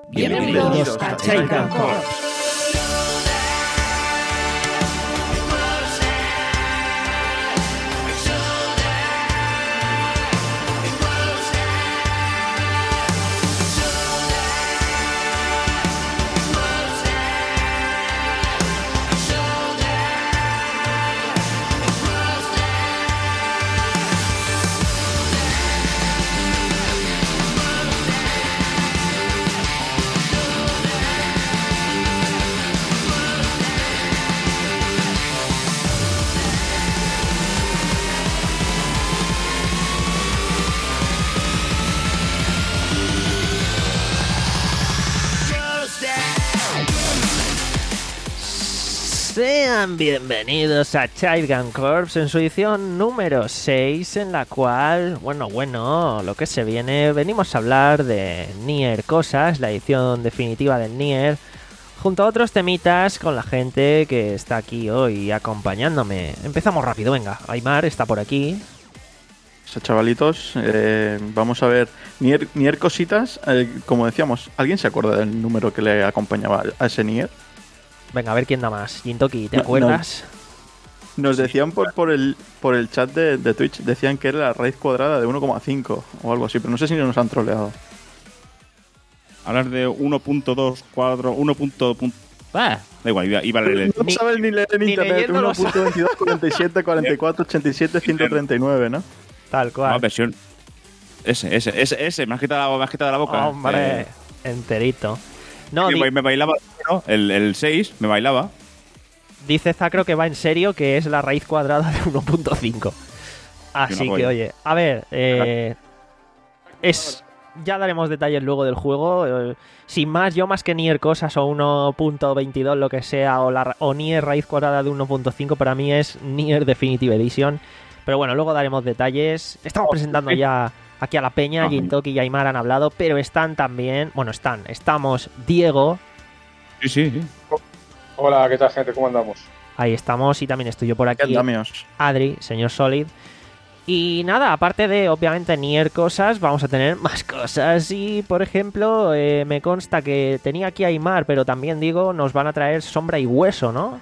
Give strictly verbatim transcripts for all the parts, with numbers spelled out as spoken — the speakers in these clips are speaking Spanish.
Bienvenidos a Chaikan Corps. Sean bienvenidos a Chaikan Corps en su edición número seis, en la cual, bueno, bueno, lo que se viene, venimos a hablar de Nier Cosas, la edición definitiva del Nier, junto a otros temitas con la gente que está aquí hoy acompañándome. Empezamos rápido, venga, Aymar está por aquí. Chavalitos, eh, vamos a ver Nier, Nier Cositas, eh, como decíamos, ¿alguien se acuerda del número que le acompañaba a ese Nier? Venga, a ver quién da más. Jintoki, ¿te no, acuerdas? No. Nos decían por, por, el, por el chat de, de Twitch, decían que era la raíz cuadrada de uno coma cinco o algo así, pero no sé si nos han troleado. Hablar de uno punto veinticuatro, uno. Ah, da igual, iba, iba a leer. No, no sabes ni leer en ni internet, uno punto veintidós, cuarenta y siete, cuarenta y cuatro, ochenta y siete, ciento treinta y nueve, ¿no? Tal cual. No, versión. Ese, ese, ese, ese, me has quitado la, me has quitado la boca. Hombre, eh. enterito. No, di- me bailaba el, el seis, me bailaba. Dice Zacro que va en serio, que es la raíz cuadrada de uno punto cinco. Así que, oye, a ver, eh, es ya daremos detalles luego del juego. Eh, sin más, yo más que Nier Cosas o uno punto veintidós, lo que sea, o, la, o Nier raíz cuadrada de uno punto cinco, para mí es Nier Definitive Edition. Pero bueno, luego daremos detalles. Estamos presentando ya aquí a la peña, Jintoki y Aymar han hablado, pero están también, bueno, están, estamos Diego. Sí, sí, sí. Hola, ¿qué tal, gente? ¿Cómo andamos? Ahí estamos, y también estoy yo por aquí. Andamios. Adri, señor Solid. Y nada, aparte de, obviamente, Nier Cosas, vamos a tener más cosas. Y, por ejemplo, eh, me consta que tenía aquí a Aymar, pero también digo, nos van a traer Sombra y Hueso, ¿no?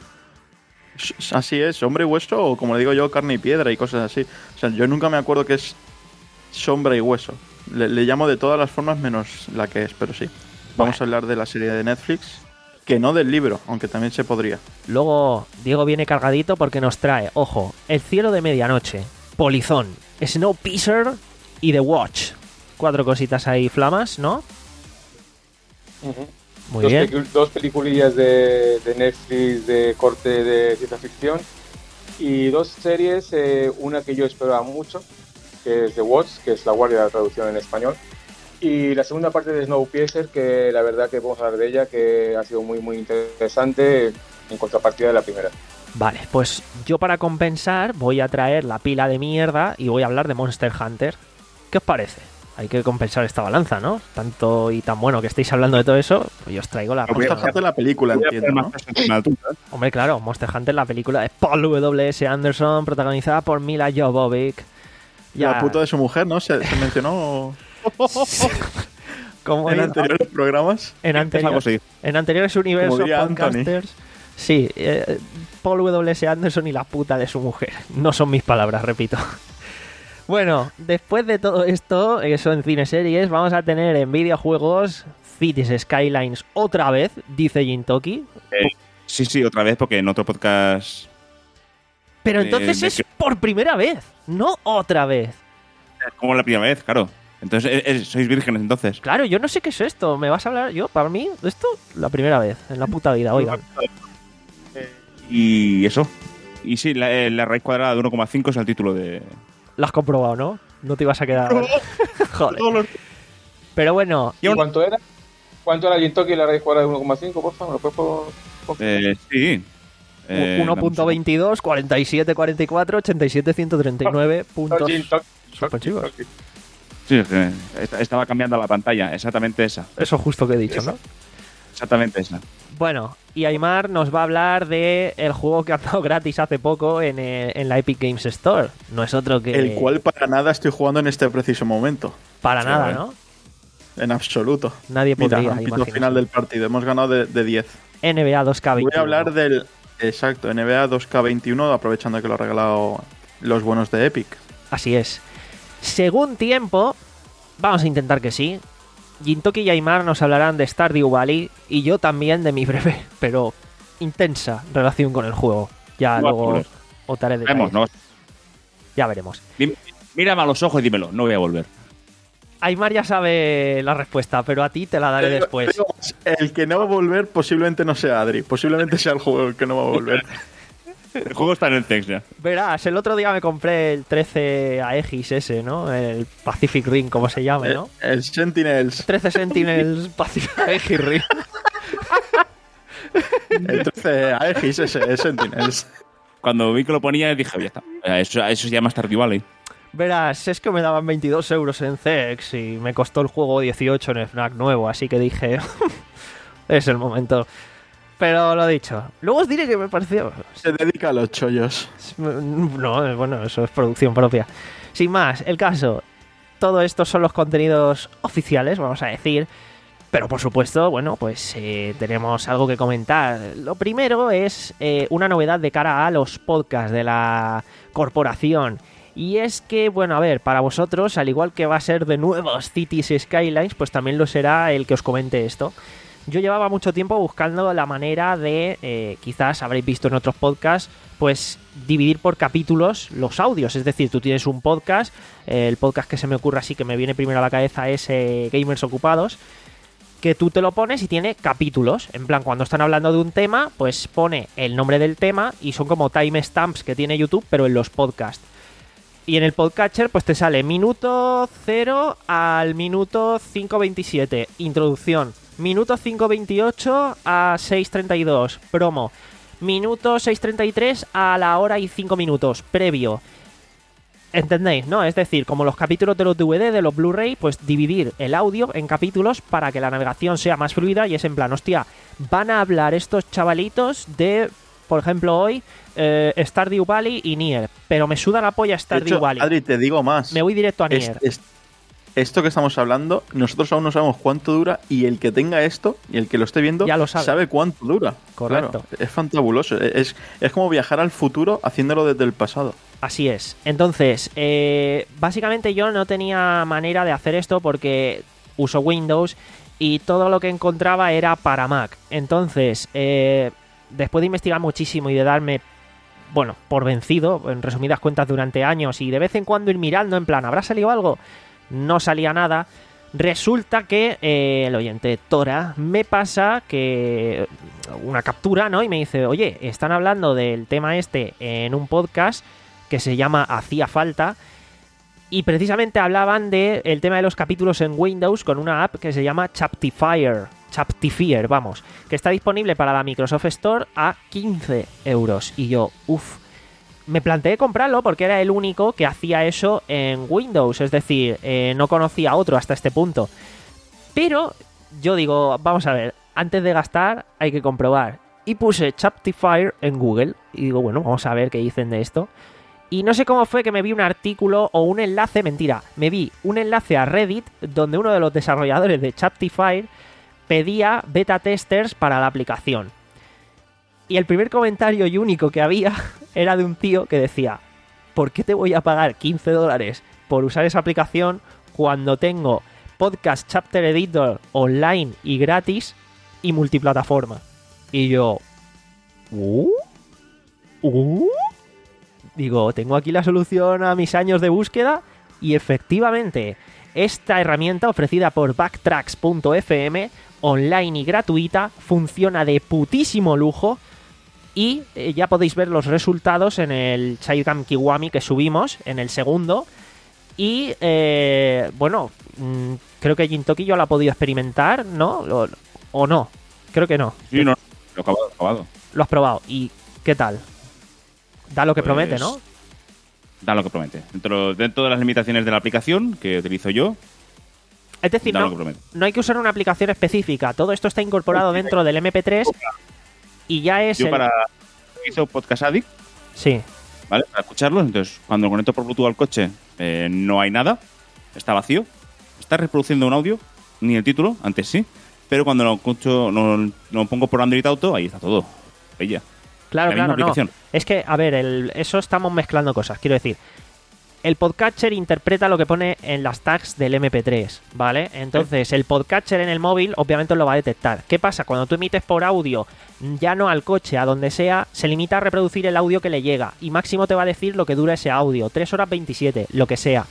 Así es, Sombra y Hueso, o como le digo yo, Carne y Piedra y cosas así. O sea, yo nunca me acuerdo que es Sombra y Hueso. Le, le llamo de todas las formas menos la que es, pero sí. Vamos bueno. a hablar de la serie de Netflix, que no del libro, aunque también se podría. Luego Diego viene cargadito porque nos trae, ojo, El cielo de medianoche, Polizón, Snowpiercer y The Watch. Cuatro cositas ahí flamas, ¿no? Uh-huh. Muy dos bien. Pelic- dos peliculillas de, de Netflix de corte de ciencia ficción y dos series, eh, una que yo esperaba mucho, que es The Watch, que es La Guardia de la traducción en español, y la segunda parte de Snowpiercer, que la verdad que podemos hablar de ella, que ha sido muy muy interesante en contrapartida de la primera. Vale, pues yo para compensar voy a traer la pila de mierda y voy a hablar de Monster Hunter. ¿Qué os parece? Hay que compensar esta balanza, ¿no? Tanto y tan bueno que estéis hablando de todo eso, pues yo os traigo la... Monster Hunter la película, entiendo, ¿no? Hombre, claro, Monster Hunter la película de Paul W S. Anderson, protagonizada por Mila Jovovich. Ya. La puta de su mujer, ¿no? Se, se mencionó... Como en anteriores programas. En, anterior, en anteriores universos podcasters. Anthony. Sí, eh, Paul W S. Anderson y la puta de su mujer. No son mis palabras, repito. Bueno, después de todo esto, eso en cine series, vamos a tener en videojuegos Cities Skylines otra vez, dice Jintoki. Eh, sí, sí, otra vez, porque en otro podcast... Pero entonces eh, es que... por primera vez, no otra vez. Como la primera vez, claro. Entonces, ¿es, sois vírgenes entonces? Claro, yo no sé qué es esto. ¿Me vas a hablar? Yo, para mí, esto, la primera vez en la puta vida, oigan. Y eso. Y sí, la, la raíz cuadrada de uno coma cinco es el título de... Lo has comprobado, ¿no? No te ibas a quedar... Joder. Pero bueno... ¿Y cuánto era? ¿Cuánto era Jintoki la raíz cuadrada de uno coma cinco, por favor? ¿Lo puedes por... Eh, sí. Eh, uno punto veintidós, cuarenta y siete, cuarenta y cuatro, ochenta y siete, ciento treinta y nueve puntos suspensivos. Sí, estaba cambiando la pantalla, exactamente esa. Eso justo que he dicho, esa. ¿no? Exactamente esa. Bueno, y Aymar nos va a hablar de el juego que ha dado gratis hace poco en, eh, en la Epic Games Store. No es otro que... El cual para nada estoy jugando en este preciso momento. Para sí, nada, ¿no? en absoluto. Nadie podría Mira, al imaginarse. final del partido, hemos ganado de, de diez. N B A dos K veintiuno. Voy a hablar del... Exacto, N B A dos K veintiuno, aprovechando que lo ha regalado los buenos de Epic. Así es. Según tiempo, vamos a intentar que sí. Gintoki y Aymar nos hablarán de Stardew Valley y yo también de mi breve, pero intensa relación con el juego. Ya No, luego pues, os daré Vemos, detalles. ¿no? Ya veremos. Dime- Mírame a los ojos y dímelo, no voy a volver. Aymar ya sabe la respuesta, pero a ti te la daré Te digo- después. te digo más, el que no va a volver posiblemente no sea Adri, posiblemente sea el juego el que no va a volver. El juego está en el text ya. Verás, el otro día me compré el trece A X ese, ¿no? El Pacific Ring, como se llame, ¿no? El, el Sentinels, trece Sentinels Pacific A X Ring. el trece A X ese, el Sentinels. Cuando vi que lo ponía dije, ya está. Eso, eso se llama Stardew Valley. Verás, es que me daban veintidós euros en C X y me costó el juego dieciocho en el FNAC nuevo, así que dije, es el momento. Pero lo dicho, luego os diré que me pareció... Se dedica a los chollos. No, bueno, eso es producción propia. Sin más, el caso, todo esto son los contenidos oficiales, vamos a decir. Pero por supuesto, bueno, pues eh, tenemos algo que comentar. Lo primero es eh, una novedad de cara a los podcasts de la corporación. Y es que, bueno, a ver, para vosotros, al igual que va a ser de nuevos Cities Skylines, pues también lo será el que os comente esto. Yo llevaba mucho tiempo buscando la manera de, eh, quizás habréis visto en otros podcasts, pues dividir por capítulos los audios. Es decir, tú tienes un podcast, eh, el podcast que se me ocurre así que me viene primero a la cabeza es eh, Gamers Ocupados, que tú te lo pones y tiene capítulos. En plan, cuando están hablando de un tema, pues pone el nombre del tema y son como timestamps que tiene YouTube, pero en los podcasts. Y en el podcatcher pues te sale minuto cero al minuto cinco veintisiete, introducción. Minuto cinco veintiocho a seis treinta y dos, promo. Minuto seis treinta y tres a la hora y cinco minutos, previo. ¿Entendéis, no? Es decir, como los capítulos de los D V D, de los Blu-ray, pues dividir el audio en capítulos para que la navegación sea más fluida y es en plan, hostia, van a hablar estos chavalitos de, por ejemplo, hoy, eh, Stardew Valley y Nier, pero me suda la polla De Stardew hecho, Valley. Adri, te digo más. Me voy directo a Es- Nier. es- esto que estamos hablando, nosotros aún no sabemos cuánto dura y el que tenga esto y el que lo esté viendo Ya lo sabe. cuánto dura. Correcto. Claro, es fantabuloso. Es, es como viajar al futuro haciéndolo desde el pasado. Así es. Entonces, eh, básicamente yo no tenía manera de hacer esto porque uso Windows y todo lo que encontraba era para Mac. Entonces, eh, después de investigar muchísimo y de darme, bueno, por vencido, en resumidas cuentas, durante años y de vez en cuando ir mirando en plan, ¿habrá salido algo? No salía nada. Resulta que eh, el oyente Tora me pasa que una captura, ¿no? Y me dice, oye, están hablando del tema este en un podcast que se llama Hacía Falta, y precisamente hablaban del tema de los capítulos en Windows con una app que se llama Chaptifier, Chaptifier, vamos, que está disponible para la Microsoft Store a quince euros. Y yo, uff, me planteé comprarlo porque era el único que hacía eso en Windows, es decir, eh, no conocía otro hasta este punto. Pero yo digo, vamos a ver, antes de gastar hay que comprobar. Y puse Chaptifier en Google y digo, bueno, vamos a ver qué dicen de esto. Y no sé cómo fue que me vi un artículo o un enlace, mentira, me vi un enlace a Reddit donde uno de los desarrolladores de Chaptifier pedía beta testers para la aplicación. Y el primer comentario y único que había era de un tío que decía, ¿por qué te voy a pagar quince dólares por usar esa aplicación cuando tengo Podcast Chapter Editor online y gratis y multiplataforma? Y yo, ¿uh? ¿uh? Digo, tengo aquí la solución a mis años de búsqueda y efectivamente esta herramienta ofrecida por backtracks punto efe eme, online y gratuita, funciona de putísimo lujo y eh, ya podéis ver los resultados en el Chayukam Kiwami que subimos, en el segundo. Y, eh, bueno, mmm, creo que Gintoki yo lo ha podido experimentar, ¿no? O, o no, creo que no. Sí, no, lo he acabado, lo he acabado. Lo has probado. ¿Y qué tal? Da lo que Pues, promete, ¿no? Da lo que promete. Dentro, dentro de las limitaciones de la aplicación que utilizo yo, Es decir, da no, lo que promete. no hay que usar una aplicación específica. Todo esto está incorporado dentro del eme pe tres y ya es Yo el... para hizo Podcast Addict, Sí, ¿vale? Para escucharlo, entonces cuando lo conecto por Bluetooth al coche eh, no hay nada, está vacío, está reproduciendo un audio ni el título, antes sí, pero cuando lo, escucho, lo, lo pongo por Android Auto, ahí está todo. Ella. Claro, La claro, misma no. aplicación. Es que, a ver, el, eso estamos mezclando cosas. Quiero decir, el podcatcher interpreta lo que pone en las tags del eme pe tres, ¿vale? Entonces, sí. El podcatcher en el móvil obviamente lo va a detectar. ¿Qué pasa? Cuando tú emites por audio, ya no al coche, a donde sea, se limita a reproducir el audio que le llega. Y máximo te va a decir lo que dura ese audio, tres horas veintisiete, lo que sea.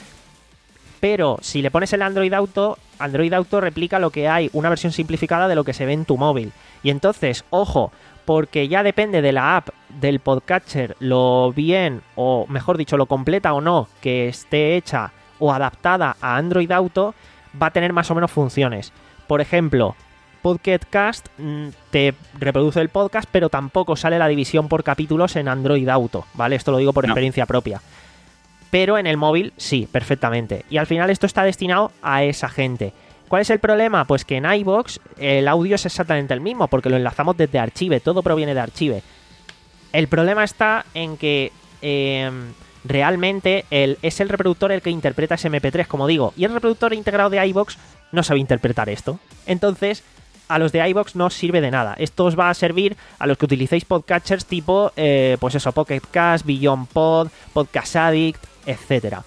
Pero si le pones el Android Auto, Android Auto replica lo que hay, una versión simplificada de lo que se ve en tu móvil. Y entonces, ojo, porque ya depende de la app del podcatcher lo bien, o mejor dicho, lo completa o no, que esté hecha o adaptada a Android Auto, va a tener más o menos funciones. Por ejemplo, Pocket Cast te reproduce el podcast, pero tampoco sale la división por capítulos en Android Auto, ¿vale? Esto lo digo por no. experiencia propia. Pero en el móvil sí, perfectamente. Y al final esto está destinado a esa gente. ¿Cuál es el problema? Pues que en iVoox el audio es exactamente el mismo, porque lo enlazamos desde Archive, todo proviene de Archive. El problema está en que eh, realmente el, es el reproductor el que interpreta ese eme pe tres, como digo, y el reproductor integrado de iVoox no sabe interpretar esto. Entonces, a los de iVoox no os sirve de nada. Esto os va a servir a los que utilicéis podcatchers tipo, eh, pues eso, Pocket Cast, Beyond Pod, Podcast Addict, etcétera.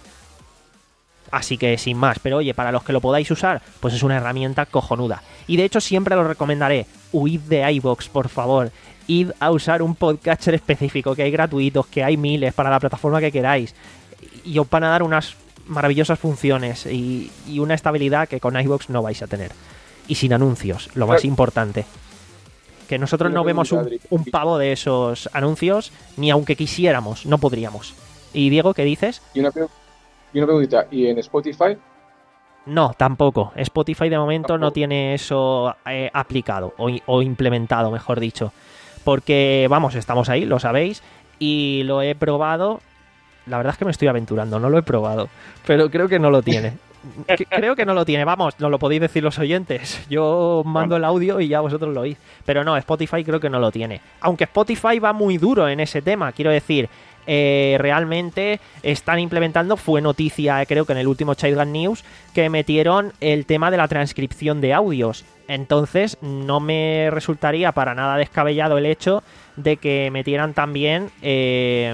Así que sin más, pero oye, para los que lo podáis usar, pues es una herramienta cojonuda. Y de hecho siempre lo recomendaré, huid de iVoox, por favor. Id a usar un podcatcher específico, que hay gratuitos, que hay miles para la plataforma que queráis. Y os van a dar unas maravillosas funciones y, y una estabilidad que con iVoox no vais a tener. Y sin anuncios, lo más importante. Que nosotros no vemos un, un pavo de esos anuncios, ni aunque quisiéramos, no podríamos. ¿Y Diego, qué dices? Y una, y una preguntita, ¿y en Spotify? No, tampoco. Spotify de momento ¿Tampoco? no tiene eso eh, aplicado o, o implementado, mejor dicho. Porque, vamos, estamos ahí, lo sabéis, y lo he probado. La verdad es que me estoy aventurando, no lo he probado, pero creo que no lo tiene. Creo que no lo tiene, vamos, no lo podéis decir los oyentes. Yo mando el audio y ya vosotros lo oís. Pero no, Spotify creo que no lo tiene. Aunque Spotify va muy duro en ese tema, quiero decir, eh, realmente están implementando, fue noticia creo que en el último Child News, que metieron el tema de la transcripción de audios. Entonces no me resultaría para nada descabellado el hecho de que metieran también eh,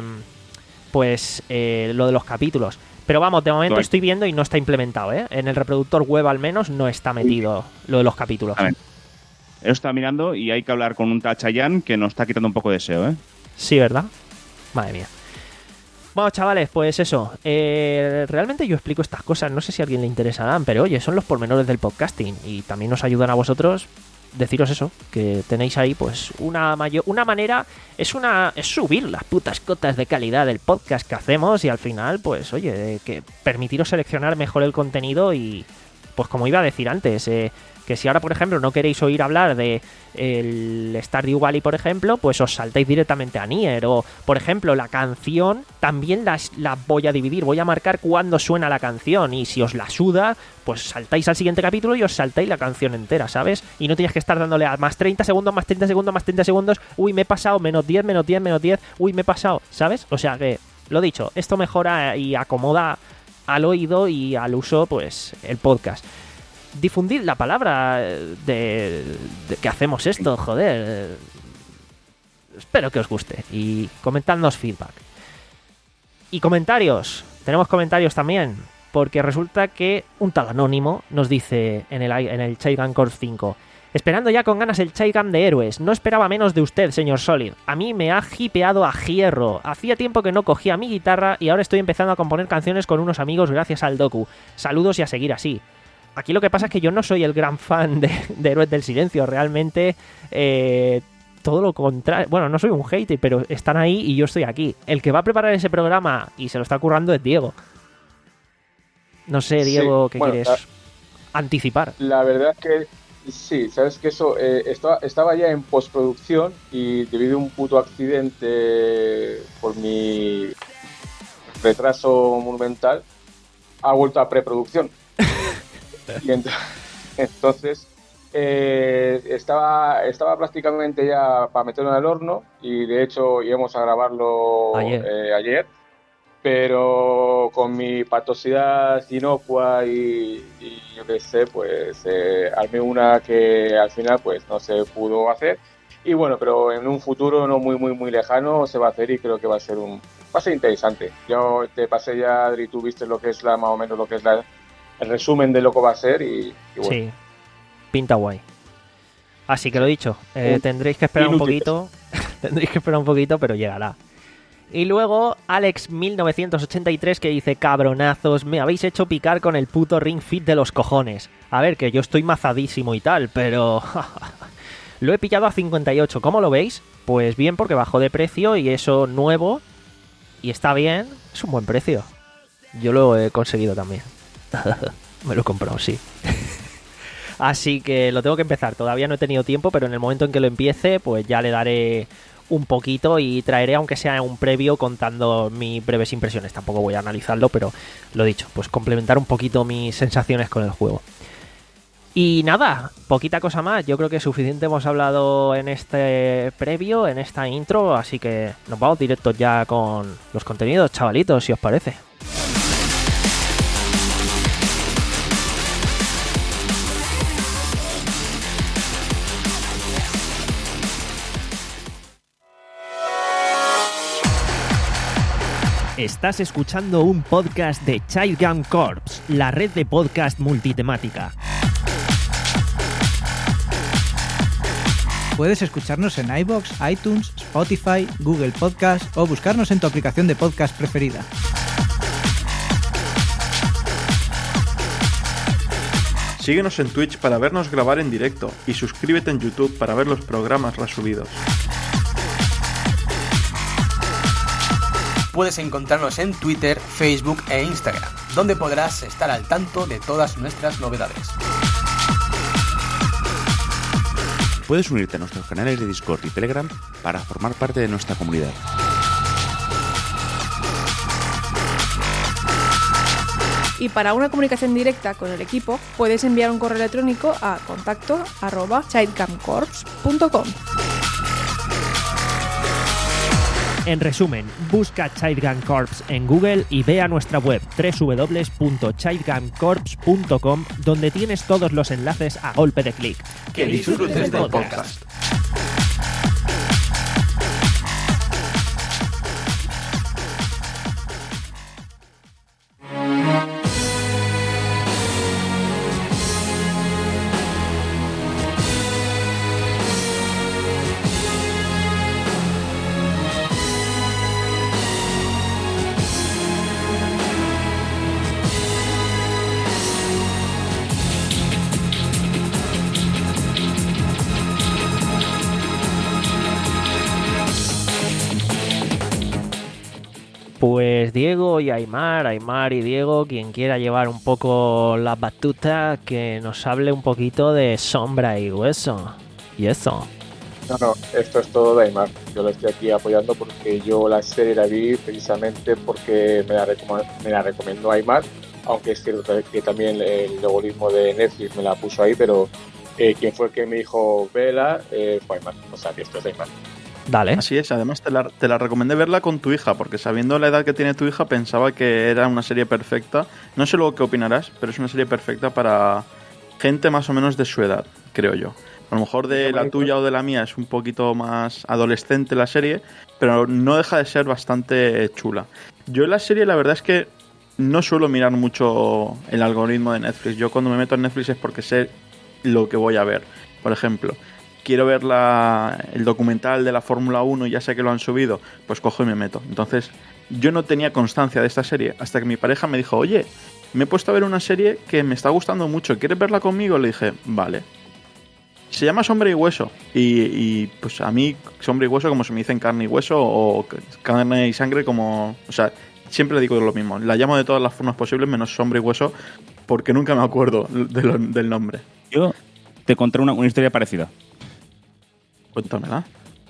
pues eh, lo de los capítulos. Pero vamos, de momento estoy viendo y no está implementado, ¿eh? En el reproductor web al menos no está metido lo de los capítulos. A ver, él está mirando y hay que hablar con un tal Chayanne que nos está quitando un poco de S E O, ¿eh? Sí, ¿verdad? Madre mía. Bueno, chavales, pues eso. Eh, realmente yo explico estas cosas, no sé si a alguien le interesarán, pero oye, son los pormenores del podcasting y también nos ayudan a vosotros. Deciros eso, que tenéis ahí pues una mayor, una manera, es una es subir las putas cotas de calidad del podcast que hacemos y al final pues oye, que permitiros seleccionar mejor el contenido y pues como iba a decir antes, eh, que si ahora por ejemplo no queréis oír hablar de el Stardew Valley por ejemplo, pues os saltáis directamente a Nier o por ejemplo la canción también las, la voy a dividir, voy a marcar cuándo suena la canción y si os la suda pues saltáis al siguiente capítulo y os saltáis la canción entera, ¿sabes? Y no tienes que estar dándole a más treinta segundos, más treinta segundos, más treinta segundos, uy me he pasado, menos diez, menos diez, menos diez, uy me he pasado, ¿sabes? O sea que, lo dicho, esto mejora y acomoda al oído y al uso pues el podcast. Difundid la palabra de, de que hacemos esto, joder. Espero que os guste y comentadnos feedback. Y comentarios, tenemos comentarios también, porque resulta que un tal anónimo nos dice en el, en el Chaigan Core cinco: esperando ya con ganas el Chaigan de héroes, no esperaba menos de usted, señor Solid. A mí me ha hipeado a hierro. Hacía tiempo que no cogía mi guitarra y ahora estoy empezando a componer canciones con unos amigos gracias al docu. Saludos y a seguir así. Aquí lo que pasa es que yo no soy el gran fan de, de Héroes del Silencio, realmente eh, todo lo contrario. Bueno, no soy un hater, pero están ahí y yo estoy aquí. El que va a preparar ese programa y se lo está currando es Diego. No sé, Diego, sí, ¿qué bueno, quieres la, anticipar? La verdad es que sí, sabes que eso eh, estaba, estaba ya en postproducción y debido a un puto accidente por mi retraso monumental, ha vuelto a preproducción. Y ent- entonces eh, estaba estaba prácticamente ya para meterlo en el horno y de hecho íbamos a grabarlo ayer, eh, ayer pero con mi patosidad inocua y, y yo qué sé, pues eh, armé una que al final pues no se pudo hacer. Y bueno, pero en un futuro no muy, muy, muy lejano se va a hacer y creo que va a ser un va a ser interesante. Yo te pasé ya, Adri, tú viste lo que es la más o menos lo que es la, el resumen de lo que va a ser y, y bueno. Sí, pinta guay. Así que lo dicho, eh, Un- tendréis que esperar un inútiles. poquito, tendréis que esperar un poquito, pero llegará. Y luego Alex mil novecientos ochenta y tres que dice: cabronazos, me habéis hecho picar con el puto Ring Fit de los cojones. A ver, que yo estoy mazadísimo y tal, pero lo he pillado a cincuenta y ocho. ¿Cómo lo veis? Pues bien, porque bajó de precio y eso nuevo y está bien, es un buen precio. Yo lo he conseguido también. Me lo he comprado, sí. Así que lo tengo que empezar. Todavía no he tenido tiempo, pero en el momento en que lo empiece, pues ya le daré un poquito y traeré, aunque sea un previo, contando mis breves impresiones. Tampoco voy a analizarlo, pero lo dicho, pues complementar un poquito mis sensaciones con el juego. Y nada, poquita cosa más. Yo creo que suficiente hemos hablado en este previo, en esta intro, así que nos vamos directos ya con los contenidos, chavalitos, si os parece. Estás escuchando un podcast de Child Gun Corps, la red de podcast multitemática. Puedes escucharnos en iVoox, iTunes, Spotify, Google Podcast o buscarnos en tu aplicación de podcast preferida. Síguenos en Twitch para vernos grabar en directo y suscríbete en YouTube para ver los programas resubidos. Puedes encontrarnos en Twitter, Facebook e Instagram, donde podrás estar al tanto de todas nuestras novedades. Puedes unirte a nuestros canales de Discord y Telegram para formar parte de nuestra comunidad. Y para una comunicación directa con el equipo, puedes enviar un correo electrónico a contacto arroba childcamcorps punto com. En resumen, busca Child Gun Corps en Google y ve a nuestra web doble u doble u doble u punto child gun corps punto com, donde tienes todos los enlaces a golpe de clic. Que disfrutes del podcast. Pues Diego y Aymar, Aymar y Diego, quien quiera llevar un poco la batuta, que nos hable un poquito de Sombra y Hueso. Y eso. No, no, esto es todo de Aymar. Yo lo estoy aquí apoyando porque yo la serie la vi precisamente porque me la, recom- me la recomendó Aymar, aunque es cierto que también el algoritmo de Netflix me la puso ahí, pero eh, quien fue el que me dijo vela eh, fue Aymar. O sea, que esto es de Aymar. Dale. Así es, además te la, te la recomendé verla con tu hija, porque sabiendo la edad que tiene tu hija pensaba que era una serie perfecta. No sé luego qué opinarás, pero es una serie perfecta para gente más o menos de su edad, creo yo. A lo mejor de la tuya o de la mía es un poquito más adolescente la serie, pero no deja de ser bastante chula. Yo en la serie la verdad es que no suelo mirar mucho el algoritmo de Netflix. Yo cuando me meto en Netflix es porque sé lo que voy a ver. Por ejemplo, quiero ver la, el documental de la Fórmula uno y ya sé que lo han subido, pues cojo y me meto. Entonces, yo no tenía constancia de esta serie hasta que mi pareja me dijo: oye, me he puesto a ver una serie que me está gustando mucho, ¿quieres verla conmigo? Le dije, vale. Se llama Sombra y Hueso. Y, y pues a mí, Sombra y Hueso, como se me dicen carne y hueso, o carne y sangre, como... O sea, siempre le digo lo mismo. La llamo de todas las formas posibles, menos Sombra y Hueso, porque nunca me acuerdo de lo, del nombre. Yo te conté una, una historia parecida. Cuéntamela.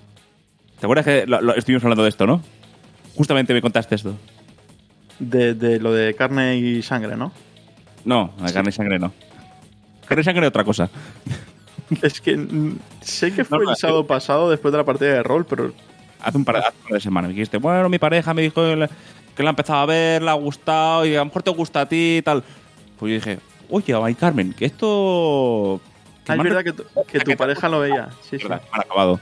¿Te acuerdas que lo, lo, estuvimos hablando de esto, no? Justamente me contaste esto. De, de lo de carne y sangre, ¿no? No, la sí. Carne y sangre no. Carne y sangre es otra cosa. Es que mm, sé que fue no, no, el sábado sí. pasado después de la partida de rol, pero... Hace un par, hace un par de semanas me dijiste, bueno, mi pareja me dijo que la ha empezado a ver, le ha gustado y a lo mejor te gusta a ti y tal. Pues yo dije, oye, Ay Carmen, que esto... Ah, es verdad que tu, que tu pareja lo veía. Sí, sí. Me han acabado.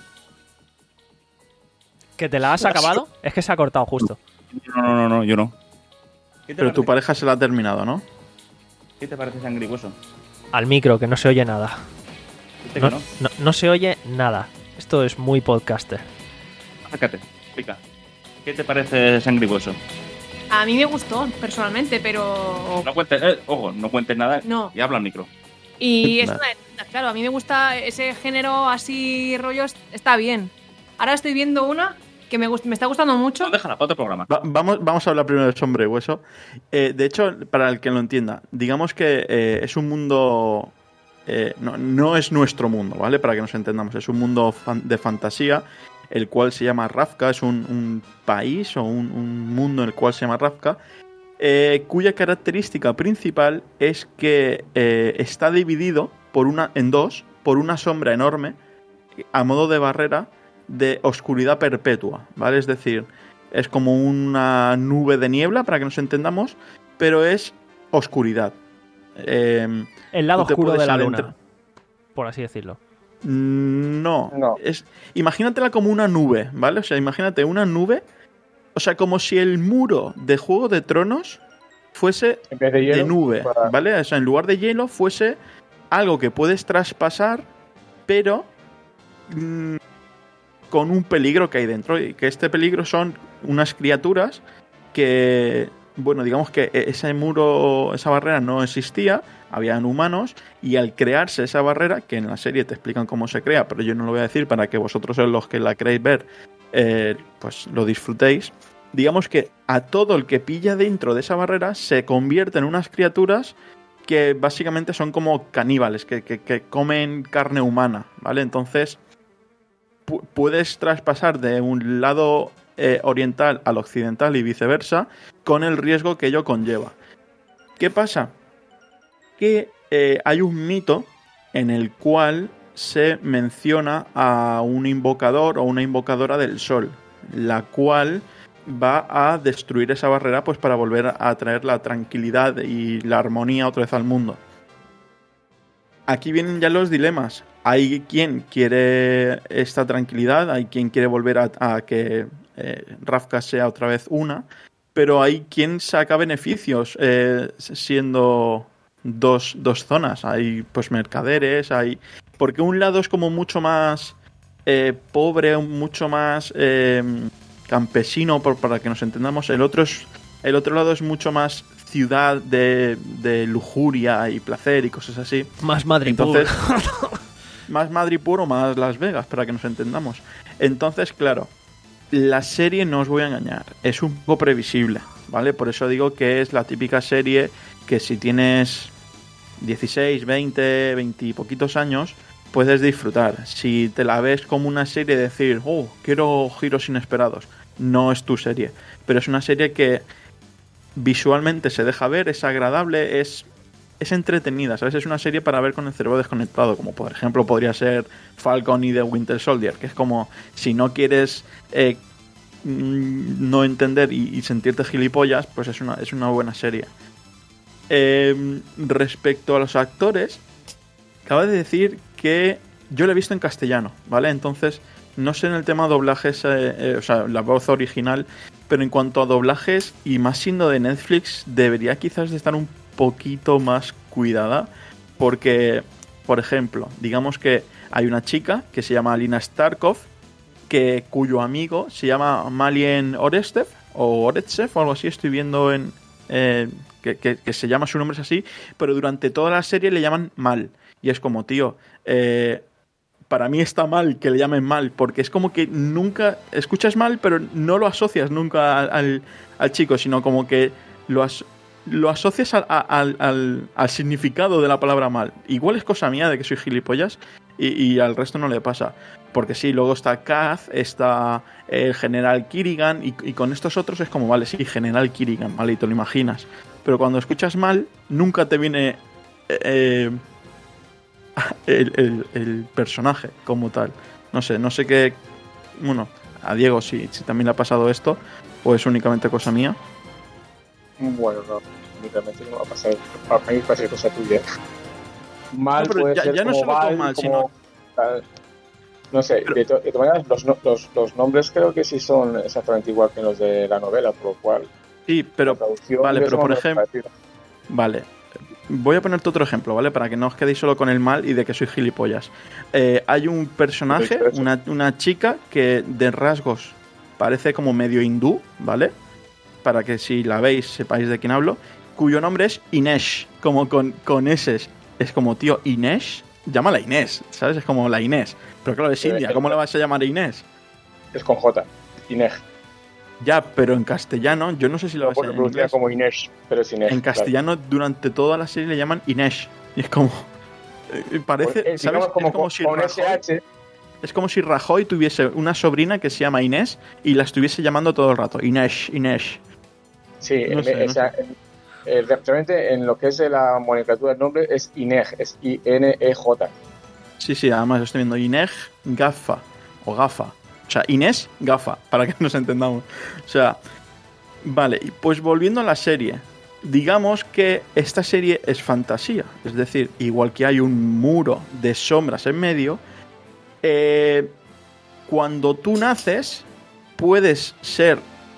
¿Que te la has acabado? Es que se ha cortado justo. No, no, no, no, yo no. Pero tu pareja se la ha terminado, ¿no? ¿Qué te parece Sangre y Hueso? Al micro, que no se oye nada. ¿Viste No, que no? no, no se oye nada. Esto es muy podcaster. Acércate, explica. ¿Qué te parece Sangre y Hueso? A mí me gustó, personalmente, pero... No cuentes, eh, ojo, no cuentes nada No. y habla al micro. Y es Vale. una de tantas, claro, a mí me gusta ese género así, rollos, está bien. Ahora estoy viendo una que me, gust- me está gustando mucho. No, déjala para otro programa. Va- vamos, vamos a hablar primero de Sombre y Hueso. Eh, de hecho, para el que lo entienda, digamos que eh, es un mundo... eh, no, no es nuestro mundo, ¿vale? Para que nos entendamos. Es un mundo fan- de fantasía, el cual se llama Ravka. Es un, un país o un, un mundo en el cual se llama Ravka, eh, cuya característica principal es que eh, está dividido por una, en dos por una sombra enorme a modo de barrera de oscuridad perpetua, ¿vale? Es decir, es como una nube de niebla, para que nos entendamos, pero es oscuridad. Eh, El lado tú te oscuro puedes de la adentrar- luna, por así decirlo. No, No. Es, imagínatela como una nube, ¿vale? O sea, imagínate una nube, o sea, como si el muro de Juego de Tronos fuese En vez de hielo. de nube, para- ¿vale? O sea, en lugar de hielo fuese algo que puedes traspasar, pero mm, con un peligro que hay dentro. Y que este peligro son unas criaturas que, bueno, digamos que ese muro, esa barrera no existía, habían humanos, y al crearse esa barrera, que en la serie te explican cómo se crea, pero yo no lo voy a decir para que vosotros, los que la queréis ver, eh, pues lo disfrutéis. Digamos que a todo el que pilla dentro de esa barrera se convierte en unas criaturas que básicamente son como caníbales, que, que, que comen carne humana, ¿vale? Entonces pu- puedes traspasar de un lado eh, oriental al occidental y viceversa, con el riesgo que ello conlleva. ¿Qué pasa? Que eh, hay un mito en el cual se menciona a un invocador o una invocadora del sol, la cual va a destruir esa barrera pues para volver a traer la tranquilidad y la armonía otra vez al mundo. Aquí vienen ya los dilemas. Hay quien quiere esta tranquilidad, hay quien quiere volver a, a que eh, Ravka sea otra vez una, pero hay quien saca beneficios eh, siendo dos, dos zonas. Hay pues mercaderes, hay... Porque un lado es como mucho más eh, pobre, mucho más... Eh, campesino, por, para que nos entendamos. El otro es el otro lado es mucho más ciudad de, de lujuria y placer y cosas así. Más Madrid. Entonces, más Madrid puro, más Las Vegas, para que nos entendamos. Entonces, claro, la serie, no os voy a engañar, es un poco previsible, ¿vale? Por eso digo que es la típica serie que si tienes dieciséis, veinte, veinte y poquitos años, puedes disfrutar. Si te la ves como una serie de decir, oh, quiero giros inesperados, no es tu serie. Pero es una serie que visualmente se deja ver, es agradable, es, es entretenida, ¿sabes? Es una serie para ver con el cerebro desconectado, como por ejemplo podría ser Falcon y The Winter Soldier, que es como, si no quieres eh, no entender y, y sentirte gilipollas, pues es una, es una buena serie. Eh, respecto a los actores, acabo de decir que yo lo he visto en castellano, ¿vale? Entonces, no sé en el tema de doblajes, eh, eh, o sea, la voz original, pero en cuanto a doblajes, y más siendo de Netflix, debería quizás de estar un poquito más cuidada, porque, por ejemplo, digamos que hay una chica que se llama Alina Starkov, que, cuyo amigo se llama Malien Orestev, o Oretsev, o algo así, estoy viendo en... Eh, que, que, que se llama, su nombre es así, pero durante toda la serie le llaman Mal. Y es como, tío, eh, para mí está mal que le llamen Mal, porque es como que nunca escuchas Mal, pero no lo asocias nunca al, al, al chico, sino como que lo, as, lo asocias al, al, al, al significado de la palabra Mal. Igual es cosa mía de que soy gilipollas y, y al resto no le pasa. Porque sí, luego está Kaz, está el general Kirigan, y, y con estos otros es como, vale, sí, general Kirigan, vale, y te lo imaginas. Pero cuando escuchas Mal, nunca te viene... Eh, El, el, el personaje como tal. No sé, no sé qué... Bueno, a Diego si, si también le ha pasado esto o es únicamente cosa mía. Bueno, no, únicamente no va a pasar. A mí me parece cosa tuya. Mal no, puede ya, ser ya no como solo mal, todo mal, como, sino... tal. No sé, pero, de, to, de todas maneras, los, los, los nombres creo que sí son exactamente igual que los de la novela, por lo cual... Sí, pero... Vale, pero por ejemplo... Vale, voy a ponerte otro ejemplo, ¿vale? Para que no os quedéis solo con el mal y de que soy gilipollas. Eh, hay un personaje, una, una chica que de rasgos parece como medio hindú, ¿vale? Para que si la veis sepáis de quién hablo, cuyo nombre es Inés, como con, con S. Es como, tío, Inés, llámala Inés, ¿sabes? Es como la Inés. Pero claro, es India, ¿cómo le vas a llamar Inés? Es con J, Inés. Ya, pero en castellano, yo no sé si lo vas a llamar en inglés. como Inés, pero es Inés. En castellano, claro. Durante toda la serie le llaman Inés. Y es como... Parece, pues, ¿sabes? Como, es como con, si con Rajoy, S H. Es como si Rajoy tuviese una sobrina que se llama Inés y la estuviese llamando todo el rato. Inés, Inés. Sí, no en, sé, o sea, no sé. En, en, realmente en lo que es la nomenclatura del nombre es Inés, es I N E J. Sí, sí, además estoy viendo Inés Gafa o Gafa. O sea, Inés Gafa, para que nos entendamos. O sea, vale, pues volviendo a la serie. Digamos que esta serie es fantasía. Es decir, igual que hay un muro de sombras en medio, eh, cuando tú naces, puedes ser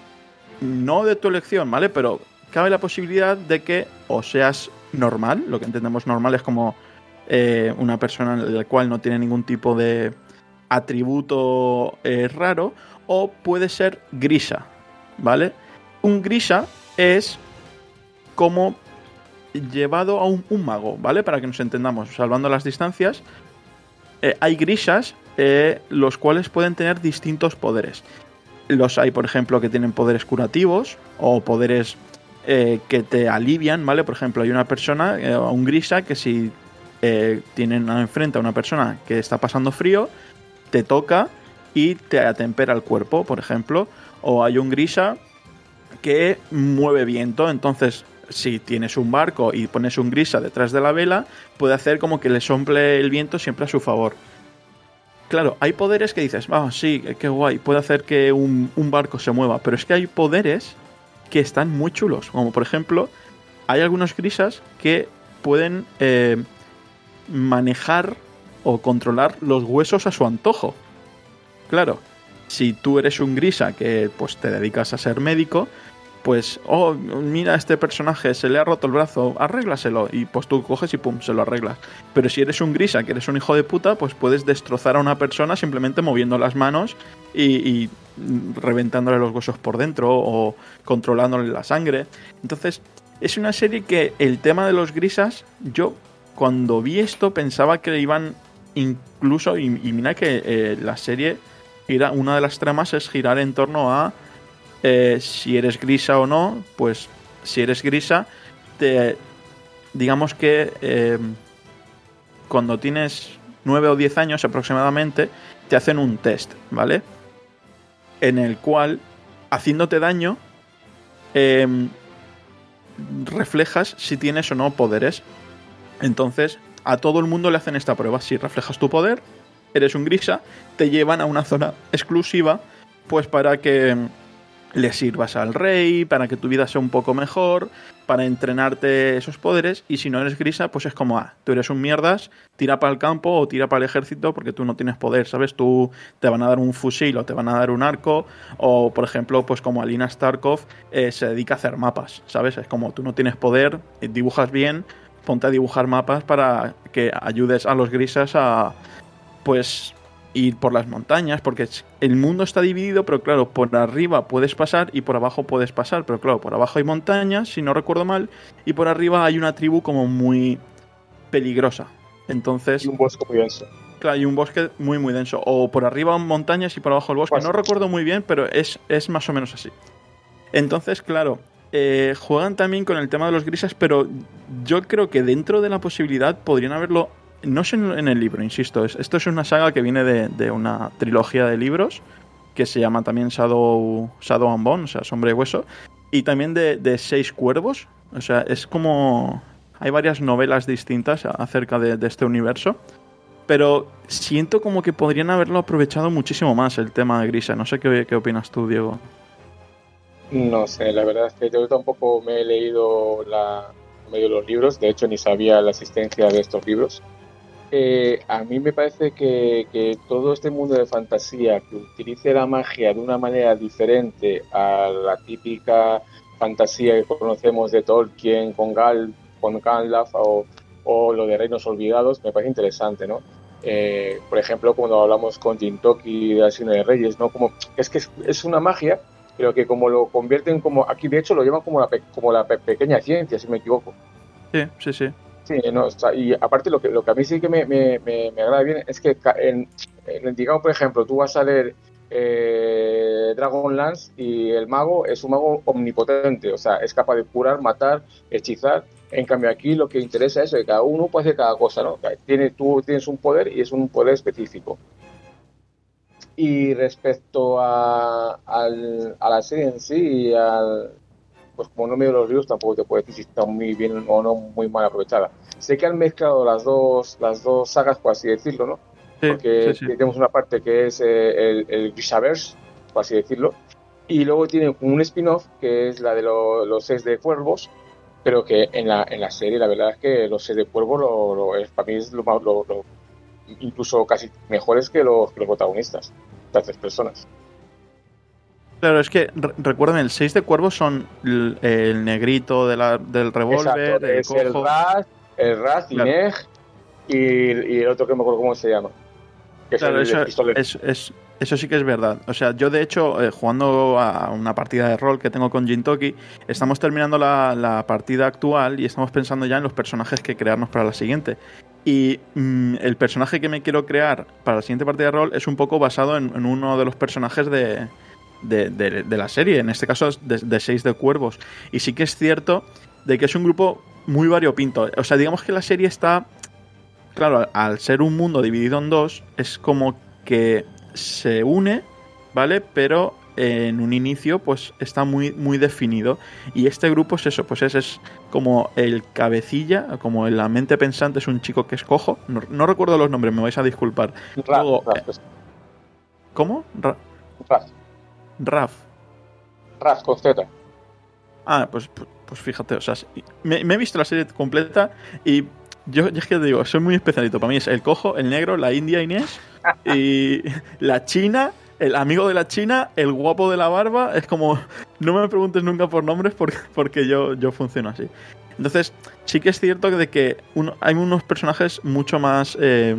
no de tu elección, ¿vale? Pero cabe la posibilidad de que o seas normal, lo que entendemos normal es como eh, una persona en la cual no tiene ningún tipo de atributo eh, raro, o puede ser grisa, ¿vale? Un grisa es como llevado a un, un mago, ¿vale? Para que nos entendamos, salvando las distancias, eh, hay grisas eh, los cuales pueden tener distintos poderes. Los hay, por ejemplo, que tienen poderes curativos o poderes eh, que te alivian, ¿vale? Por ejemplo, hay una persona, eh, un grisa, que si eh, tienen enfrente a una persona que está pasando frío, te toca y te atempera el cuerpo, por ejemplo. O hay un grisa que mueve viento, entonces si tienes un barco y pones un grisa detrás de la vela, puede hacer como que le sople el viento siempre a su favor. Claro, hay poderes que dices, ah, sí, qué guay, puede hacer que un, un barco se mueva, pero es que hay poderes que están muy chulos, como por ejemplo, hay algunos grisas que pueden eh, manejar o controlar los huesos a su antojo. Claro, si tú eres un grisa que pues te dedicas a ser médico, pues, oh, mira, a este personaje se le ha roto el brazo, arréglaselo, y pues tú coges y pum, se lo arreglas. Pero si eres un grisa, que eres un hijo de puta, pues puedes destrozar a una persona simplemente moviendo las manos y, y reventándole los huesos por dentro o controlándole la sangre. Entonces, es una serie que el tema de los grisas, yo cuando vi esto pensaba que iban incluso, y, y mira que eh, la serie, gira, una de las tramas es girar en torno a Eh, si eres grisa o no, pues si eres grisa, te, digamos que eh, cuando tienes nueve o diez años aproximadamente, te hacen un test, ¿vale? En el cual, haciéndote daño, eh, reflejas si tienes o no poderes. Entonces, a todo el mundo le hacen esta prueba. Si reflejas tu poder, eres un grisa, te llevan a una zona exclusiva, pues para que le sirvas al rey, para que tu vida sea un poco mejor, para entrenarte esos poderes. Y si no eres grisa, pues es como, ah, tú eres un mierdas, tira para el campo o tira para el ejército porque tú no tienes poder, ¿sabes? Tú te van a dar un fusil o te van a dar un arco, o por ejemplo, pues como Alina Starkov eh, se dedica a hacer mapas, ¿sabes? Es como, tú no tienes poder, dibujas bien, ponte a dibujar mapas para que ayudes a los grisas a, pues, ir por las montañas, porque el mundo está dividido, pero claro, por arriba puedes pasar y por abajo puedes pasar, pero claro, por abajo hay montañas, si no recuerdo mal, y por arriba hay una tribu como muy peligrosa. Entonces, y un bosque muy denso. Claro, hay un bosque muy muy denso, o por arriba montañas y por abajo el bosque, no recuerdo muy bien, pero es, es más o menos así. Entonces, claro, eh, juegan también con el tema de los grises, pero yo creo que dentro de la posibilidad podrían haberlo. No sé en el libro, insisto, esto es una saga que viene de, de una trilogía de libros que se llama también Shadow, Shadow and Bone, o sea, Sombra y Hueso, y también de, de Seis Cuervos, o sea, es como... Hay varias novelas distintas acerca de, de este universo, pero siento como que podrían haberlo aprovechado muchísimo más el tema de Grisha. No sé qué, qué opinas tú, Diego. No sé, la verdad es que yo tampoco me he leído la, me he leído los libros, de hecho ni sabía la existencia de estos libros. Eh, a mí me parece que, que todo este mundo de fantasía que utilice la magia de una manera diferente a la típica fantasía que conocemos de Tolkien con Gal, con Gandalf o, o lo de Reinos Olvidados, me parece interesante, ¿no? Eh, por ejemplo, cuando hablamos con Jintoki de Asino de Reyes, ¿no? Como, es que es, es una magia, pero que como lo convierten como, aquí de hecho lo llaman como la, pe, como la pe, pequeña ciencia, si me equivoco. Sí, sí, sí. Sí, no, o sea, y aparte lo que, lo que a mí sí que me, me, me, me agrada bien es que, en, en, digamos, por ejemplo, tú vas a leer eh, Dragonlance y el mago es un mago omnipotente, o sea, es capaz de curar, matar, hechizar. En cambio aquí lo que interesa es que cada uno puede hacer cada cosa, ¿no? Tiene, tú tienes un poder y es un poder específico. Y respecto a, al, a la serie en sí y al... pues como no me dio los libros tampoco te puedo decir si está muy bien o no, muy mal aprovechada. Sé que han mezclado las dos las dos sagas, por así decirlo, ¿no? Sí, porque sí, sí. tenemos una parte que es eh, el, el Grishaverse, por así decirlo, y luego tiene un spin-off que es la de lo, los seis de cuervos, pero que en la en la serie la verdad es que los seis de cuervos lo, lo, es, para mí es lo, lo, lo incluso casi mejores que los, que los protagonistas, las tres personas. Claro, es que re- recuerden, el seis de cuervos son el, el negrito de la, del revólver, el es el cojo. Raz, el Raz, Claro. Ineg y, y el otro que no me acuerdo cómo se llama. Que Claro, es el, eso, el pistolero. es, es, eso sí que es verdad. O sea, yo de hecho, eh, jugando a una partida de rol que tengo con Jintoki, estamos terminando la, la partida actual y estamos pensando ya en los personajes que crearnos para la siguiente. Y mmm, el personaje que me quiero crear para la siguiente partida de rol es un poco basado en, en uno de los personajes de, de, de, de la serie, en este caso de, de Seis de Cuervos. Y sí que es cierto de que es un grupo muy variopinto. O sea, digamos que la serie está... Claro, al ser un mundo dividido en dos, es como que se une, ¿vale? Pero en un inicio, pues está muy, muy definido. Y este grupo es eso, pues es, es como el cabecilla, como la mente pensante, es un chico que es cojo. No, no recuerdo los nombres, me vais a disculpar. Raf, Luego, Raf, eh, pues, ¿Cómo? Ra- Raf, Raf. Raf con Z. Ah, pues, pues, pues fíjate, o sea, me, me he visto la serie completa y yo, yo es que te digo, soy muy especialito. Para mí es el cojo, el negro, la india Inés y la china, el amigo de la china, el guapo de la barba. Es como, no me preguntes nunca por nombres porque, porque yo, yo funciono así. Entonces, sí que es cierto de que uno, hay unos personajes mucho más... Eh,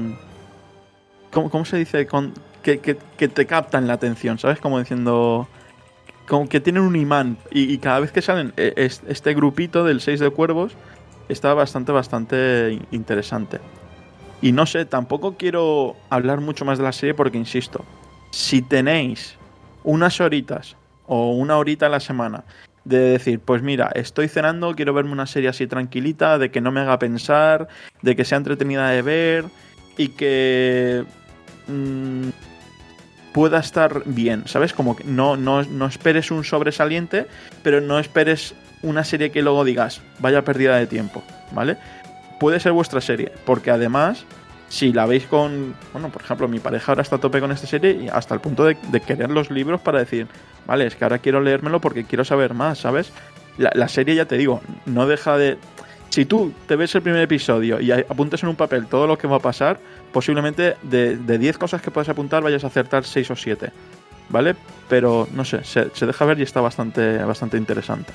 ¿cómo, ¿Cómo se dice? Con, que, que, que te captan la atención, ¿sabes? Como diciendo... Como que tienen un imán y, y cada vez que salen es, este grupito del seis de cuervos está bastante, bastante interesante. Y no sé, tampoco quiero hablar mucho más de la serie porque, insisto, si tenéis unas horitas o una horita a la semana de decir, pues mira, estoy cenando, quiero verme una serie así tranquilita, de que no me haga pensar, de que sea entretenida de ver y que... Mmm, pueda estar bien, ¿sabes? Como que no, no, no esperes un sobresaliente, pero no esperes una serie que luego digas, vaya pérdida de tiempo, ¿vale? Puede ser vuestra serie, porque además, si la veis con... Bueno, por ejemplo, mi pareja ahora está a tope con esta serie y hasta el punto de, de querer los libros para decir, vale, es que ahora quiero leérmelo porque quiero saber más, ¿sabes? La, la serie, ya te digo, no deja de... Si tú te ves el primer episodio y apuntas en un papel todo lo que va a pasar, posiblemente de diez cosas que puedes apuntar vayas a acertar seis o siete, ¿vale? Pero no sé, se, se deja ver y está bastante, bastante interesante.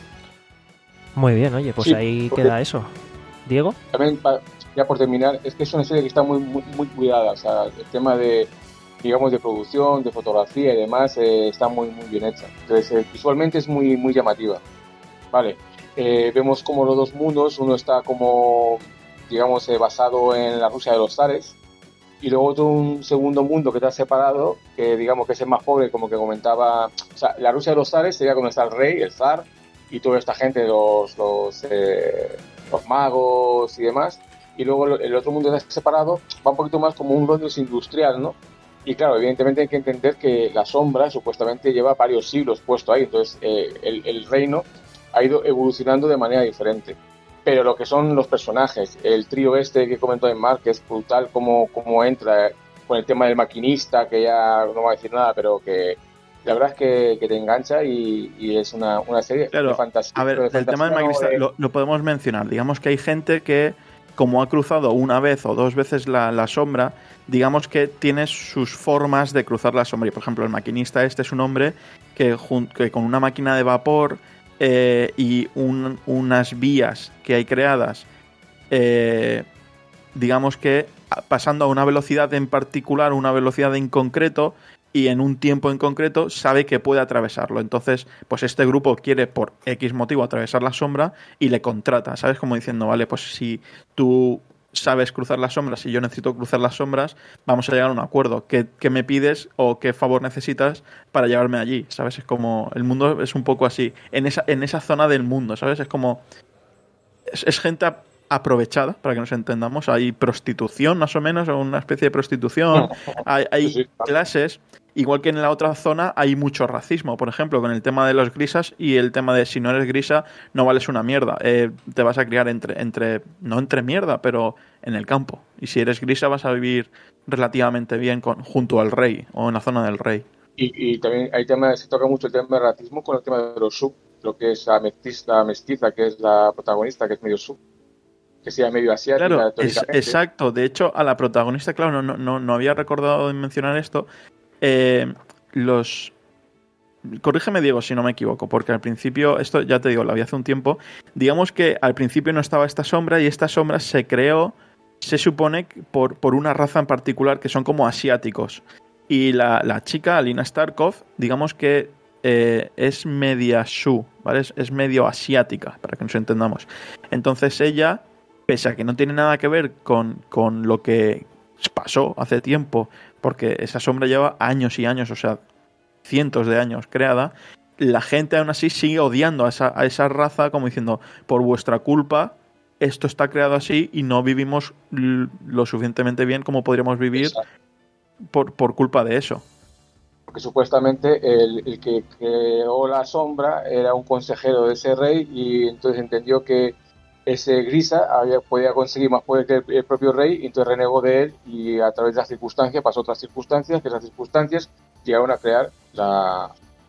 Muy bien, oye, pues Sí, ahí porque- queda eso. ¿Diego? También, pa- ya por terminar, es que es una serie que está muy, muy, muy cuidada. O sea, el tema de, digamos, de producción, de fotografía y demás, eh, está muy, muy bien hecha. Entonces, eh, visualmente es muy, muy llamativa. Vale. Eh, vemos como los dos mundos, uno está como, digamos, eh, basado en la Rusia de los zares, y luego otro un segundo mundo que está separado, que digamos que es el más pobre, como que comentaba. O sea, la Rusia de los zares sería cuando está el rey, el zar, y toda esta gente, los, los, eh, los magos y demás. Y luego el otro mundo está separado, va un poquito más como un Londres industrial, ¿no? Y claro, evidentemente hay que entender que la sombra supuestamente lleva varios siglos puesto ahí, entonces eh, el, el reino ha ido evolucionando de manera diferente. pero lo que son los personajes, el trío este que comentó en Mark, que es brutal como, como entra con el tema del maquinista, que ya no va a decir nada, pero que la verdad es que, que te engancha y, y es una, una serie claro, de fantasía. A ver, de el tema del maquinista de... lo, lo podemos mencionar. Digamos que hay gente que, como ha cruzado una vez o dos veces la, la sombra, digamos que tiene sus formas de cruzar la sombra. Y, por ejemplo, el maquinista este es un hombre que, jun- que con una máquina de vapor eh, y un, unas vías que hay creadas, eh, digamos que pasando a una velocidad en particular, una velocidad en concreto y en un tiempo en concreto, sabe que puede atravesarlo. Entonces, pues este grupo quiere por X motivo atravesar la sombra y le contrata, ¿sabes? Como diciendo, vale, pues si tú sabes cruzar las sombras y yo necesito cruzar las sombras, vamos a llegar a un acuerdo. ¿Qué, qué me pides o qué favor necesitas para llevarme allí? ¿Sabes? Es como, el mundo es un poco así, en esa, en esa zona del mundo, ¿sabes? Es como, es, es gente aprovechada, para que nos entendamos. Hay prostitución, más o menos, o una especie de prostitución. Hay, hay Sí, sí. clases, igual que en la otra zona hay mucho racismo, por ejemplo, con el tema de los grisas y el tema de si no eres grisa no vales una mierda. Eh, te vas a criar entre, entre, no entre mierda, pero en el campo. Y si eres grisa vas a vivir relativamente bien con, junto al rey o en la zona del rey. Y, y también hay tema, se toca mucho el tema del racismo con el tema de los sub, lo que es la mestiza, la mestiza, que es la protagonista, que es medio sub, que sea medio asiática. Claro, es, teóricamente. exacto. De hecho, a la protagonista, claro, no, no, no, no había recordado de mencionar esto. Eh, los... Corrígeme, Diego, si no me equivoco, porque al principio, esto ya te digo, lo había hace un tiempo, digamos que al principio no estaba esta sombra y esta sombra se creó, se supone, por, por una raza en particular que son como asiáticos. Y la, la chica, Alina Starkov, digamos que eh, es media Shu, ¿vale? Es, es medio asiática, para que nos entendamos. Entonces ella, pese a que no tiene nada que ver con, con lo que pasó hace tiempo, porque esa sombra lleva años y años, o sea, cientos de años creada, la gente aún así sigue odiando a esa, a esa raza como diciendo, por vuestra culpa esto está creado así y no vivimos l- lo suficientemente bien como podríamos vivir por, por culpa de eso. Porque supuestamente el, el que creó la sombra era un consejero de ese rey y entonces entendió que ese Grisa había, podía conseguir más poder que el, el propio rey y entonces renegó de él y a través de las circunstancias pasó otras circunstancias, que esas circunstancias llegaron a crear la...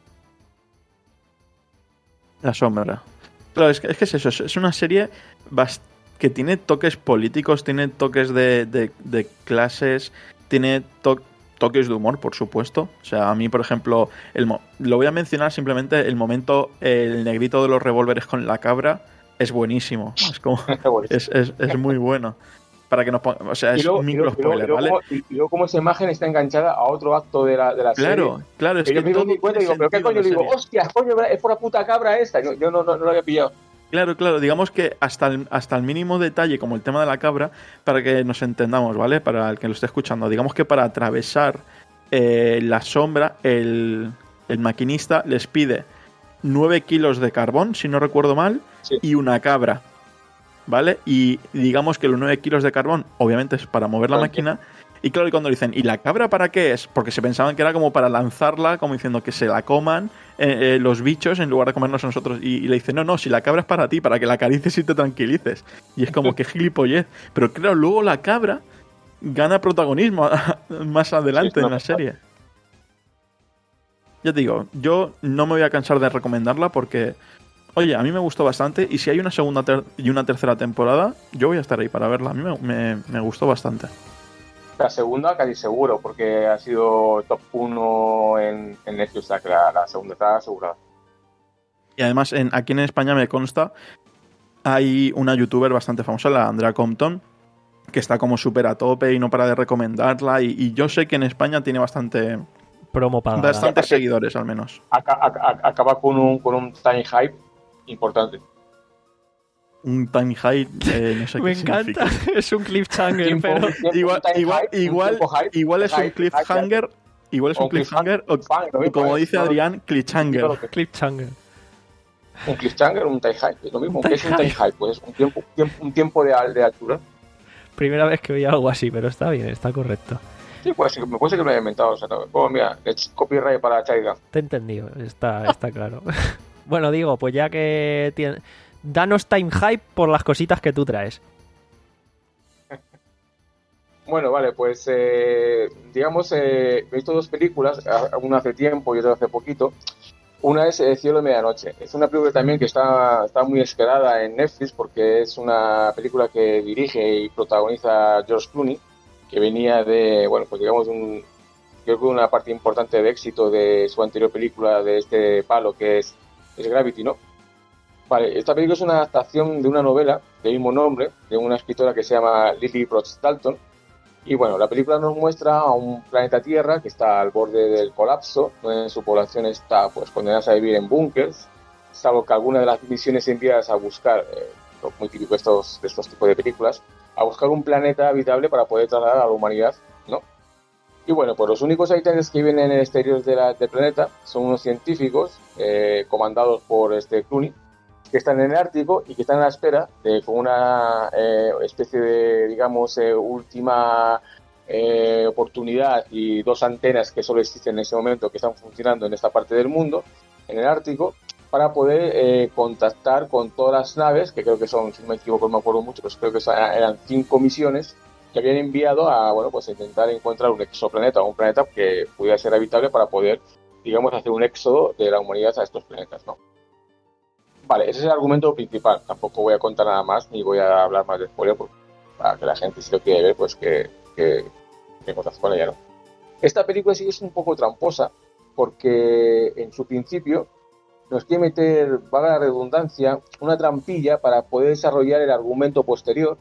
La sombra. Claro, es que es, que es eso, es- es una serie bast- que tiene toques políticos, tiene toques de, de, de clases, tiene to- toques de humor, por supuesto. O sea, a mí, por ejemplo, el mo- lo voy a mencionar simplemente, el momento, el negrito de los revólveres con la cabra es buenísimo. Es como, es, es, es muy bueno. Para que nos pon- o sea, y es luego, un y micro luego- y luego- spoiler, y luego ¿vale? cómo- y- y luego cómo esa imagen está enganchada a otro acto de la, de la Claro, serie. claro, es Que yo que me todo doy cuenta y tiene digo, pero qué sentido en coño, la digo, serie. hostia, coño, es por la puta cabra esta. Yo, yo no, no, no lo había pillado. Claro, claro, digamos que hasta el, hasta el mínimo detalle, como el tema de la cabra, para que nos entendamos, ¿vale? Para el que lo esté escuchando, digamos que para atravesar eh, la sombra, el, el maquinista les pide nueve kilos de carbón, si no recuerdo mal, Sí. y una cabra, ¿vale? Y digamos que los nueve kilos de carbón, obviamente, es para mover la Vale. máquina. Y claro, y cuando dicen, ¿y la cabra para qué es? Porque se pensaban que era como para lanzarla, como diciendo que se la coman eh, eh, los bichos en lugar de comernos a nosotros. Y, y le dicen, no, no, si la cabra es para ti, para que la acaricies y te tranquilices. Y es como que gilipollez. Pero claro, luego la cabra gana protagonismo más adelante Sí, es en una la serie. Ya te digo, yo no me voy a cansar de recomendarla porque, oye, a mí me gustó bastante. Y si hay una segunda ter- y una tercera temporada, yo voy a estar ahí para verla. A mí me, me, me gustó bastante. La segunda casi seguro, porque ha sido top uno en, en Netflix, o sea que la, la segunda está asegurada. Y además, en, aquí en España me consta, hay una youtuber bastante famosa, la Andrea Compton, que está como súper a tope y no para de recomendarla. Y, y yo sé que en España tiene bastante Promo pagada. bastantes seguidores, al menos. Aca- aca- acaba con un, con un tiny hype importante. Un time high, eh, no sé Me qué encanta. significa. Es un cliffhanger, Tiempo- pero... tiempo- Igual, un time igual, hype, un igual, tiempo hype, igual es un hype, cliffhanger. Igual es O un un cliffhanger. O, cliffhanger, lo o mismo, como ¿eh? dice No, no. Adrián, cliffhanger. Cliffhanger. Un cliffhanger, un time hype, es lo mismo. Un ¿Qué es un time time hype? Pues un tiempo, tiempo- un tiempo de, al- de altura. Primera vez que oía algo así, pero está bien, está correcto. Sí, pues me puede ser que me lo haya inventado. O sea, no, oh, mira, es copyright para Chaiga. Te he entendido, está, está claro. Bueno, digo, pues ya que tien- danos time hype por las cositas que tú traes. Bueno, vale, pues eh, digamos, eh, he visto dos películas, una hace tiempo y otra hace poquito. Una es El cielo de medianoche. Es una película también que está, está muy esperada en Netflix porque es una película que dirige y protagoniza George Clooney, que venía de, bueno, pues digamos, un, creo que una parte importante de éxito de su anterior película de este palo que es, es Gravity, ¿no? Vale, esta película es una adaptación de una novela del mismo nombre, de una escritora que se llama Lily Brock Dalton. Y bueno, la película nos muestra a un planeta Tierra que está al borde del colapso, donde su población está pues condenada a vivir en búnkers, salvo que alguna de las misiones enviadas a buscar, eh, muy típico de estos, de estos tipos de películas, a buscar un planeta habitable para poder trasladar a la humanidad, ¿no? Y bueno, pues los únicos habitantes que viven en el exterior de la, del planeta son unos científicos eh, comandados por este Clooney, que están en el Ártico y que están a la espera de con una eh, especie de, digamos, eh, última eh, oportunidad y dos antenas que solo existen en ese momento que están funcionando en esta parte del mundo, en el Ártico, para poder eh, contactar con todas las naves, que creo que son, si no me equivoco, no me acuerdo mucho, pues creo que eran cinco misiones que habían enviado a, bueno, pues a intentar encontrar un exoplaneta o un planeta que pudiera ser habitable para poder, digamos, hacer un éxodo de la humanidad a estos planetas, ¿no? Vale, ese es el argumento principal. Tampoco voy a contar nada más ni voy a hablar más de spoiler pues, para que la gente, si lo quiere ver, pues que, que, que contacte con ella, ¿no? Esta película sí es un poco tramposa porque en su principio nos quiere meter, valga la redundancia, una trampilla para poder desarrollar el argumento posterior,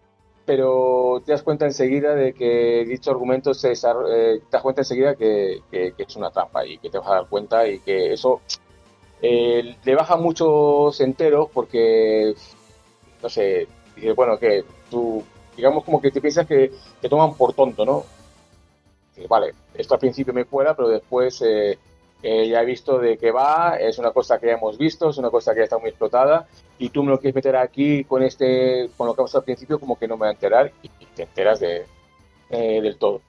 pero te das cuenta enseguida de que dicho argumento se desarrolla, eh, te das cuenta enseguida que, que, que es una trampa y que te vas a dar cuenta y que eso eh, le baja muchos enteros porque, no sé, dices, bueno, que tú, digamos como que te piensas que te toman por tonto, ¿no? Que, vale, esto al principio me cuela, pero después eh, eh, ya he visto de qué va, es una cosa que ya hemos visto, es una cosa que ya está muy explotada y tú me lo quieres meter aquí con este, con lo que ha pasado al principio, como que no me va a enterar y te enteras de, eh, del todo.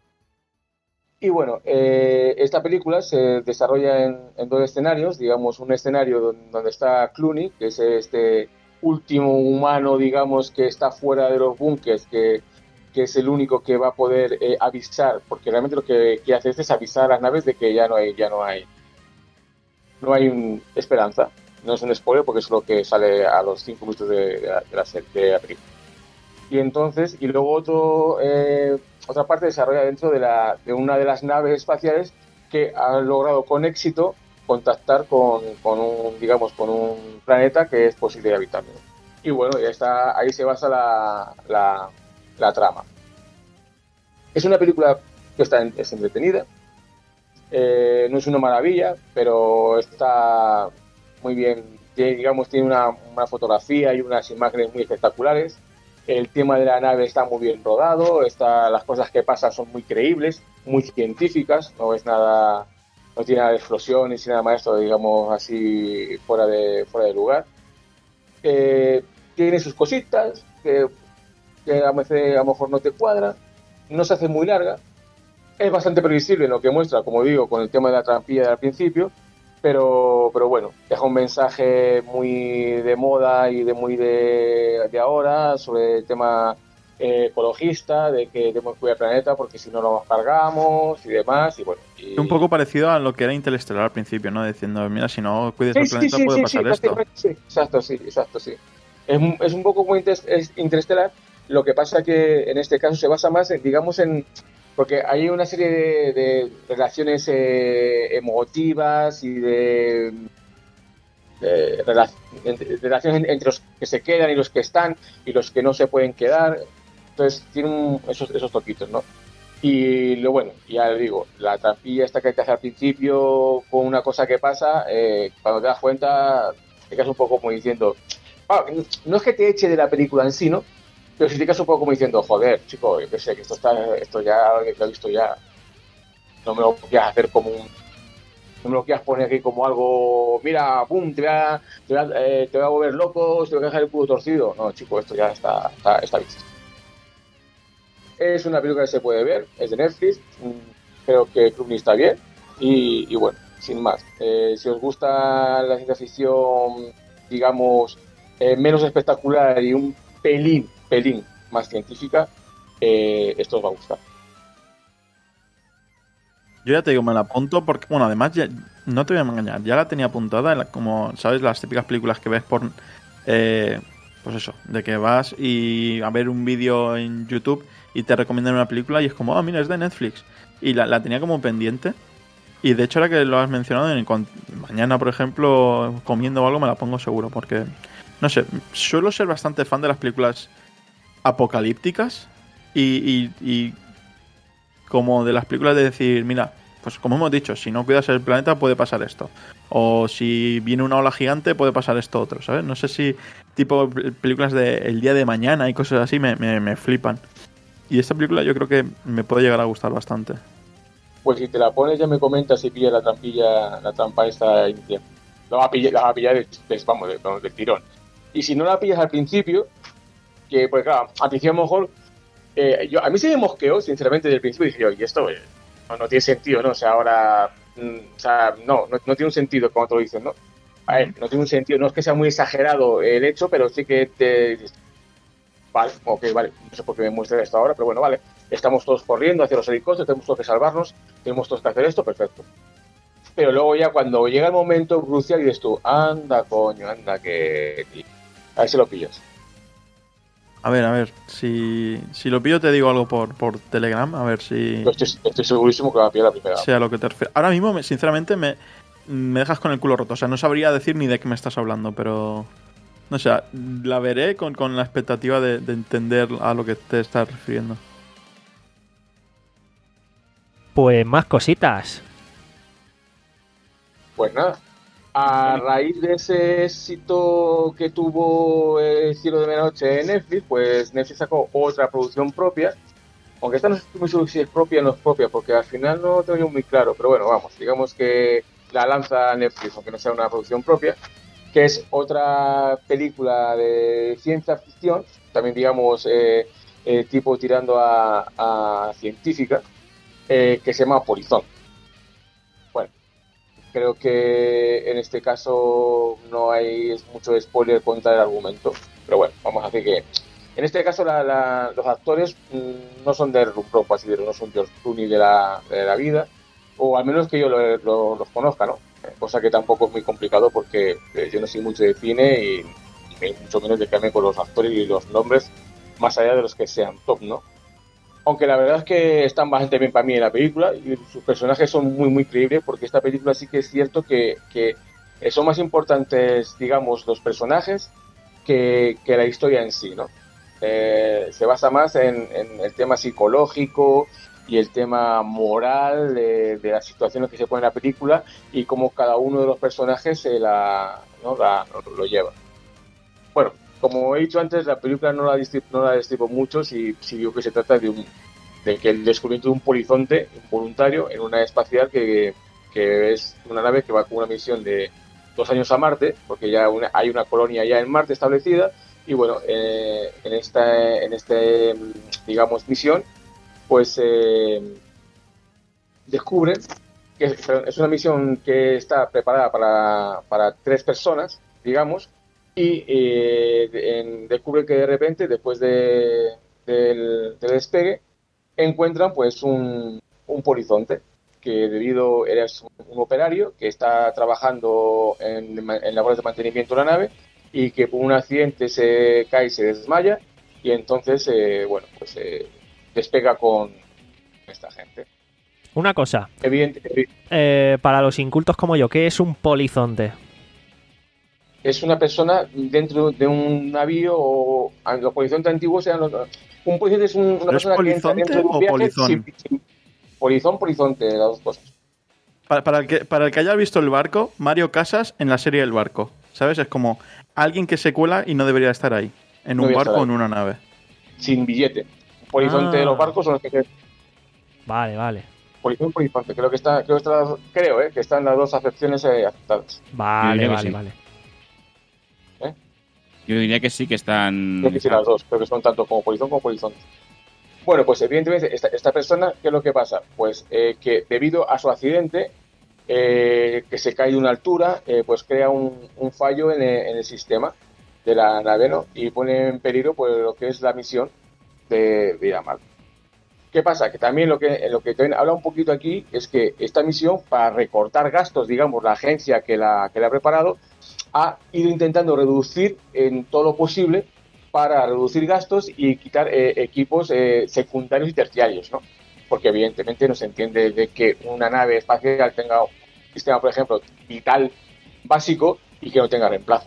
Y bueno, eh, esta película se desarrolla en, en dos escenarios, digamos un escenario donde, donde está Clooney, que es este último humano, digamos, que está fuera de los búnkers, que, que es el único que va a poder eh, avisar, porque realmente lo que, que hace es avisar a las naves de que ya no hay, ya no hay, no hay un, esperanza. No es un spoiler porque es lo que sale a los cinco minutos de, de, la, de, la, de la película. Y entonces, y luego otro, eh, otra parte desarrolla dentro de, la, de una de las naves espaciales que ha logrado con éxito contactar con, con un, digamos, con un planeta que es posible de habitable. Y bueno, ya está, ahí se basa la, la, la trama. Es una película que está en, es entretenida, eh, no es una maravilla, pero está muy bien, tiene, digamos, tiene una, una fotografía y unas imágenes muy espectaculares. El tema de la nave está muy bien rodado, está, las cosas que pasan son muy creíbles, muy científicas, no es nada, no tiene nada de explosiones y nada más esto, digamos así, fuera de, fuera de lugar. Eh, tiene sus cositas que, que a, veces, a lo mejor no te cuadran, no se hace muy larga, es bastante previsible en lo que muestra, como digo, con el tema de la trampilla al principio, pero, pero bueno, deja un mensaje muy de moda y de muy de, de ahora sobre el tema eh, ecologista, de que debemos cuidar el planeta porque si no lo cargamos y demás, y bueno. Y... Un poco parecido a lo que era Interestelar al principio, ¿no? Diciendo, mira, si no cuides sí, el planeta sí, sí, puede sí, pasar sí, esto. Sí, exacto, sí, exacto, sí. Es, es un poco como Interestelar, lo que pasa que en este caso se basa más, en, digamos, en... Porque hay una serie de, de relaciones eh, emotivas y de, de, de, de relaciones entre los que se quedan y los que están y los que no se pueden quedar. Entonces tiene un, esos, esos toquitos, ¿no? Y lo bueno, ya le digo, la trampilla esta que te hace al principio con una cosa que pasa, eh, cuando te das cuenta te quedas un poco como diciendo... Ah, no es que te eche de la película en sí, ¿no? Pero si te quedas un poco como diciendo, joder, chico, yo qué sé, que esto está, esto ya lo he visto ya. No me lo quieras hacer como un... No me lo quieras poner aquí como algo... Mira, pum, te voy a, te voy a, eh, te voy a volver loco, te voy a dejar el culo torcido. No, chico, esto ya está, está, está visto. Es una película que se puede ver, es de Netflix. Creo que Clooney está bien. Y, y bueno, sin más. Eh, si os gusta la ciencia ficción, digamos... eh, menos espectacular y un pelín, pelín más científica, eh, esto os va a gustar. Yo ya te digo, me la apunto porque, bueno, además, ya, no te voy a engañar, ya la tenía apuntada, en la- como, ¿sabes? Las típicas películas que ves por, eh, pues eso, de que vas y a ver un vídeo en YouTube y te recomiendan una película y es como, ah, mira, es de Netflix. Y la, la tenía como pendiente. Y de hecho, ahora que lo has mencionado, en, con- mañana, por ejemplo, comiendo algo, me la pongo seguro porque, no sé, suelo ser bastante fan de las películas apocalípticas y, y, y como de las películas de decir, mira, pues como hemos dicho, si no cuidas el planeta puede pasar esto. O si viene una ola gigante puede pasar esto otro, ¿sabes? No sé si tipo películas de El día de mañana y cosas así me, me, me flipan. Y esta película yo creo que me puede llegar a gustar bastante. Pues si te la pones ya me comentas si pilla la trampilla, la trampa esta inicial. La va a pillar, la va a pillar de, de- vamos, de- vamos, del tirón. Y si no la pillas al principio, que pues claro, al principio a lo mejor, eh, yo, a mí se me mosqueó, sinceramente, desde el principio dije, oye, esto eh, no, no tiene sentido, ¿no? O sea, ahora, mm, o sea, no, no, no tiene un sentido como te lo dicen, ¿no? A ver, no tiene un sentido, no es que sea muy exagerado el hecho, pero sí que te dices, vale, ok, vale, no sé por qué me muestra esto ahora, pero bueno, vale, estamos todos corriendo hacia los helicópteros, tenemos todos que salvarnos, tenemos todos que hacer esto, perfecto. Pero luego ya cuando llega el momento crucial dices tú, anda coño, anda que... A ver si lo pillas. A ver, a ver, si, si lo pillo te digo algo por, por Telegram, a ver si Yo estoy, estoy segurísimo que va a pillar la primera. sea lo que te refieres. Ahora mismo, me- sinceramente, me, me dejas con el culo roto. O sea, no sabría decir ni de qué me estás hablando, pero... No sé, la veré con, con la expectativa de, de entender a lo que te estás refiriendo. Pues más cositas. Pues nada, a raíz de ese éxito que tuvo El cielo de medianoche en Netflix, pues Netflix sacó otra producción propia, aunque esta no estoy muy seguro si es propia o no es propia, porque al final no tengo yo muy claro, pero bueno, vamos, digamos que la lanza Netflix, aunque no sea una producción propia, que es otra película de ciencia ficción, también digamos eh, eh, tipo tirando a, a científica, eh, que se llama Polizón. Bueno, creo que en este caso no hay mucho spoiler contra el argumento, pero bueno, vamos a decir que en este caso la, la, los actores mmm, no son de Rumprop, así de, no son George Clooney de la, de la vida, o al menos que yo lo, lo, los conozca, ¿no? Cosa que tampoco es muy complicado porque eh, yo no soy mucho de cine y, y mucho menos de quedarme con los actores y los nombres más allá de los que sean top, ¿no? Aunque la verdad es que están bastante bien para mí en la película y sus personajes son muy muy creíbles, porque esta película sí que es cierto que, que son más importantes, digamos, los personajes que, que la historia en sí, ¿no? Eh, se basa más en, en el tema psicológico y el tema moral de, de las situaciones que se ponen en la película y cómo cada uno de los personajes se la, ¿no? la lo, lo lleva. Bueno, como he dicho antes, la película no la destripo, no la destripo mucho si, si digo que se trata de un de que el descubrimiento de un polizonte involuntario en una espacial que, que es una nave que va con una misión de dos años a Marte, porque ya una, hay una colonia ya en Marte establecida, y bueno, eh, en esta en este digamos misión, pues eh, descubren que es, es una misión que está preparada para, para tres personas, digamos, y eh, en, descubre que de repente, después de, del, del despegue, encuentran pues un, un polizonte que debido eres un, un operario que está trabajando en, en labores de mantenimiento de la nave y que por un accidente se cae y se desmaya y entonces eh, bueno pues eh, despega con esta gente. Una cosa, Evidente, evidente. Eh, para los incultos como yo, ¿qué es un polizonte? Es una persona dentro de un navío o los polizontes antiguos eran los, un polizonte es un, una persona que entra dentro de un viaje polizón? Sin, sin, polizón, polizonte, las dos cosas. Para, para, el que, para el que haya visto El Barco, Mario Casas en la serie El Barco, ¿sabes? Es como alguien que se cuela y no debería estar ahí, en No un debería barco estar o ahí. en una nave. Sin billete. Polizonte Ah. de los barcos son los que se... Vale, vale. Polizón, polizonte, creo que está, creo que está, creo, eh, que están las dos acepciones eh, aceptadas. Vale, diría que vale, sí. vale. ¿eh? Yo diría que sí que están... Creo que sí, las dos, creo que son tanto como polizón como polizonte. Bueno, pues evidentemente esta, esta persona, ¿qué es lo que pasa? Pues eh, que debido a su accidente, eh, que se cae de una altura, eh, pues crea un, un fallo en el, en el sistema de la nave, ¿no? Y pone en peligro pues lo que es la misión de, de ir a Marte. ¿Qué pasa? Que también lo que, lo que también habla un poquito aquí es que esta misión, para recortar gastos, digamos, la agencia que la, que la ha preparado, ha ido intentando reducir en todo lo posible para reducir gastos y quitar eh, equipos eh, secundarios y terciarios, ¿no? Porque evidentemente no se entiende de que una nave espacial tenga un sistema, por ejemplo, vital básico y que no tenga reemplazo.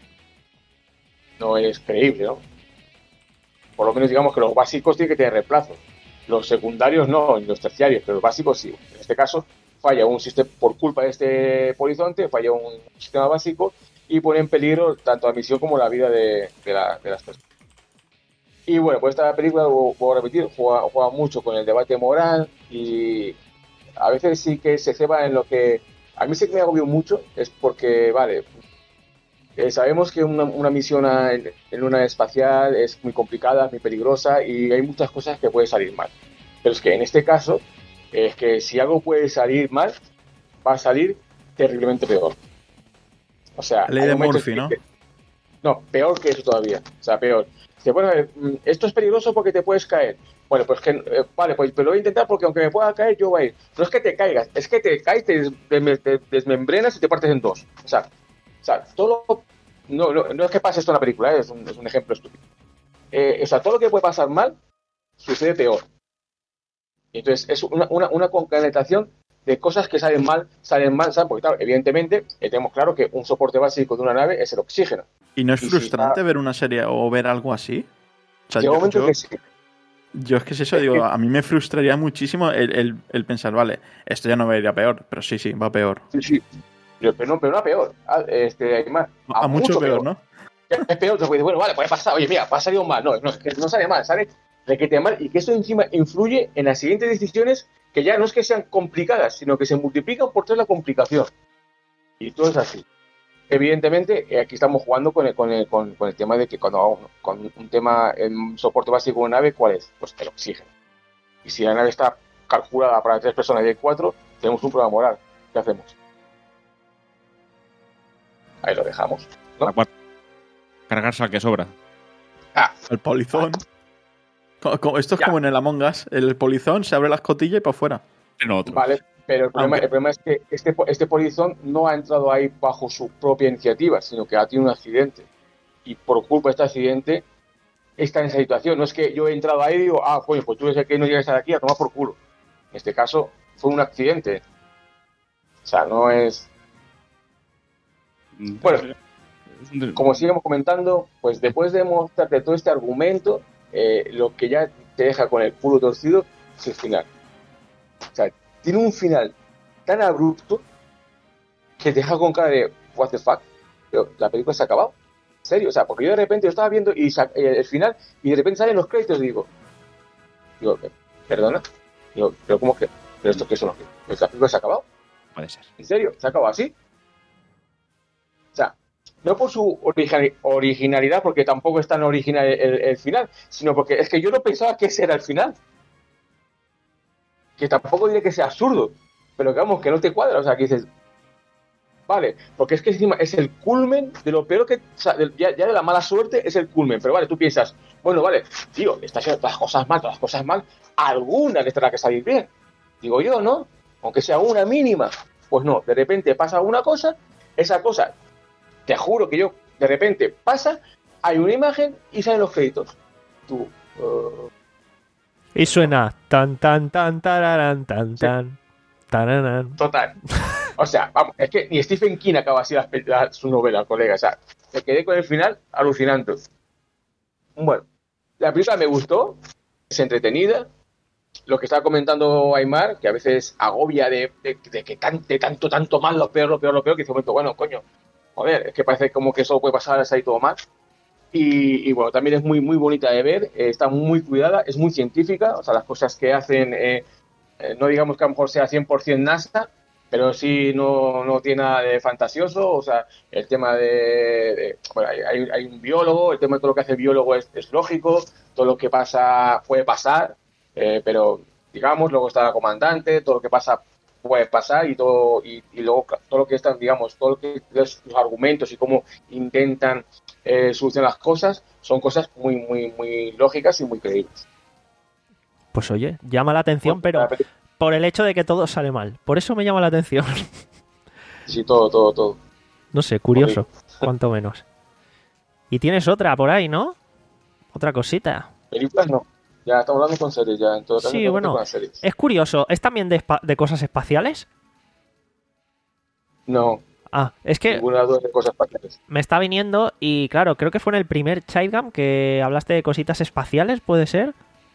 No es creíble, ¿no? Por lo menos digamos que los básicos tienen que tener reemplazo. Los secundarios no, ni los terciarios, pero los básicos sí. En este caso, falla un sistema, por culpa de este polizonte, falla un sistema básico y pone en peligro tanto la misión como la vida de, de, la, de las personas. Y bueno, pues esta película, puedo repetir, juega, juega mucho con el debate moral y a veces sí que se ceba en lo que a mí sí que me agobió mucho, es porque, vale, eh, sabemos que una, una misión a, en, en una espacial es muy complicada, muy peligrosa y hay muchas cosas que pueden salir mal. Pero es que en este caso, es que si algo puede salir mal, va a salir terriblemente peor. O sea, ley de Murphy, ¿no? Que, no, peor que eso todavía. O sea, peor. Dice, bueno, esto es peligroso porque te puedes caer. Bueno, pues que, eh, vale, pues pero lo voy a intentar porque aunque me pueda caer, yo voy a ir. No es que te caigas, es que te caes, te, des, te desmembrenas y te partes en dos. O sea, o sea todo lo, no, no, no es que pase esto en la película, ¿eh? es, un, es un ejemplo estúpido. Eh, o sea, todo lo que puede pasar mal sucede peor. Y entonces es una, una, una concatenación de cosas que salen mal, salen mal, ¿sabes? Porque claro, evidentemente eh, tenemos claro que un soporte básico de una nave es el oxígeno. ¿Y no es y frustrante si está... ver una serie o ver algo así? O sea, Llega un momento yo, que sí. Yo es que es eso, digo, a mí me frustraría muchísimo el, el, el pensar, vale, esto ya no va a ir a peor, pero sí, sí, va peor. Sí, sí, pero, pero no, pero no a peor, a, este, además, a, a mucho, mucho peor, peor, ¿no? Es peor, te puedes decir, bueno, vale, puede pasar, oye, mira, ha salido mal, no, no, que no sale mal, sale requete mal, y que eso encima influye en las siguientes decisiones que ya no es que sean complicadas, sino que se multiplican por toda la complicación. Y todo es así. Evidentemente, aquí estamos jugando con el, con el, con, con el tema de que cuando con un tema en soporte básico de una nave, ¿cuál es? Pues el oxígeno. Y si la nave está calculada para tres personas y hay cuatro, tenemos un problema moral. ¿Qué hacemos? Ahí lo dejamos, ¿no? Cargarse al que sobra. Ah, el polizón. Esto es ya. Como en el Among Us. El polizón se abre la escotilla y para afuera. No, otro. Vale. Pero el problema, el problema es que este, este polizón no ha entrado ahí bajo su propia iniciativa, sino que ha tenido un accidente. Y por culpa de este accidente está en esa situación. No es que yo he entrado ahí y digo, ah, coño, pues tú eres que no llegas a aquí a tomar por culo. En este caso fue un accidente. O sea, no es... Bueno, como sigamos comentando, pues después de mostrarte todo este argumento, eh, lo que ya te deja con el culo torcido es el final. O sea, tiene un final tan abrupto que te deja con cara de what the fuck, pero la película se ha acabado, en serio, o sea, porque yo de repente lo estaba viendo y el final y de repente salen los créditos y digo, digo, perdona, digo, pero ¿cómo que? ¿Pero esto qué son los créditos? ¿La película se ha acabado? Puede ser. ¿En serio? ¿Se ha acabado así? O sea, no por su origi- originalidad, porque tampoco es tan original el, el, el final, sino porque es que yo no pensaba que ese era el final. Que tampoco diré que sea absurdo, pero que vamos, que no te cuadra, o sea, que dices, vale, porque es que encima es el culmen de lo peor que, o sea, de, ya, ya de la mala suerte es el culmen, pero vale, tú piensas, bueno, vale, tío, le está haciendo todas las cosas mal, todas las cosas mal, alguna le tendrá que salir bien, digo yo, ¿no? Aunque sea una mínima, pues no, de repente pasa una cosa, esa cosa, te juro que yo, de repente pasa, hay una imagen y salen los créditos, tú, uh, y suena tan, tan, tan, tararán, tan, tan, tararán. Total. O sea, vamos, es que ni Stephen King acaba así la, la, su novela, colega. O sea, me quedé con el final alucinante. Bueno, la película me gustó, es entretenida. Lo que estaba comentando Aymar, que a veces agobia de, de, de que cante tanto, tanto mal, lo peor, lo peor, lo peor, que dice un momento, bueno, coño, joder, es que parece como que eso puede pasar así todo mal. Y, y bueno, también es muy muy bonita de ver, eh, está muy cuidada, es muy científica, o sea, las cosas que hacen, eh, eh, no digamos que a lo mejor sea cien por ciento NASA, pero sí no, no tiene nada de fantasioso, o sea, el tema de... de bueno, hay, hay un biólogo, el tema de todo lo que hace el biólogo es, es lógico, todo lo que pasa puede pasar, eh, pero digamos, luego está la comandante, todo lo que pasa puede pasar y todo y, y luego todo lo que están, digamos, todo lo que los, los argumentos y cómo intentan eh, soluciona las cosas, son cosas muy, muy, muy lógicas y muy creíbles. Pues oye, llama la atención, Bueno, pero la peli- por el hecho de que todo sale mal. Por eso me llama la atención. Sí, todo, todo, todo. No sé, curioso, cuanto menos. Y tienes otra por ahí, ¿no? Otra cosita. Películas no. Ya estamos hablando con series, ya en todo caso. Sí, estamos bueno, con las series. es curioso. ¿Es también de, espa- de cosas espaciales? No, Ah, es que ninguna duda de cosas espaciales. me está viniendo y claro, creo que fue en el primer Childgam que hablaste de cositas espaciales, ¿puede ser?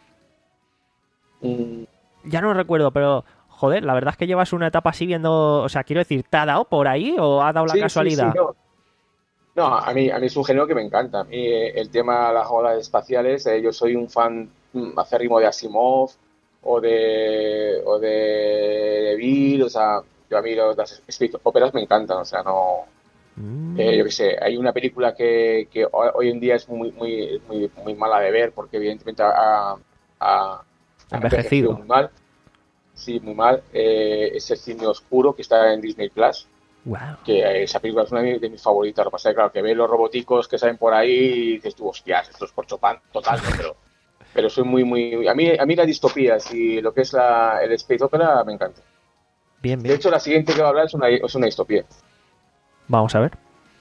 Mm, Ya no recuerdo, pero joder, la verdad es que llevas una etapa así viendo, o sea, quiero decir, ¿te ha dado por ahí o ha dado la sí, sí, casualidad? sí, no. No, a mí, a mí es un género que me encanta. A mí eh, el tema de las olas espaciales, eh, yo soy un fan mm, acérrimo de Asimov o de o de Neville, o sea, yo a mí los, las space operas me encantan, o sea, no, Mm, eh, yo qué sé, hay una película que, que ho- hoy en día es muy muy muy muy mala de ver porque evidentemente ha, ha- ha Envejecido. muy mal, sí, muy mal. Eh, es El Cine Oscuro, que está en Disney Plus. wow. Que eh, esa película es una de mis favoritas. Lo que pasa es que, claro, que ves los roboticos que salen por ahí y dices tú, hostias, esto es por Chopin, total, ¿no? Pero, pero soy muy, muy... A mí, a mí las distopías y lo que es la, el space opera me encanta. Bien, De bien. hecho, la siguiente que voy a hablar es una, es una distopía. Vamos a ver.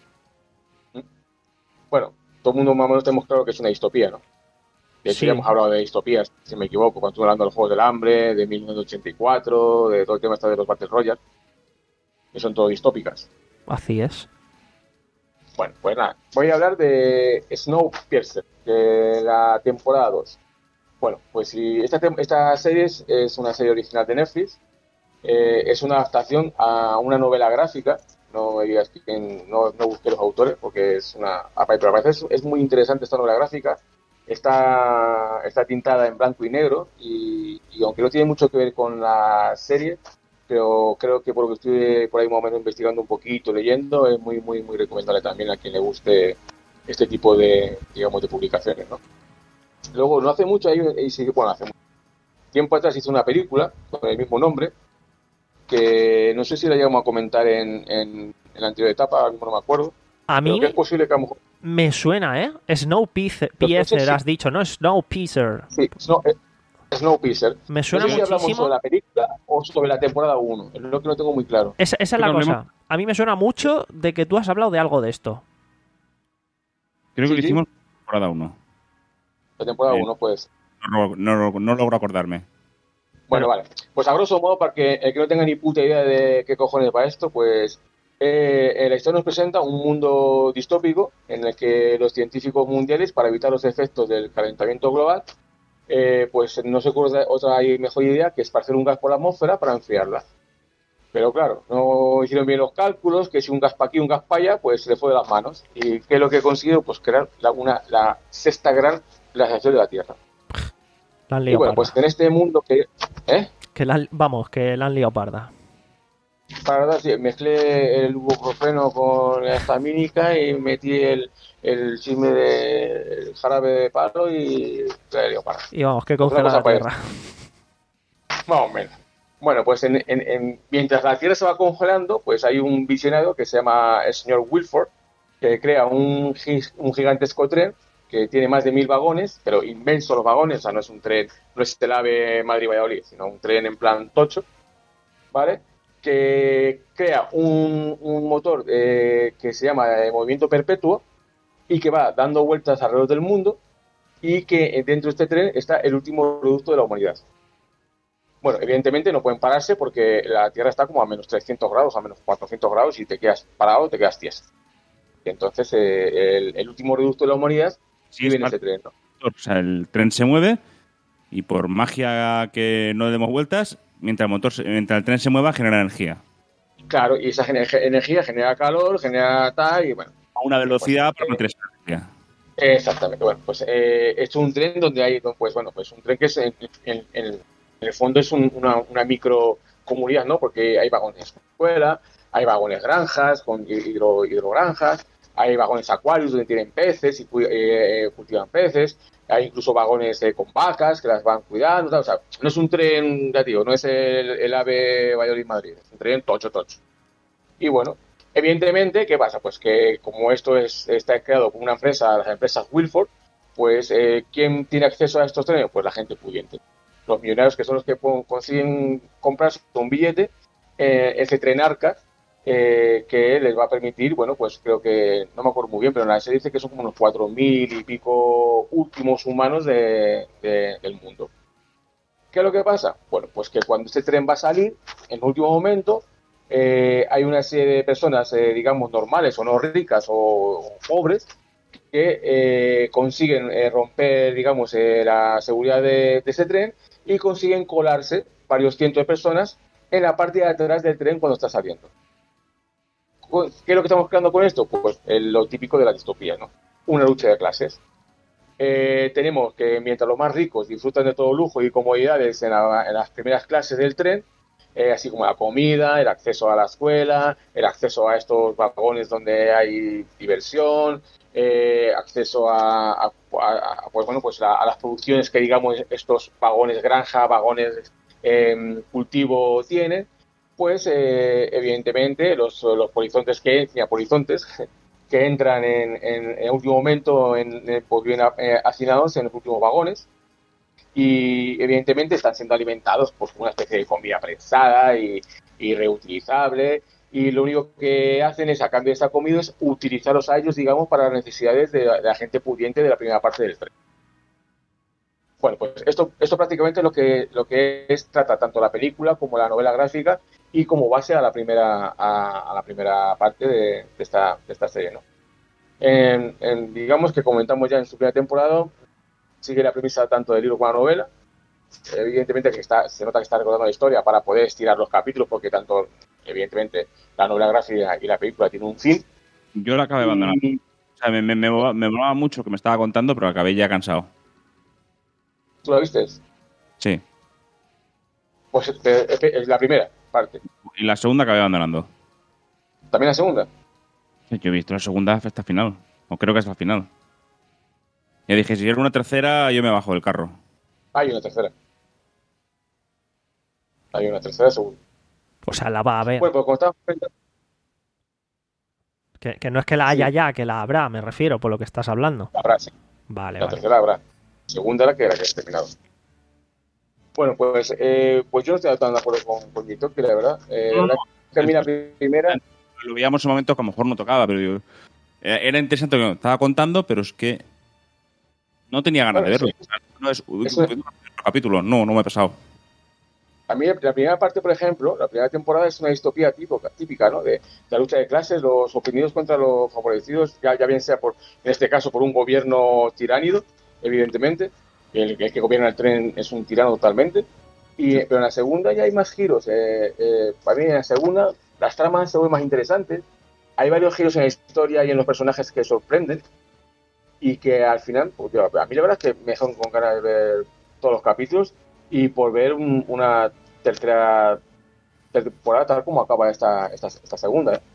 Bueno, todo el mundo más o menos tenemos claro que es una distopía, ¿no? De hecho, Sí. ya hemos hablado de distopías, si me equivoco, cuando estuve hablando de los Juegos del Hambre, de mil novecientos ochenta y cuatro, de todo el tema este de los Battle Royale, que son todo distópicas. Así es. Bueno, pues nada, voy a hablar de Snowpiercer, de la temporada dos. Bueno, pues si esta, tem- esta serie es, es una serie original de Netflix, eh, es una adaptación a una novela gráfica, no me digas que no, no busqué los autores porque es una... Pero a veces es muy interesante esta novela gráfica, está, está tintada en blanco y negro y, y aunque no tiene mucho que ver con la serie, pero creo que por lo que estuve por ahí más o menos investigando un poquito, leyendo, es muy, muy, muy recomendable también a quien le guste este tipo de, digamos, de publicaciones, ¿no? Luego, no hace mucho, hay, y sí, bueno, hace mucho tiempo atrás hice una película con el mismo nombre, que no sé si la llegamos a comentar en, en, en la anterior etapa, ahora mismo no me acuerdo, A pero mí que es posible que a lo mejor... me suena, ¿eh? Snowpiercer, Pero entonces sí. has dicho, ¿no? Snowpiercer. Sí, Snow, eh, Snowpiercer. Me suena no sé si hablamos muchísimo. sobre la película o sobre la temporada uno, es lo que no tengo muy claro. Esa, esa es la ¿Qué problema? cosa. A mí me suena mucho de que tú has hablado de algo de esto. Creo que Sí, lo sí. hicimos en la temporada uno. La temporada Bien. uno, pues... No, no, no logro acordarme. Bueno, vale. Pues a grosso modo, para que el que no tenga ni puta idea de qué cojones va esto, pues eh, eh, la historia nos presenta un mundo distópico en el que los científicos mundiales, para evitar los efectos del calentamiento global, eh, pues no se ocurre otra y mejor idea que esparcir un gas por la atmósfera para enfriarla. Pero claro, no hicieron bien los cálculos, que si un gas para aquí, un gas para allá, pues se le fue de las manos. ¿Y qué es lo que consiguió? Pues crear la, una, la sexta gran glaciación de la Tierra. La han Y liado bueno, parda. pues en este mundo que... ¿Eh? Que la han- vamos, que la han liado parda. Para verdad, sí, mezclé el ibuprofeno con la estamínica y metí el, el chisme del jarabe de palo y la lío para. Y vamos, que Otra congela cosa la para Tierra. Más o menos. Bueno, pues en, en- en- mientras la Tierra se va congelando, pues hay un visionario que se llama el señor Wilford, que crea un, gi- un gigantesco tren que tiene más de mil vagones, pero inmensos los vagones, o sea, no es un tren, no es el AVE Madrid-Valladolid, sino un tren en plan tocho, ¿vale? Que crea un, un motor eh, que se llama eh, movimiento perpetuo y que va dando vueltas alrededor del mundo y que eh, dentro de este tren está el último producto de la humanidad. Bueno, evidentemente no pueden pararse porque la Tierra está como a menos trescientos grados, a menos cuatrocientos grados y te quedas parado, te quedas tieso. Y entonces eh, el, el último reducto de la humanidad Sí, vive es en ese tren, ¿no? O sea, el tren se mueve y por magia que no le demos vueltas, mientras el, motor, se- mientras el tren se mueva, genera energía. Claro, y esa gener- energía genera calor, genera tal, y bueno. A una velocidad Pues, para mantener esa energía. Exactamente, bueno, pues eh, es un tren donde hay, pues bueno, pues un tren que es en, en- en- en el fondo es un- una, una micro comunidad, ¿no? Porque hay vagones con escuela, hay vagones granjas, con hidro, hidrogranjas, hay vagones acuarios donde tienen peces y cu- eh, cultivan peces, hay incluso vagones eh, con vacas que las van cuidando, tal, o sea, no es un tren, ya digo, no es el, el AVE Valladolid-Madrid, es un tren tocho, tocho. Y bueno, Evidentemente, ¿qué pasa? Pues que como esto es, está creado por una empresa, las empresas Wilford, pues eh, ¿quién tiene acceso a estos trenes? Pues la gente pudiente. Los millonarios, que son los que consiguen comprarse un billete, eh, ese tren Arca, eh, que les va a permitir, bueno, pues creo que, no me acuerdo muy bien, pero en la serie dice que son como unos cuatro mil y pico últimos humanos de, de, del mundo. ¿Qué es lo que pasa? Bueno, pues que cuando este tren va a salir, en el último momento, eh, hay una serie de personas, eh, digamos, normales o no ricas o, o pobres, que eh, consiguen eh, romper, digamos, eh, la seguridad de, de ese tren y consiguen colarse varios cientos de personas en la parte de atrás del tren cuando está saliendo. ¿Qué es lo que estamos creando con esto? Pues eh, lo típico de la distopía, ¿no? Una lucha de clases. Eh, tenemos que mientras los más ricos disfrutan de todo lujo y comodidades en, la, en las primeras clases del tren, eh, así como la comida, el acceso a la escuela, el acceso a estos vagones donde hay diversión, eh, acceso a, a, a, pues, bueno, pues a, a las producciones que, digamos, estos vagones granja, vagones eh, cultivo tienen, pues eh, evidentemente los, los polizontes que, ya, polizontes, que entran en, en, en último momento en, en, pues bien eh, hacinados en los últimos vagones y evidentemente están siendo alimentados pues, por una especie de comida prensada y, y reutilizable, y lo único que hacen es, a cambio de esa comida, es utilizarlos a ellos, digamos, para las necesidades de la, de la gente pudiente de la primera parte del tren. Bueno, pues esto, esto prácticamente es lo que, lo que es, trata tanto la película como la novela gráfica y como base a la primera, a, a la primera parte de, de, esta, de esta serie, ¿no? En, en, digamos que comentamos ya en su primera temporada, sigue la premisa tanto del libro como la novela. Evidentemente que está, se nota que está recordando la historia para poder estirar los capítulos, porque tanto, evidentemente, la novela gráfica y la película tienen un fin. Yo la acabé abandonando. Y... O sea, me, me, me, me molaba mucho que me estaba contando, pero acabé ya cansado. ¿Tú la viste? Sí. Pues es la primera parte. Y la segunda acabé abandonando. ¿También la segunda? Yo he visto la segunda hasta final. O creo que es la final. Ya dije, si era una tercera, yo me bajo del carro. Hay una tercera. Hay una tercera, seguro. O sea, la va a ver. Bueno, pues como estaba... Que, que no es que la haya sí. ya, que la habrá, me refiero, por lo que estás hablando. La habrá, sí. Vale, la vale. tercera habrá. Segunda la que era que he terminado. Bueno, pues eh, pues yo no estoy tan de acuerdo con, con Gito, que la verdad. Eh, no, no. Termina primera. Lo veíamos en un momento que a lo mejor no tocaba, pero yo, era interesante lo que me estaba contando, pero es que no tenía ganas bueno, de verlo. Sí. No es un capítulo, no, no me ha pasado. A mí la primera parte, por ejemplo, la primera temporada es una distopía típica, típica, ¿no? De, de la lucha de clases, los oprimidos contra los favorecidos, ya, ya bien sea por, en este caso, por un gobierno tiránido, evidentemente. El, el que gobierna el tren es un tirano totalmente. Y, pero en la segunda ya hay más giros. Eh, eh, para mí en la segunda las tramas se vuelven más interesantes. Hay varios giros en la historia y en los personajes que sorprenden. Y que al final, pues, yo, a mí la verdad es que me dejan con ganas de ver todos los capítulos y por ver un, una tercera temporada tal como acaba esta, esta, esta segunda. ¿eh?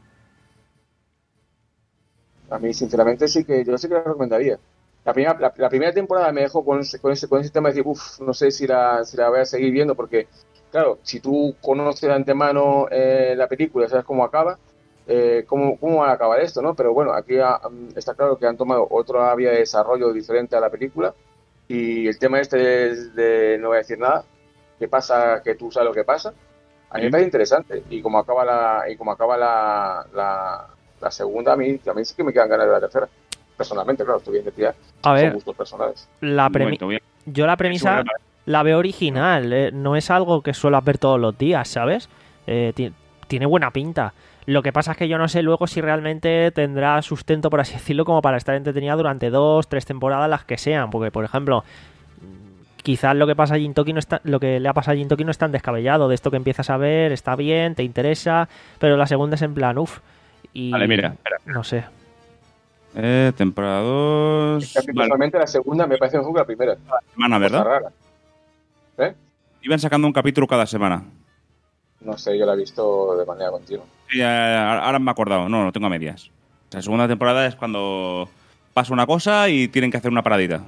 A mí, sinceramente, sí que yo sí que la recomendaría. La primera, la, la primera temporada me dejó con ese, con ese, con ese tema de decir, uff, no sé si la, si la voy a seguir viendo, porque, claro, si tú conoces de antemano eh, la película, sabes cómo acaba, eh, cómo, cómo va a acabar esto, ¿no? Pero bueno, aquí ha, está claro que han tomado otra vía de desarrollo diferente a la película, y el tema este es de, no voy a decir nada, que pasa, que tú sabes lo que pasa, a mí me parece interesante, y como acaba la, y como acaba la, la, la segunda, a mí, a mí sí que me quedan ganas de la tercera. Personalmente, claro, estoy bien de tirar. A ver, son gustos personales. La premi- yo la premisa la veo original, eh, no es algo que suelo ver todos los días, ¿sabes? Eh, t- tiene buena pinta. Lo que pasa es que yo no sé luego si realmente tendrá sustento, por así decirlo, como para estar entretenida durante dos, tres temporadas, las que sean. Porque, por ejemplo, quizás lo que pasa a Gintoki no está, lo que le ha pasado a Gintoki no es tan descabellado. De esto que empiezas a ver, está bien, te interesa, pero la segunda es en plan, uff. Y vale, mira, espera. No sé. Eh, temporada dos... Es que personalmente vale. La segunda me parece mejor que la primera. Semana, ¿verdad? Rara. ¿Eh? Iban sacando un capítulo cada semana. No sé, yo la he visto de manera continua. Sí, ahora me he acordado. No, no tengo a medias. La segunda temporada es cuando pasa una cosa y tienen que hacer una paradita.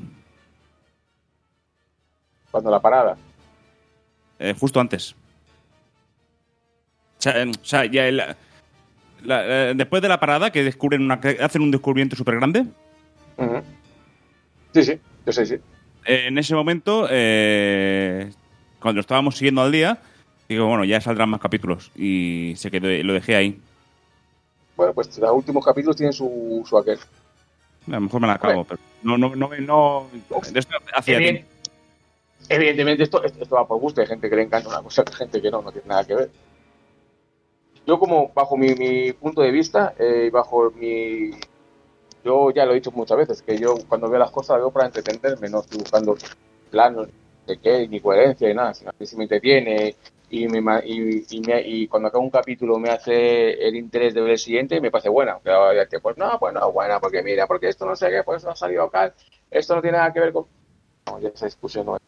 ¿Cuándo la parada? Eh, justo antes. O sea, eh, o sea ya el... la, eh, después de la parada, que descubren una, que hacen un descubrimiento súper grande. Uh-huh. Sí, sí, yo sé, sí. Eh, en ese momento, eh, cuando estábamos siguiendo al día, digo, bueno, ya saldrán más capítulos. Y se quedó, lo dejé ahí. Bueno, pues los últimos capítulos tienen su, su aquel. A lo mejor me la acabo, pero no, no, no, no esto hacía Evident, tiempo. evidentemente esto, esto va por gusto, hay gente que le encanta una cosa, hay gente que no, no tiene nada que ver. Yo como, bajo mi, mi punto de vista, eh, bajo mi... Yo ya lo he dicho muchas veces, que yo cuando veo las cosas las veo para entretenerme, no estoy buscando planos de qué, ni coherencia, ni nada, sino que si me entretiene y, me, y, y, me, y cuando acabo un capítulo me hace el interés de ver el siguiente, me parece buena. Pero, pues no, pues no, buena, porque mira, porque esto no sé qué, pues no ha salido acá, esto no tiene nada que ver con... No, ya esa discusión no es.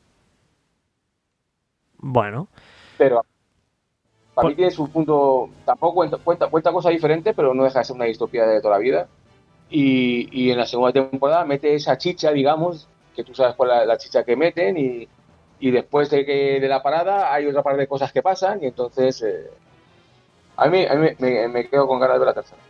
Bueno. Pero para mí tiene su punto, tampoco cuenta, cuenta, cuenta cosas diferentes, pero no deja de ser una distopía de toda la vida. Y, y en la segunda temporada mete esa chicha, digamos, que tú sabes cuál es la, la chicha que meten, y, y después de que de la parada hay otra par de cosas que pasan, y entonces eh, a mí, a mí me, me quedo con ganas de ver la tercera.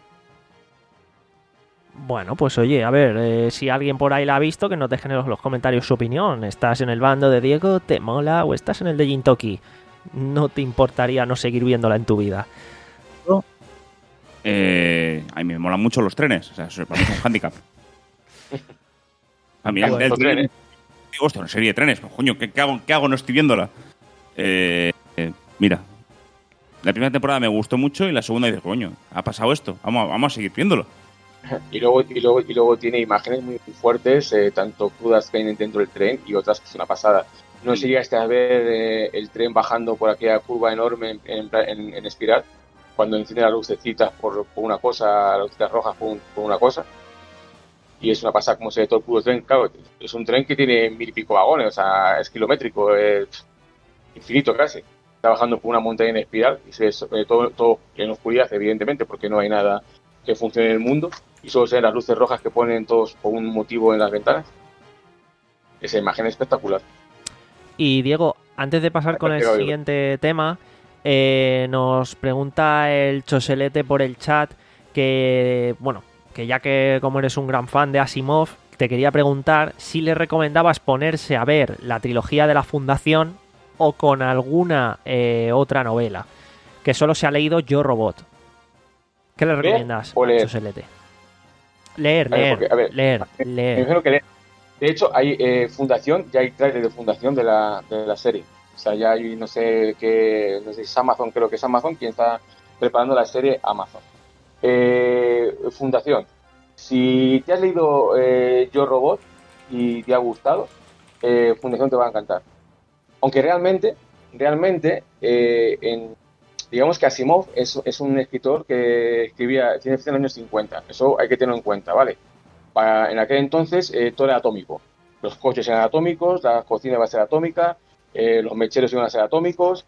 Bueno, pues oye, a ver, eh, si alguien por ahí la ha visto, que nos dejen en los comentarios su opinión. ¿Estás en el bando de Diego? ¿Te mola? ¿O estás en el de Jintoki? ¿No te importaría no seguir viéndola en tu vida? Eh, a mí me molan mucho los trenes. O sea, eso para mí es un hándicap. A mí el, el tren... Digo, hostia, una serie de trenes. Coño, ¿qué, qué, hago, ¿qué hago no estoy viéndola? Eh, eh, mira, la primera temporada me gustó mucho y la segunda dice, coño, ha pasado esto. Vamos, vamos a seguir viéndolo. Y luego, y luego, y luego tiene imágenes muy fuertes, eh, tanto crudas que hay dentro del tren y otras que es una pasada. No sé si llegaste a ver eh, el tren bajando por aquella curva enorme en, en, en, en espiral, cuando enciende las lucecitas por, por una cosa, las lucecitas rojas por, un, por una cosa. Y es una pasada como se ve todo el puro tren. Claro, es un tren que tiene mil y pico vagones, o sea, es kilométrico, es infinito casi. Está bajando por una montaña en espiral y se ve todo, todo en oscuridad, evidentemente, porque no hay nada que funcione en el mundo. Y solo se ven las luces rojas que ponen todos por un motivo en las ventanas. Esa imagen es espectacular. Y Diego, antes de pasar con el siguiente tema, eh, nos pregunta el Choselete por el chat que, bueno, que ya que como eres un gran fan de Asimov, te quería preguntar si le recomendabas ponerse a ver la trilogía de la Fundación o con alguna eh, otra novela, que solo se ha leído Yo Robot. ¿Qué le recomiendas a Choselete? Leer, leer, porque, a ver, leer, leer. Me imagino que leer. De hecho, hay eh, Fundación, ya hay trailer de Fundación de la, de la serie. O sea, ya hay, no sé qué, no sé si es Amazon, creo que es Amazon quien está preparando la serie Amazon. Eh, Fundación. Si te has leído eh, Yo Robot y te ha gustado, eh, Fundación te va a encantar. Aunque realmente, realmente, eh, en, digamos que Asimov es, es un escritor que escribía ciencia ficción en los años cincuenta. Eso hay que tenerlo en cuenta, ¿vale? Para, en aquel entonces eh, todo era atómico. Los coches eran atómicos, la cocina iba a ser atómica, eh, los mecheros iban a ser atómicos,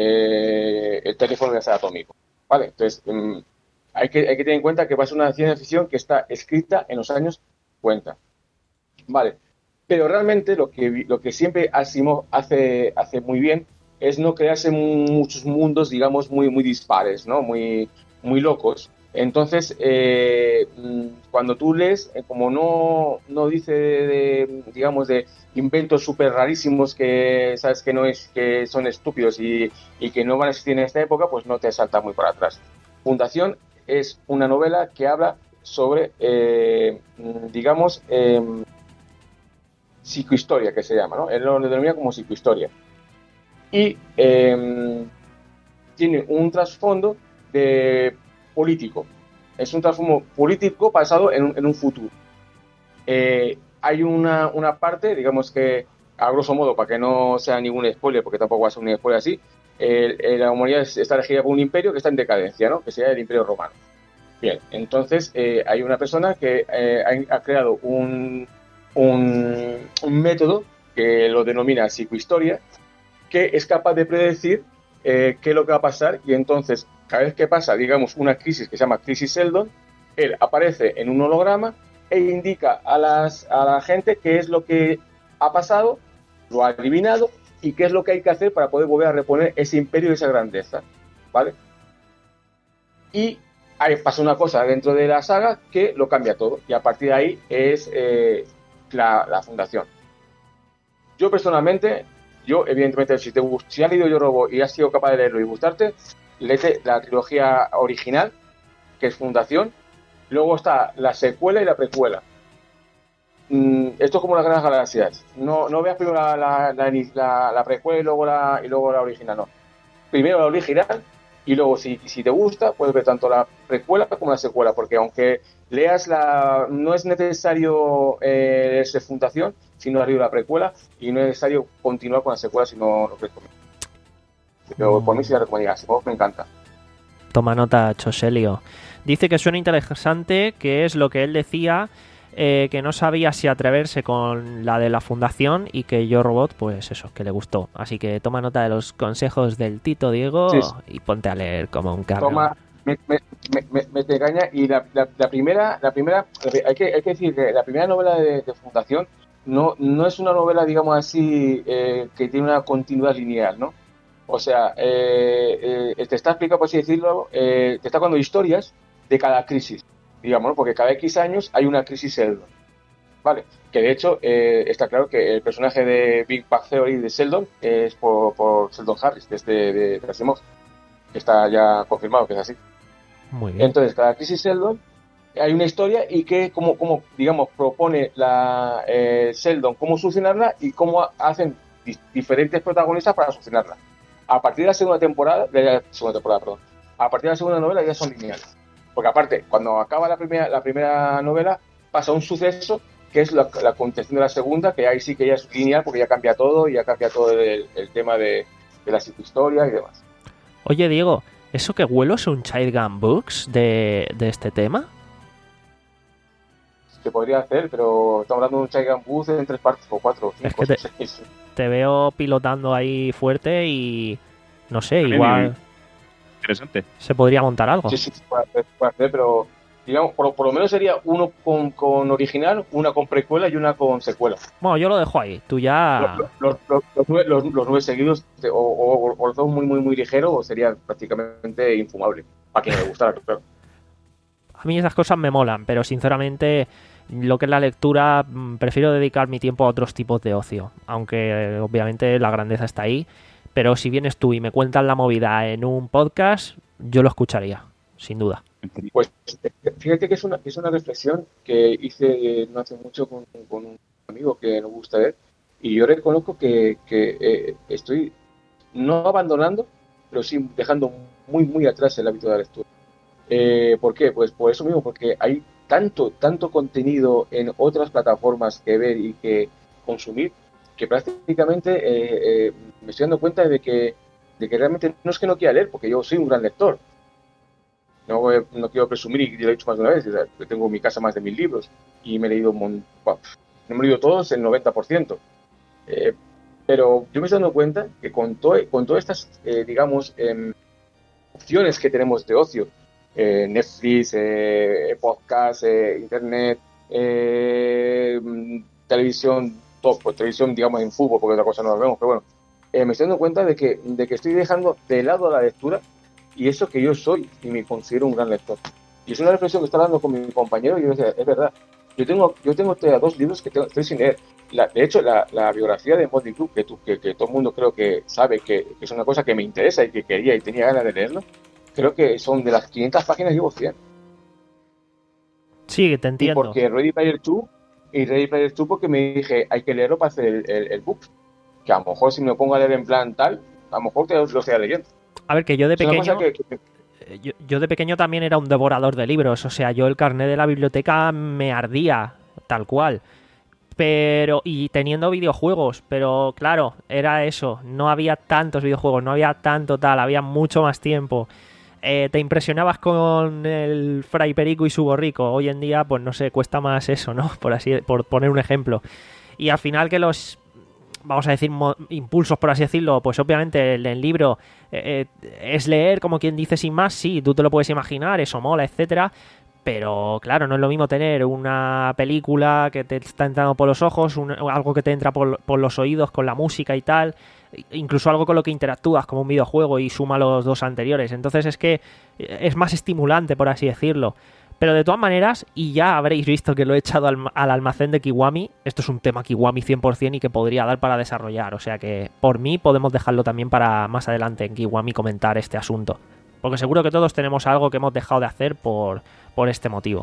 eh, el teléfono iba a ser atómico. ¿Vale? Entonces, um, hay, que, hay que tener en cuenta que va a ser una ciencia ficción que está escrita en los años cincuenta. ¿Vale? Pero realmente lo que, lo que siempre Asimov hace, hace muy bien es no crearse muchos mundos, digamos, muy, muy dispares, ¿no? Muy, muy locos. Entonces, eh, cuando tú lees, eh, como no, no dice, de, de, digamos, de inventos súper rarísimos que sabes que no es, que son estúpidos y, y que no van a existir en esta época, pues no te salta muy para atrás. Fundación es una novela que habla sobre, eh, digamos, eh, psicohistoria, que se llama, ¿no? Él lo denomina como psicohistoria. Y eh, tiene un trasfondo de político. Es un trasfondo político basado en un, en un futuro. Eh, hay una, una parte, digamos que, a grosso modo, para que no sea ningún spoiler, porque tampoco va a ser un spoiler así, eh, eh, la humanidad está regida por un imperio que está en decadencia, ¿no? Que sería el Imperio Romano. Bien, entonces eh, hay una persona que eh, ha, ha creado un, un, un método que lo denomina psicohistoria, que es capaz de predecir eh, qué es lo que va a pasar, y entonces cada vez que pasa, digamos, una crisis que se llama crisis Sheldon, él aparece en un holograma e indica a, las, a la gente qué es lo que ha pasado, lo ha adivinado y qué es lo que hay que hacer para poder volver a reponer ese imperio y esa grandeza, ¿vale? Y ahí pasa una cosa dentro de la saga que lo cambia todo. Y a partir de ahí es eh, la, la fundación. Yo personalmente, yo evidentemente, si, te, si has leído Yo Robot y has sido capaz de leerlo y gustarte, léete la trilogía original, que es Fundación. Luego está la secuela y la precuela. Mm, esto es como las Grandes Galaxias. No, no veas primero la, la, la, la, la precuela y luego la, y luego la original, no. Primero la original y luego, si, si te gusta, puedes ver tanto la precuela como la secuela, porque aunque leas la... no es necesario eh, leerse Fundación, sino arriba la precuela, y no es necesario continuar con la secuela si no lo recomiendo. Pero por mí sí la recomendaría, me encanta. Toma nota, Choselio. Dice que suena interesante, que es lo que él decía, eh, que no sabía si atreverse con la de la Fundación y que Yo Robot, pues eso, que le gustó. Así que toma nota de los consejos del Tito Diego sí, sí. y ponte a leer como un cabrón. Toma, me, me, me, me te engaña. Y la, la, la primera, la primera hay, que, hay que decir que la primera novela de, de Fundación no, no es una novela, digamos así, eh, que tiene una continuidad lineal, ¿no? O sea, eh, eh, te está explicando, por así decirlo, eh, te está contando historias de cada crisis, digamos, ¿no? Porque cada X años hay una crisis Sheldon, ¿vale? Que de hecho eh, está claro que el personaje de Big Bang Theory de Sheldon es por, por Sheldon Harris, desde de, de Asimov, que está ya confirmado que es así. Muy bien. Entonces, cada crisis Sheldon hay una historia y que, como, como digamos, propone la eh, Sheldon cómo solucionarla y cómo hacen di- diferentes protagonistas para solucionarla. A partir de la segunda temporada, de la segunda temporada, perdón, a partir de la segunda novela ya son lineales. Porque aparte, cuando acaba la primera, la primera novela, pasa un suceso que es la, la continuación de la segunda, que ahí sí que ya es lineal porque ya cambia todo y ya cambia todo el, el tema de, de las historias y demás. Oye, Diego, ¿eso que huelo es un Child Gun Books de, de este tema? Se podría hacer, pero estamos hablando de un Child Gun Books en tres partes, o cuatro, o cinco, es que te, seis. Te veo pilotando ahí fuerte y no sé, igual interesante. Se podría montar algo. Sí, sí, se puede hacer, puede hacer, pero digamos, por, por lo menos sería uno con, con original, una con precuela y una con secuela. Bueno, yo lo dejo ahí, tú ya... Los, los, los, los, nueve, los, los nueve seguidos, o, o, o los dos muy, muy, muy ligeros, sería prácticamente infumable, para quien le gustara, claro. A mí esas cosas me molan, pero sinceramente lo que es la lectura, prefiero dedicar mi tiempo a otros tipos de ocio, aunque obviamente la grandeza está ahí, pero si vienes tú y me cuentas la movida en un podcast, yo lo escucharía, sin duda. Pues fíjate que es una, es una reflexión que hice no hace mucho con, con un amigo que nos gusta ver, y yo reconozco que, que eh, estoy no abandonando, pero sí dejando muy, muy atrás el hábito de la lectura. Eh, ¿Por qué? Pues por eso mismo, porque hay tanto, tanto contenido en otras plataformas que ver y que consumir, que prácticamente eh, eh, me estoy dando cuenta de que, de que realmente no es que no quiera leer, porque yo soy un gran lector. No, no quiero presumir, y lo he dicho más de una vez, yo tengo en mi casa más de mil libros y me he leído un montón, no me he leído todos, el noventa por ciento. Eh, pero yo me estoy dando cuenta que con, to, con todas estas, eh, digamos, eh, opciones que tenemos de ocio, eh, Netflix, eh, podcast, eh, internet, eh, televisión, top, pues, televisión, digamos, en fútbol, porque otra cosa no lo vemos, pero bueno, eh, me estoy dando cuenta de que, de que estoy dejando de lado la lectura. Y eso que yo soy y me considero un gran lector. Y es una reflexión que estaba hablando con mi compañero y yo decía, es verdad. Yo tengo yo tengo dos libros que tengo, estoy sin leer. La, de hecho, la, la biografía de Motley Crue, que, que, que todo el mundo creo que sabe que, que es una cosa que me interesa y que quería y tenía ganas de leerlo, creo que son de las quinientas páginas, llevo cien. Sí, te entiendo. Y porque Ready Player dos, y Ready Player dos porque me dije, hay que leerlo para hacer el, el, el book. Que a lo mejor si me pongo a leer en plan tal, a lo mejor te lo estoy leyendo. A ver, que yo de pequeño que, que... Yo, yo de pequeño también era un devorador de libros. O sea, yo el carnet de la biblioteca me ardía, tal cual. Pero y teniendo videojuegos, pero claro, era eso. No había tantos videojuegos, no había tanto tal, había mucho más tiempo. Eh, te impresionabas con el Fray Perico y su borrico. Hoy en día, pues no sé, cuesta más eso, ¿no? Por así, por poner un ejemplo. Y al final que los... vamos a decir, impulsos, por así decirlo, pues obviamente el, el libro eh, es leer, como quien dice, sin más, sí, tú te lo puedes imaginar, eso mola, etcétera, pero claro, no es lo mismo tener una película que te está entrando por los ojos, un, algo que te entra por, por los oídos con la música y tal, incluso algo con lo que interactúas como un videojuego y suma los dos anteriores. Entonces es que es más estimulante, por así decirlo. Pero de todas maneras, y ya habréis visto que lo he echado al, al almacén de Kiwami, esto es un tema Kiwami cien por ciento y que podría dar para desarrollar. O sea que por mí podemos dejarlo también para más adelante en Kiwami comentar este asunto. Porque seguro que todos tenemos algo que hemos dejado de hacer por, por este motivo.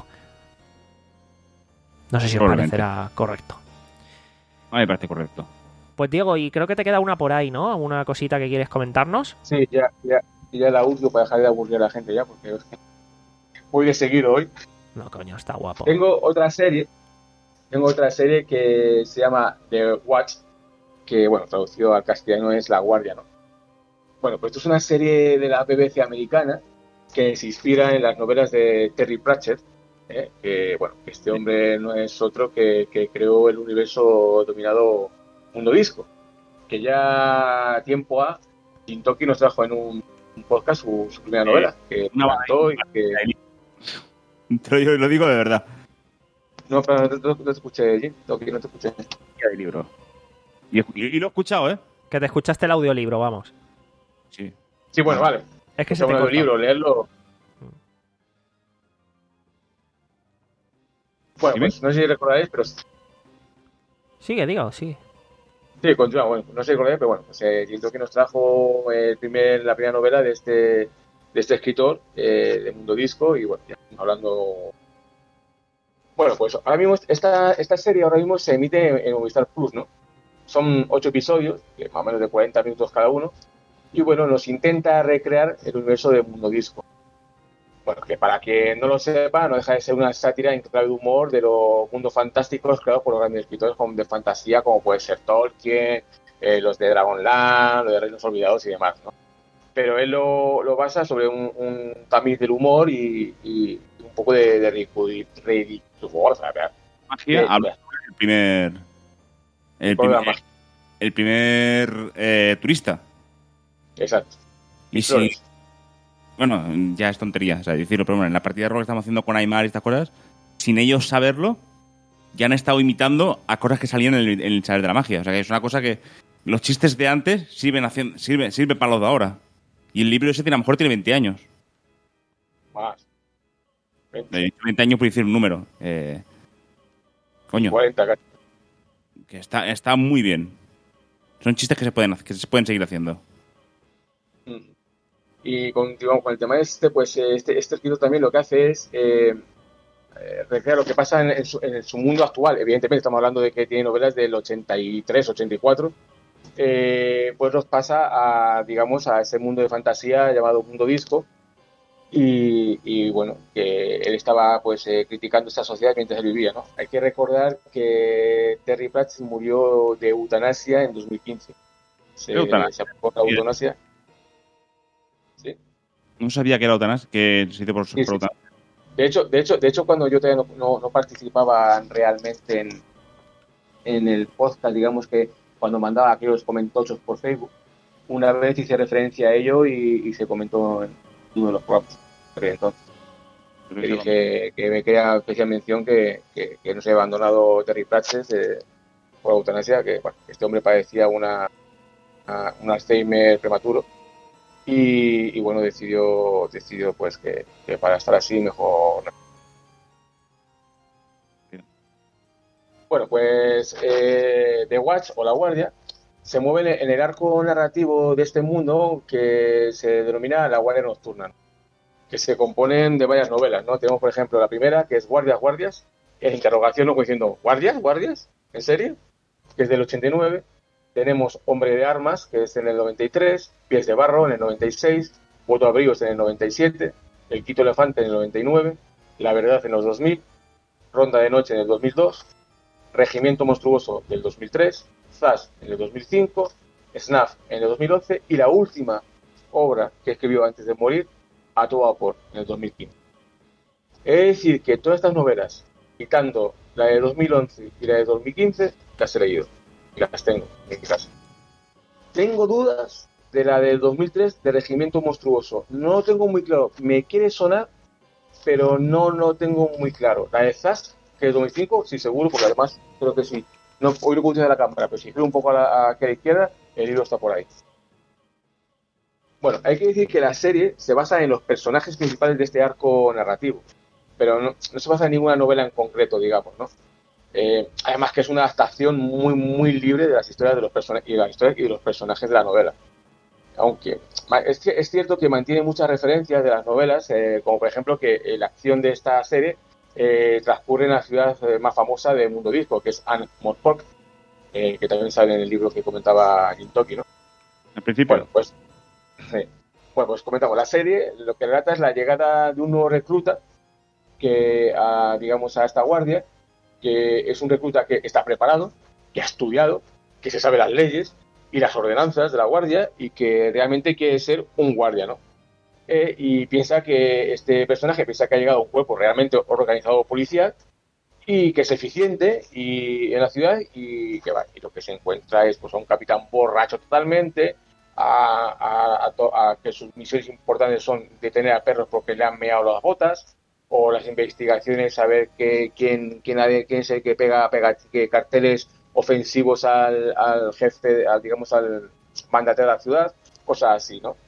No sé si os parecerá correcto. A mí me parece correcto. Pues Diego, y creo que te queda una por ahí, ¿no? ¿Alguna cosita que quieres comentarnos? Sí, ya, ya, ya la uso para dejar de aburrir a la gente ya, porque voy de seguido hoy. No, coño, está guapo. Tengo otra serie, tengo otra serie que se llama The Watch, que, bueno, traducido al castellano es La Guardia, ¿no? Bueno, pues esto es una serie de la B B C americana que se inspira en las novelas de Terry Pratchett, ¿eh? Que, bueno, este hombre no es otro que, que creó el universo dominado Mundo Disco, que ya tiempo a Shintoki nos trajo en un, un podcast su, su primera novela, que me encantó y que... Te lo digo, lo digo de verdad. No, pero no te, no te escuché, Jim. No, no te escuché. El libro. Y, y, y lo he escuchado, ¿eh? Que te escuchaste el audiolibro, vamos. Sí. Sí, bueno, vale. Es que o se te el corta. libro, leerlo. Bueno, ¿Dime? pues no sé si recordaréis, pero... Sigue, digo, sí. Sí, continúa. Bueno, no sé si recordaréis, pero bueno, pues eh, Shintoki nos trajo el primer, la primera novela de este, de este escritor, eh, de Mundo Disco, y bueno, ya estamos hablando... Bueno, pues ahora mismo esta, esta serie ahora mismo se emite en, en Movistar Plus, ¿no? Son ocho episodios, que más o menos de cuarenta minutos cada uno, y bueno, nos intenta recrear el universo de Mundo Disco. Bueno, que para quien no lo sepa, no deja de ser una sátira en clave de humor de los mundos fantásticos creados por los grandes escritores de fantasía, como puede ser Tolkien, eh, los de Dragonlance, los de Reinos Olvidados y demás, ¿no? Pero él lo, lo basa sobre un, un tamiz del humor y, y un poco de, de ridiculez. Magia, habla el primer... El primer, el primer eh, turista. Exacto. Y si... Bueno, ya es tontería, o sea, decirlo, pero bueno, en la partida de rol que estamos haciendo con Aymar y estas cosas, sin ellos saberlo, ya han estado imitando a cosas que salían en el, en el Chalet de la Magia. O sea, que es una cosa que los chistes de antes sirven, haciendo, sirven, sirven para los de ahora. Y el libro ese tiene, a lo mejor tiene veinte años. Más. veinte, veinte años por decir un número. Eh, coño. cuarenta, casi. Que está, está muy bien. Son chistes que se pueden, que se pueden seguir haciendo. Y continuamos con el tema este, pues este, este escritor también lo que hace es eh, eh, recrear lo que pasa en, en, su, en su mundo actual. Evidentemente estamos hablando de que tiene novelas del ochenta y tres, ochenta y cuatro. Eh, pues nos pasa a, digamos, a ese mundo de fantasía llamado Mundo Disco. Y, y bueno, que él estaba pues eh, criticando esta sociedad mientras él vivía, ¿no? Hay que recordar que Terry Pratchett murió de eutanasia en dos mil quince. Se, se aplicó la eutanasia. ¿Sí? No sabía que era eutanasia, que se hizo por, sí, por eutanasia. Sí. De hecho, de hecho, de hecho, cuando yo todavía no, no, no participaba realmente en, en el podcast, digamos que cuando mandaba aquellos comentarios por Facebook, una vez hice referencia a ello y, y se comentó en uno de los programas. Entonces, que dije que me quería especial mención que, que, que no se ha abandonado Terry Pratchett eh, por eutanasia, que bueno, este hombre padecía una, una, un Alzheimer prematuro. Y, y bueno, decidió decidió pues que, que para estar así mejor. Bien. Bueno, pues eh, The Watch o La Guardia se mueve en el arco narrativo de este mundo que se denomina La Guardia Nocturna, que se componen de varias novelas, ¿no? Tenemos, por ejemplo, la primera, que es Guardias, Guardias, en interrogación, ¿no? Diciendo, ¿Guardias, Guardias? ¿En serio? Que es del ochenta y nueve. Tenemos Hombre de Armas, que es en el noventa y tres, Pies de Barro en el noventa y seis, Voto Abrigos en el noventa y siete, El Quito Elefante en el noventa y nueve, La Verdad en los dos mil, Ronda de Noche en el dos mil dos, Regimiento Monstruoso del dos mil tres, Zash en el dos mil cinco, Snuff en el dos mil once y la última obra que escribió antes de morir, A Todo Vapor, en el dos mil quince. Es decir, que todas estas novelas, quitando la de dos mil once y la de dos mil quince, las he leído. Y las tengo, en mi casa. Tengo dudas de la del dos mil tres, de Regimiento Monstruoso. No lo tengo muy claro. Me quiere sonar, pero no lo tengo muy claro. La de Zash, que es dos mil cinco, sí, seguro, porque además creo que sí. No, hoy lo puse de la cámara, pero si giro un poco a la, a, a la izquierda, el libro está por ahí. Bueno, hay que decir que la serie se basa en los personajes principales de este arco narrativo, pero no, no se basa en ninguna novela en concreto, digamos, ¿no? Eh, además que es una adaptación muy, muy libre de las historias de los personajes y de las historias y de los personajes de la novela. Aunque es, es cierto que mantiene muchas referencias de las novelas, eh, como por ejemplo que eh, la acción de esta serie eh, transcurre en la ciudad eh, más famosa del mundo disco, que es Ankh-Morpork, eh, que también sale en el libro que comentaba Jim Toki, ¿no? Al principio. Bueno, pues, sí. Bueno, pues comentamos, la serie lo que relata es la llegada de un nuevo recluta que, a, digamos, a esta guardia, que es un recluta que está preparado, que ha estudiado, que se sabe las leyes y las ordenanzas de la guardia y que realmente quiere ser un guardia, ¿no? Eh, y piensa que este personaje piensa que ha llegado a un cuerpo realmente organizado policial y que es eficiente y en la ciudad y que va, y lo que se encuentra es pues a un capitán borracho totalmente, a, a, a, to, a que sus misiones importantes son detener a perros porque le han meado las botas, o las investigaciones, saber que, quién, quién, quién es el que pega, pega que carteles ofensivos al, al jefe, al, digamos, al mandatario de la ciudad, cosas así, ¿no?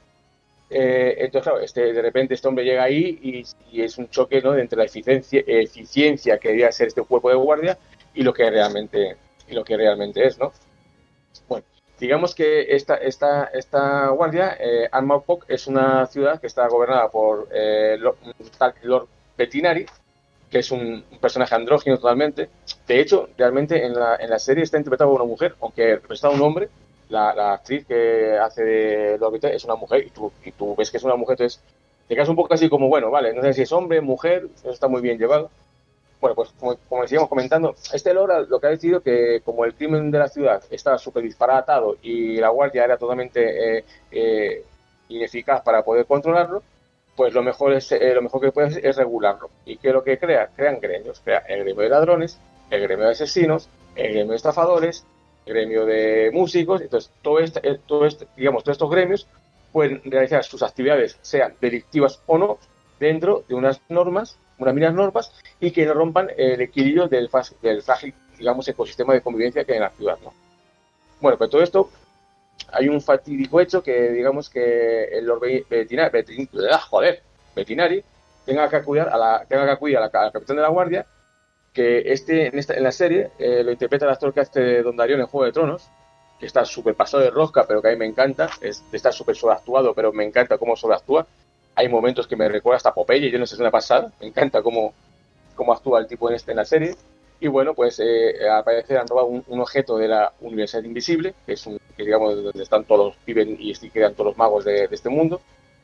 Eh, entonces, claro, este, de repente este hombre llega ahí y, y es un choque, ¿no?, entre la eficiencia, eficiencia que debería ser este cuerpo de guardia y lo que realmente, y lo que realmente es, ¿no? Bueno, digamos que esta, esta, esta guardia, eh, Ankh-Morpork, es una ciudad que está gobernada por eh, Lord, Lord Vetinari, que es un, un personaje andrógino totalmente. De hecho, realmente en la, en la serie está interpretado por una mujer, aunque representa un hombre. La, la actriz que hace de Lord Vetinari es una mujer y tú, y tú ves que es una mujer, entonces te quedas un poco así como, bueno, vale, no sé si es hombre, mujer, eso está muy bien llevado. Bueno, pues como, como decíamos comentando, este Lord lo que ha decidido que como el crimen de la ciudad estaba súper disparatado y la guardia era totalmente eh, eh, ineficaz para poder controlarlo, pues lo mejor es eh, lo mejor que puede hacer es regularlo. ¿Y qué es lo que crea? Crean gremios. Crea el gremio de ladrones, el gremio de asesinos, el gremio de estafadores, el gremio de músicos. Entonces, todo este, todo este, digamos, todos estos gremios pueden realizar sus actividades, sean delictivas o no, dentro de unas normas, unas mínimas normas, y que no rompan el equilibrio del, del frágil, digamos, ecosistema de convivencia que hay en la ciudad, ¿no? Bueno, pues todo esto, hay un fatídico hecho que, digamos, que el Lord Vetinari, Vetinari, joder, Vetinari tenga que acudir a la, tenga que acudir a la, al capitán de la guardia, que este en, esta, en la serie eh, lo interpreta el actor que hace Don Darion en Juego de Tronos, que está súper pasado de rosca, pero que a mí me encanta, es, está súper sobreactuado, pero me encanta cómo sobreactúa. Hay momentos que me recuerda hasta Popeye, yo no sé si es una pasada, me encanta cómo, cómo actúa el tipo en, este, en la serie. Y bueno, pues eh, al parecer han robado un, un objeto de la Universidad Invisible, que es un, que digamos donde están todos, viven y quedan todos los magos de, de este mundo.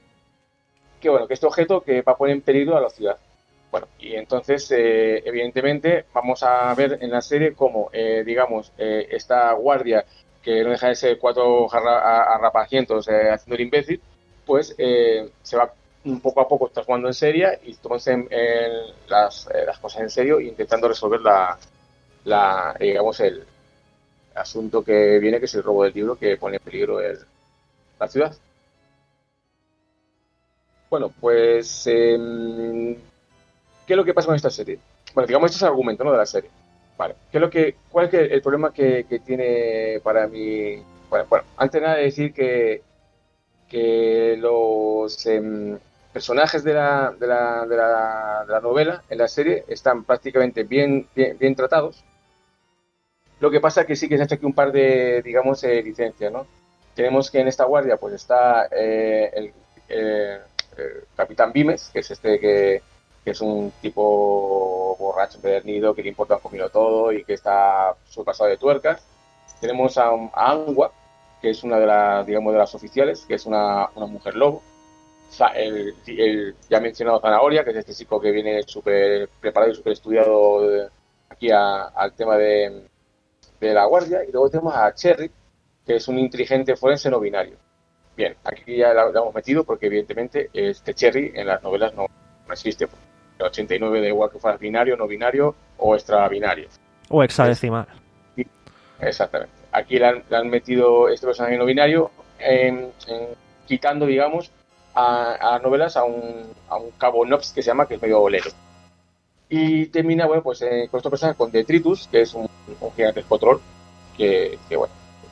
Que bueno, que este objeto que va a poner en peligro a la ciudad. Bueno, y entonces, eh, evidentemente, vamos a ver en la serie cómo, eh, digamos, eh, esta guardia, que no deja de ser cuatro arrapacientos eh, haciendo el imbécil, pues eh, se va un poco a poco transformando en seria y tomándose en, en las, eh, las cosas en serio e intentando resolver la, la digamos el asunto que viene, que es el robo del libro que pone en peligro el, la ciudad. Bueno, pues eh, ¿qué es lo que pasa con esta serie? Bueno, digamos, este es el argumento, ¿no?, de la serie. Vale, ¿qué es lo que, ¿cuál es el problema que, que tiene para mí? Bueno, bueno, antes de nada decir que que los eh, personajes de la, de, la, de, la, de la novela en la serie están prácticamente bien, bien, bien tratados. Lo que pasa es que sí que se ha hecho aquí un par de, digamos, eh, licencias, ¿no? Tenemos que en esta guardia pues está eh, el, eh, el capitán Vimes, que es este que, que es un tipo borracho, empedernido, que le importa un poquito todo y que está sobrepasado de tuercas. Tenemos a, a Angua, que es una de las, digamos, de las oficiales, que es una, una mujer lobo. El, el ya mencionado Zanahoria, que es este chico que viene súper preparado y súper estudiado de, aquí a, al tema de, de la guardia. Y luego tenemos a Cherry, que es un inteligente forense no binario. Bien, aquí ya la, la hemos metido porque evidentemente este Cherry en las novelas no, no existe. El ochenta y nueve da igual que fuera binario, no binario o extrabinario. O hexadecimal. Exactamente. Aquí le han, le han metido este personaje no binario en, en, quitando, digamos, a, a novelas a un, a un cabo Nops que se llama, que es medio bolero. Y termina, bueno, pues eh, con estos personajes con Detritus, que es un, un gigante escotrol, que, que bueno,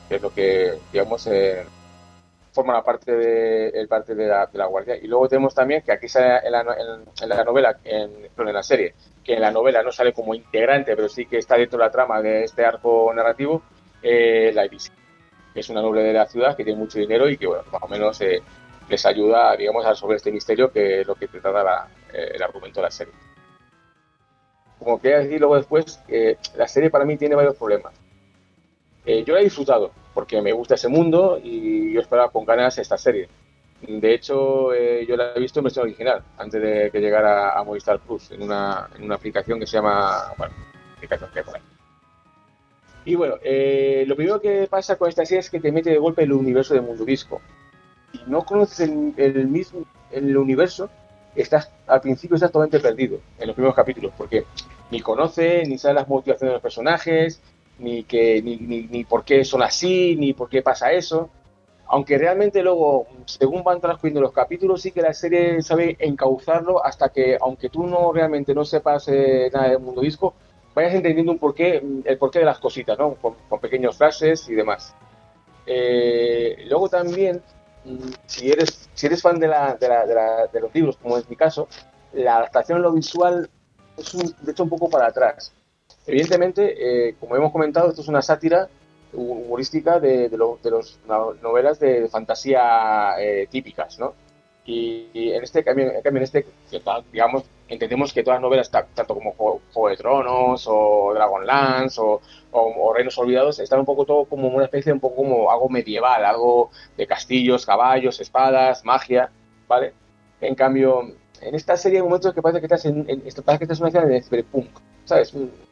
que es lo que, digamos, eh, forma la parte de, el parte de la, de la guardia. Y luego tenemos también que aquí sale en la, en, en la novela, en, en la serie, que en la novela no sale como integrante, pero sí que está dentro de la trama de este arco narrativo, eh, la Iris, que es una noble de la ciudad que tiene mucho dinero y que, bueno, más o menos eh, les ayuda, digamos, a resolver este misterio que es lo que te trata la, eh, el argumento de la serie. Como quería decir luego después, eh, la serie para mí tiene varios problemas. Eh, yo la he disfrutado porque me gusta ese mundo y yo esperaba con ganas esta serie. De hecho, eh, yo la he visto en versión original antes de que llegara a Movistar Plus en una, en una aplicación que se llama... Bueno, aplicación que hay por ahí. Y bueno, eh, lo primero que pasa con esta serie es que te mete de golpe el universo de Mundo Disco. Si no conoces el, el mismo el universo, estás al principio estás totalmente perdido en los primeros capítulos, porque ni conoces, ni sabes las motivaciones de los personajes, ni que ni, ni, ni por qué son así, ni por qué pasa eso. Aunque realmente luego, según van transcurriendo los capítulos, sí que la serie sabe encauzarlo hasta que, aunque tú no realmente no sepas eh, nada del Mundo Disco, vayas entendiendo un porqué, el porqué de las cositas, ¿no? Con, con pequeños frases y demás. Eh, luego también, si eres si eres fan de, la, de, la, de, la, de los libros, como es mi caso, la adaptación a lo visual es un, de hecho un poco para atrás. Evidentemente, eh, como hemos comentado, esto es una sátira humorística de, de, lo, de las novelas de, de fantasía eh, típicas, ¿no? Y, y en este cambio, en este, digamos, entendemos que todas las novelas, tanto como Juego de Tronos o Dragonlance o, o, o Reinos Olvidados, están un poco todo como una especie, un poco como algo medieval, algo de castillos, caballos, espadas, magia, ¿vale? En cambio, en esta serie hay momentos que parece que estás en, en parece que estás en una escena de cyberpunk, ¿sabes?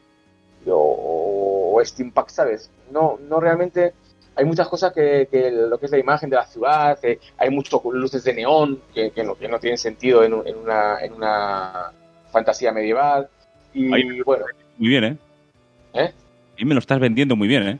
O, o steampunk, ¿sabes? No, no realmente. Hay muchas cosas que, que lo que es la imagen de la ciudad, que hay muchas luces de neón que, que, no, que no tienen sentido en, en, una, en una fantasía medieval. Y Ahí, bueno. Muy bien, ¿eh? ¿Eh? Y me lo estás vendiendo muy bien, ¿eh?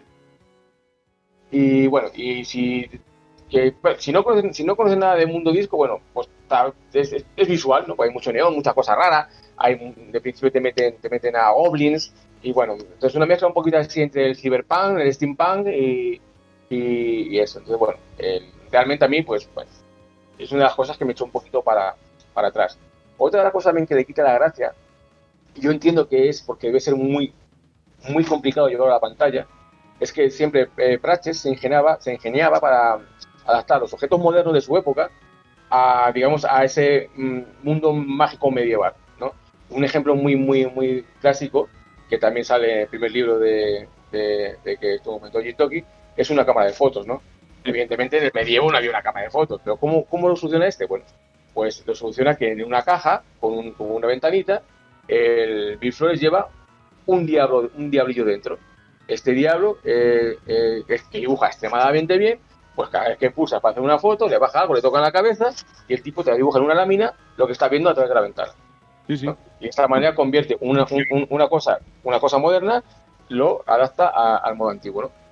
Y bueno, y si, que, bueno, si, no conoces, si no conoces nada de Mundo Disco, bueno, pues está, es, es, es visual, ¿no? Pues hay mucho neón, muchas cosas raras. Hay, de principio te meten, te meten a goblins. Y bueno, entonces una mezcla un poquito así entre el cyberpunk, el steampunk y. Y, y eso, entonces bueno, eh, realmente a mí pues, pues es una de las cosas que me echó un poquito para, para atrás. Otra de las cosas también que le quita la gracia, y yo entiendo que es porque debe ser muy muy complicado llevarlo a la pantalla, es que siempre eh, Pratchett se ingeniaba, se ingeniaba para adaptar los objetos modernos de su época a, digamos, a ese mm, mundo mágico medieval, ¿no? Un ejemplo muy muy muy clásico, que también sale en el primer libro de, de, de que esto comentó Jitoki, es una cámara de fotos, ¿no? Evidentemente en el medievo no había una cámara de fotos, pero ¿cómo, cómo lo soluciona este? Bueno, pues lo soluciona que en una caja, con, un, con una ventanita, el Bill Flores lleva un diablo, un diablillo dentro. Este diablo, eh, eh, que dibuja extremadamente bien, pues cada vez que pulsa para hacer una foto, le baja algo, le toca en la cabeza, y el tipo te dibuja en una lámina lo que está viendo a través de la ventana. Sí, sí. ¿No? Y de esta manera convierte una, un, una, cosa, una cosa moderna, lo adapta a, al modo antiguo, ¿no?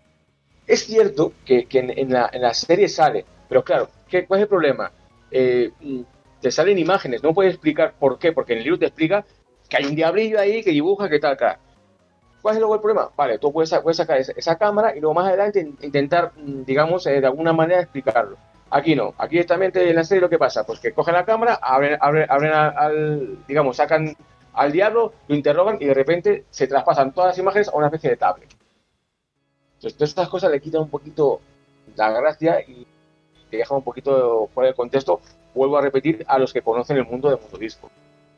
Es cierto que, que en, en, la, en la serie sale, pero claro, ¿qué, ¿cuál es el problema? Eh, te salen imágenes, no puedes explicar por qué, porque en el libro te explica que hay un diablillo ahí que dibuja, que tal, acá. ¿Cuál es luego el problema? Vale, tú puedes, puedes sacar esa, esa cámara y luego más adelante intentar, digamos, eh, de alguna manera explicarlo. Aquí no, aquí directamente en la serie lo que pasa, pues que cogen la cámara, abren, abren, abren al, al, digamos, sacan al diablo, lo interrogan y de repente se traspasan todas las imágenes a una especie de tablet. Entonces, todas estas cosas le quitan un poquito la gracia y te dejan un poquito fuera del contexto, vuelvo a repetir, a los que conocen el mundo de Mundo Disco.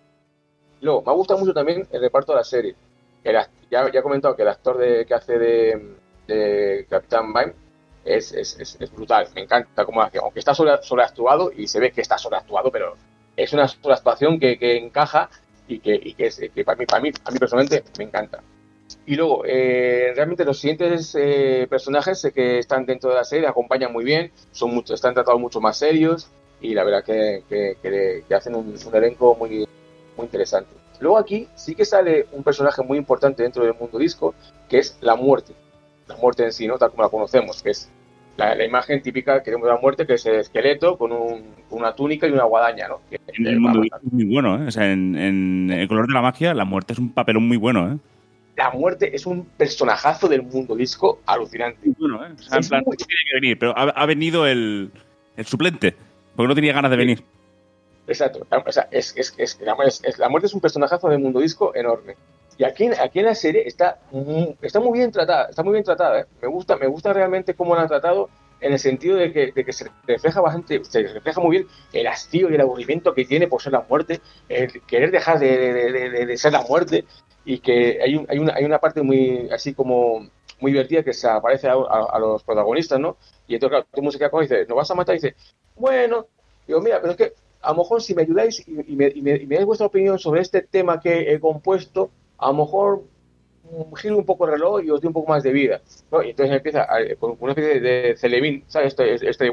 Luego, me gusta mucho también el reparto de la serie. El, ya, ya he comentado que el actor de, que hace de, de Capitán Vine es, es, es, es brutal, me encanta cómo hace, aunque está sobre, sobreactuado, y se ve que está sobreactuado, pero es una sobreactuación que, que encaja y que, y que, es, que para, mí, para mí, a mí personalmente, me encanta. Y luego, eh, realmente los siguientes eh, personajes eh, que están dentro de la serie acompañan muy bien, son mucho, están tratados mucho más serios y la verdad que, que, que, que hacen un, un elenco muy, muy interesante. Luego aquí sí que sale un personaje muy importante dentro del Mundo Disco, que es la muerte. La muerte en sí, ¿no? Tal como la conocemos, que es la, la imagen típica que tenemos de la muerte, que es el esqueleto con, un, con una túnica y una guadaña, ¿no? Que, en el Mundo Disco es muy bueno, ¿eh? O sea, en, en El color de la magia, la muerte es un papelón muy bueno, ¿eh? la muerte es un personajazo del mundo disco alucinante. Bueno, ¿eh? O sea, en Es plan, muy- tiene que venir, pero ha, ha venido el, el suplente, porque no tenía ganas de venir. Exacto. O sea, es, es, es, la, es, es- la muerte es un personajazo del mundo disco enorme. Y aquí, aquí en la serie está muy, está muy bien tratada, está muy bien tratada. ¿eh? Me gusta, me gusta realmente cómo la han tratado, en el sentido de que, de que se refleja bastante, se refleja muy bien el hastío y el aburrimiento que tiene por ser la muerte, el querer dejar de, de, de, de, de ser la muerte, y que hay, un, hay, una, hay una parte muy así como muy divertida que se aparece a, a, a los protagonistas, ¿no? Y entonces, claro, todo el mundo se queda con y dice, ¿nos vas a matar? Y dice, bueno, digo, mira, pero es que a lo mejor si me ayudáis y, y, me, y, me, y me dais vuestra opinión sobre este tema que he compuesto, a lo mejor mm, giro un poco el reloj y os doy un poco más de vida, ¿no? Y entonces empieza a, con una especie de, de celebín, ¿sabes? Este, este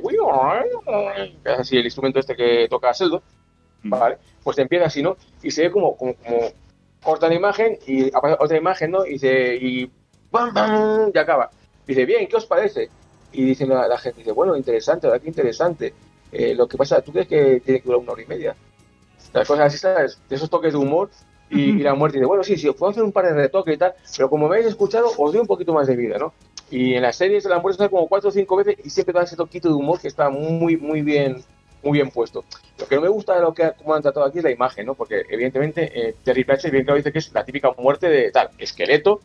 que es así el instrumento este que toca Seldo, ¿vale? Pues empieza así, ¿no? Y se ve como, como, como corta la imagen y aparece otra imagen, ¿no? Y dice, y ¡bam, bam! Y acaba. Dice, bien, ¿qué os parece? Y dice la, la gente, dice, bueno, interesante, ¿verdad? Qué interesante. Eh, lo que pasa, ¿tú crees que tiene que durar una hora y media? Las cosas así, ¿sabes? De esos toques de humor. Y, y la muerte dice, bueno, sí, sí, os puedo hacer un par de retoques y tal, pero como me habéis escuchado, os doy un poquito más de vida, ¿no? Y en las series la muerte está como cuatro o cinco veces y siempre da ese toquito de humor que está muy, muy bien, muy bien puesto. Lo que no me gusta de lo que como han tratado aquí es la imagen, ¿no? Porque evidentemente eh, Terry Pratchett bien claro dice que es la típica muerte de tal, esqueleto,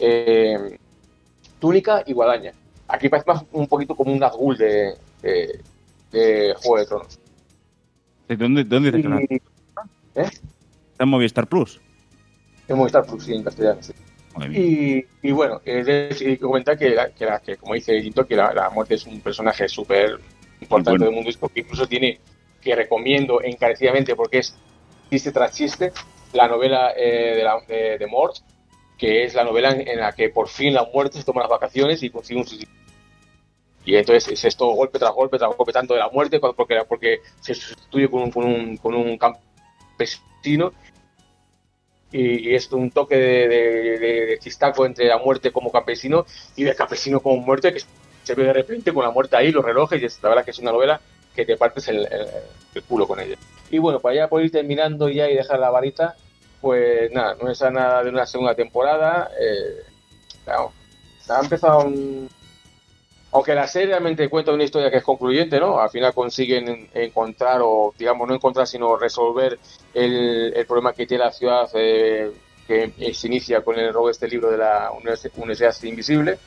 eh, túnica y guadaña. Aquí parece más un poquito como un Nazgûl de, de, de Juego de Tronos. ¿De dónde, de dónde dices que Y- ¿Eh? está en Movistar Plus? En Movistar Plus, sí, en castellano, sí. Madre mía. Y, y bueno, eh, de- y comentar que, la- que, la- que como dice Ginto, que la, la muerte es un personaje súper importante Bueno. del mundo disco, que incluso tiene, que recomiendo encarecidamente porque es chiste tras chiste, la novela eh, de, la, de, de Mort, que es la novela en, en la que por fin la muerte se toma las vacaciones y consigue un suicidio. Y entonces es esto golpe tras golpe tras golpe, tanto de la muerte, cuando- porque, porque se sustituye con un, con un, con un campesino. Y, y es un toque de, de, de, de chistaco entre la muerte como campesino y del campesino como muerte, que se ve de repente con la muerte ahí, los relojes, y es, la verdad que es una novela que te partes el, el, el culo con ella. Y bueno, para ya por ir terminando ya y dejar la varita, pues nada, no es nada de una segunda temporada. Eh, claro, ha empezado un... Aunque la serie realmente cuenta una historia que es concluyente, ¿no? Al final consiguen en- encontrar, o digamos, no encontrar, sino resolver el, el problema que tiene la ciudad, eh, que se inicia con el robo de este libro de la Univers- Universidad Invisible.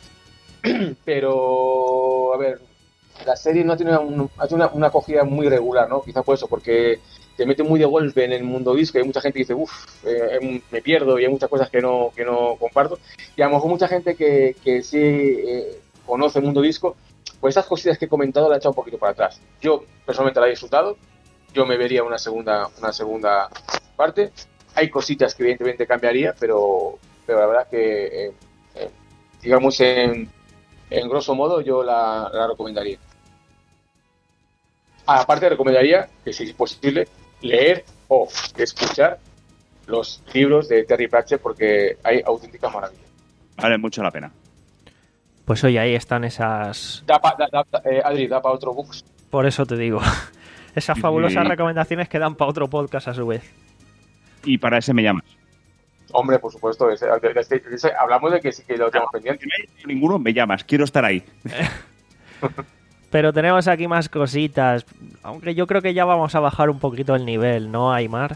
Pero, a ver, la serie no tiene, un- ha tenido una, una acogida muy regular, ¿no? Quizá por eso, porque te mete muy de golpe en el mundo disco y hay mucha gente que dice, uff, eh, me pierdo, y hay muchas cosas que no, que no comparto. Y a lo mejor mucha gente que, que sí eh, conoce el mundo disco, pues esas cositas que he comentado la he echado un poquito para atrás. Yo personalmente la he disfrutado, yo me vería una segunda, una segunda parte. Hay cositas que evidentemente cambiaría, pero, pero la verdad que, eh, eh, digamos, en, en grosso modo yo la, la recomendaría. Aparte recomendaría que, si es posible, leer o escuchar los libros de Terry Pratchett, porque hay auténticas maravillas. Vale mucho la pena. Pues oye, ahí están esas... Da pa, da, da, eh, Adri, da para otro books. Por eso te digo. Esas Sí. fabulosas recomendaciones que dan para otro podcast a su vez. Y para ese me llamas. Hombre, por supuesto, ese, de- de- de- ese- hablamos de que sí que lo tenemos pendiente. Si no hay ninguno, me llamas. Quiero estar ahí. Pero tenemos aquí más cositas. Aunque yo creo que ya vamos a bajar un poquito el nivel, ¿no, Aymar?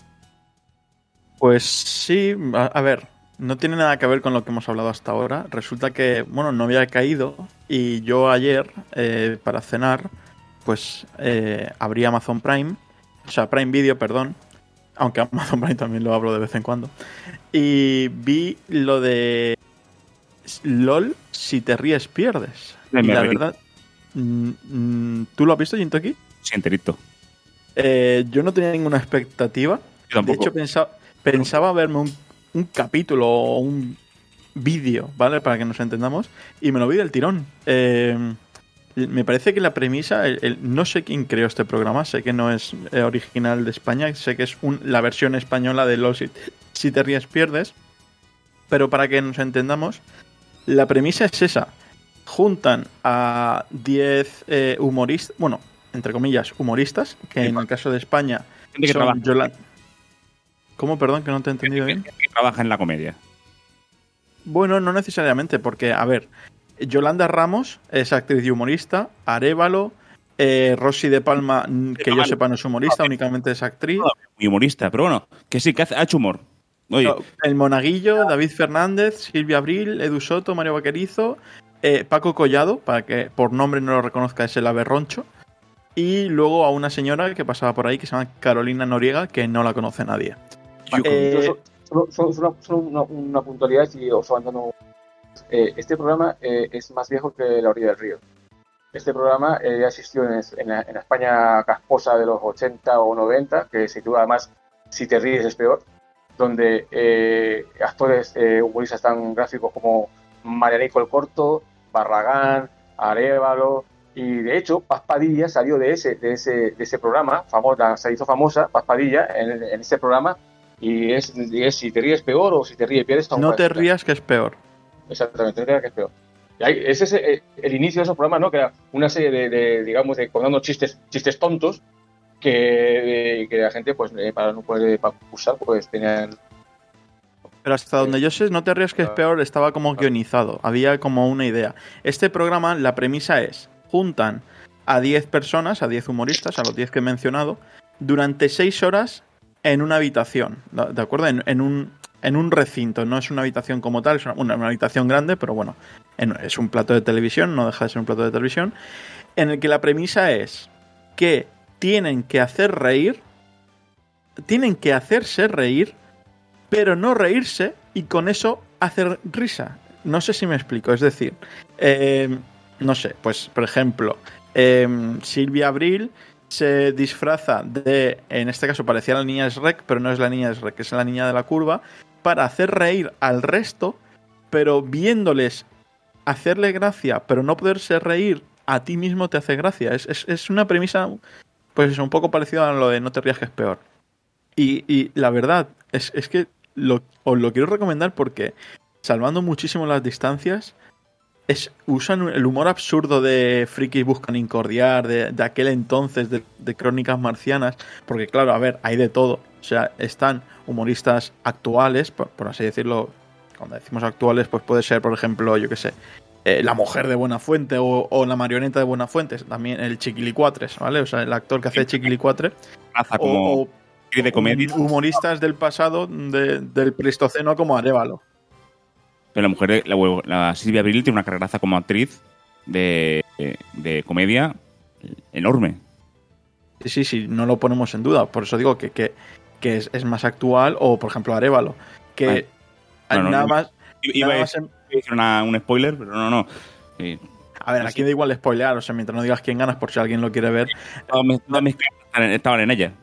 Pues sí, a, a ver, no tiene nada que ver con lo que hemos hablado hasta ahora. Resulta que, bueno, no había caído y yo ayer, eh, para cenar, pues eh, abrí Amazon Prime, o sea, Prime Video, perdón, aunque Amazon Prime también lo abro de vez en cuando, y vi lo de LOL, si te ríes pierdes. Me Y la reí. verdad, mm, mm, ¿tú lo has visto, Jintoki? Sí, enterito. Eh, yo no tenía ninguna expectativa. Yo tampoco. De hecho, pensaba, pensaba verme un, un capítulo o un vídeo, ¿vale? Para que nos entendamos. Y me lo vi del tirón. Eh, me parece que la premisa... el- el- no sé quién creó este programa. Sé que no es eh, original de España. Sé que es un- la versión española de LOL, si, si te ríes pierdes. Pero para que nos entendamos, la premisa es esa. Juntan a diez eh, humoristas... Bueno, entre comillas, humoristas. Que en el caso de España... Gente que son trabaja. Yolan- ¿Cómo? Perdón, que no te he entendido bien. Que trabaja en la comedia. Bueno, no necesariamente, porque, a ver, Yolanda Ramos es actriz y humorista, Arévalo, eh, Rosy de Palma, que yo sepa no es humorista, únicamente es actriz. Muy humorista, pero bueno, que sí, que hace, ha hecho humor. Oye. El Monaguillo, David Fernández, Silvia Abril, Edu Soto, Mario Vaquerizo, eh, Paco Collado, para que por nombre no lo reconozca, es el Aberroncho. Y luego a una señora que pasaba por ahí que se llama Carolina Noriega, que no la conoce nadie. Eh, solo, solo, solo, solo una, una puntualidad y os abandono. Eh, este programa eh, es más viejo que La orilla del río. Este programa eh, ya existió en, en, la, en la España casposa de los ochenta o noventa, que se titula además Si te ríes es peor, donde eh, actores eh, humoristas tan gráficos como Marianico el Corto, Barragán, Arévalo. Y de hecho, Paz Padilla salió de ese, de ese, de ese programa, famosa, se hizo famosa Paz Padilla en, en ese programa, y es, y es si te ríes peor o si te ríes peor. No te rías que es peor. Exactamente, no te rías que es peor. Y ahí, ese es el, el inicio de esos programas, ¿no? Que era una serie de, de digamos, de contando chistes, chistes tontos, que, de, que la gente, pues, eh, para no poder para usar, pues tenían... Pero hasta donde yo sé, no te rías que es peor, estaba como guionizado, había como una idea. Este programa, la premisa es... juntan a diez personas, a diez humoristas, a los diez que he mencionado, durante seis horas en una habitación, ¿de acuerdo? En, en, un, en un recinto, no es una habitación como tal, es una, una, una habitación grande, pero bueno, en, es un plato de televisión, no deja de ser un plato de televisión, en el que la premisa es que tienen que hacer reír, tienen que hacerse reír, pero no reírse, y con eso hacer risa. No sé si me explico, es decir... Eh, No sé, pues por ejemplo, eh, Silvia Abril se disfraza de, en este caso parecía la niña de Shrek, pero no es la niña de Shrek, es la niña de la curva, para hacer reír al resto, pero viéndoles hacerle gracia, pero no poderse reír, a ti mismo te hace gracia. Es, es, es una premisa, pues eso, un poco parecida a lo de no te rías que es peor. Y, y la verdad, es, es que lo, os lo quiero recomendar porque, salvando muchísimo las distancias... Es, usan el humor absurdo de frikis buscan incordiar, de, de aquel entonces, de, de crónicas marcianas, porque claro, a ver, hay de todo. O sea, están humoristas actuales, por, por así decirlo, cuando decimos actuales, pues puede ser, por ejemplo, yo qué sé, eh, la mujer de Buenafuente o, o la marioneta de Buenafuente, también el Chiquilicuatres, ¿vale? O sea, el actor que hace Chiquilicuatre. Como o, de comedia. Humoristas del pasado, de, del Pleistoceno, como Arévalo. Pero la mujer, la, la Silvia Abril, tiene una carreraza como actriz de, de, de comedia enorme. Sí, sí, sí, no lo ponemos en duda. Por eso digo que, que, que es, es más actual. O, por ejemplo, Arévalo. Que ah, no, no, nada no, más... Iba nada a más decir una, un spoiler, pero no, no. Sí. A ver, aquí da igual spoilear. O sea, mientras no digas quién ganas, por si alguien lo quiere ver. Todas mis, todas mis estaban en ella.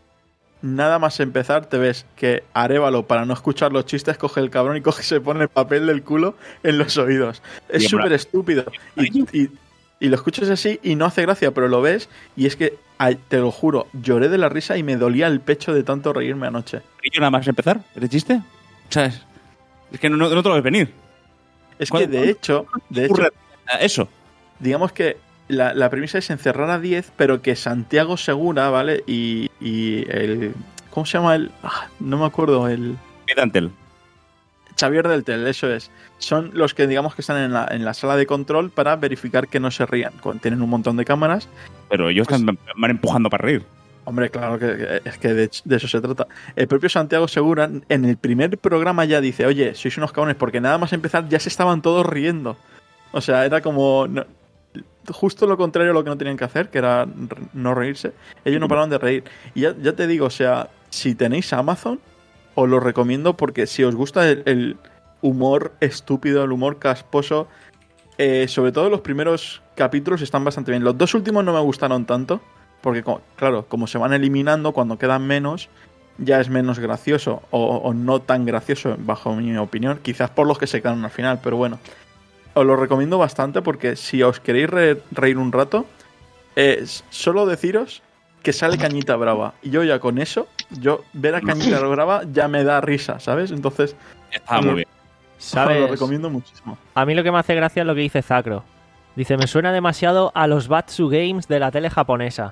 Nada más empezar te ves que Arévalo, para no escuchar los chistes, coge el cabrón y coge se pone el papel del culo en los oídos. Es súper estúpido. Y, y, y lo escuchas así y no hace gracia, pero lo ves y es que, ay, te lo juro, lloré de la risa y me dolía el pecho de tanto reírme anoche. ¿Y yo nada más empezar? ¿Ese chiste? O sea, es, es que no, no, no te lo ves venir. Es que de hecho, de hecho, eso. Digamos que La, la premisa es encerrar a diez, pero que Santiago Segura, ¿vale? Y, y el... ¿Cómo se llama el...? Ah, no me acuerdo, el... Antel. Xavier del Tel, eso es. Son los que, digamos, que están en la, en la sala de control para verificar que no se rían. Tienen un montón de cámaras. Pero ellos pues, están van empujando para reír. Hombre, claro que es que de, de eso se trata. El propio Santiago Segura, en el primer programa ya dice, oye, sois unos cabrones, porque nada más empezar ya se estaban todos riendo. O sea, era como... No, justo lo contrario a lo que no tenían que hacer, que era no reírse. Ellos no paraban de reír. Y ya, ya te digo, o sea, si tenéis Amazon, os lo recomiendo porque si os gusta el, el humor estúpido, el humor casposo, eh, sobre todo los primeros capítulos están bastante bien. Los dos últimos no me gustaron tanto, porque claro, como se van eliminando, cuando quedan menos, ya es menos gracioso, o, o no tan gracioso, bajo mi opinión. Quizás por los que se quedaron al final, pero bueno. Os lo recomiendo bastante porque si os queréis re reír un rato, eh, solo deciros que sale Cañita Brava. Y yo ya con eso, yo ver a Cañita Brava ya me da risa, ¿sabes? Entonces, está muy bien. ¿Sabes? Os lo recomiendo muchísimo. A mí lo que me hace gracia es lo que dice Zacro. Dice, me suena demasiado a los Batsu Games de la tele japonesa.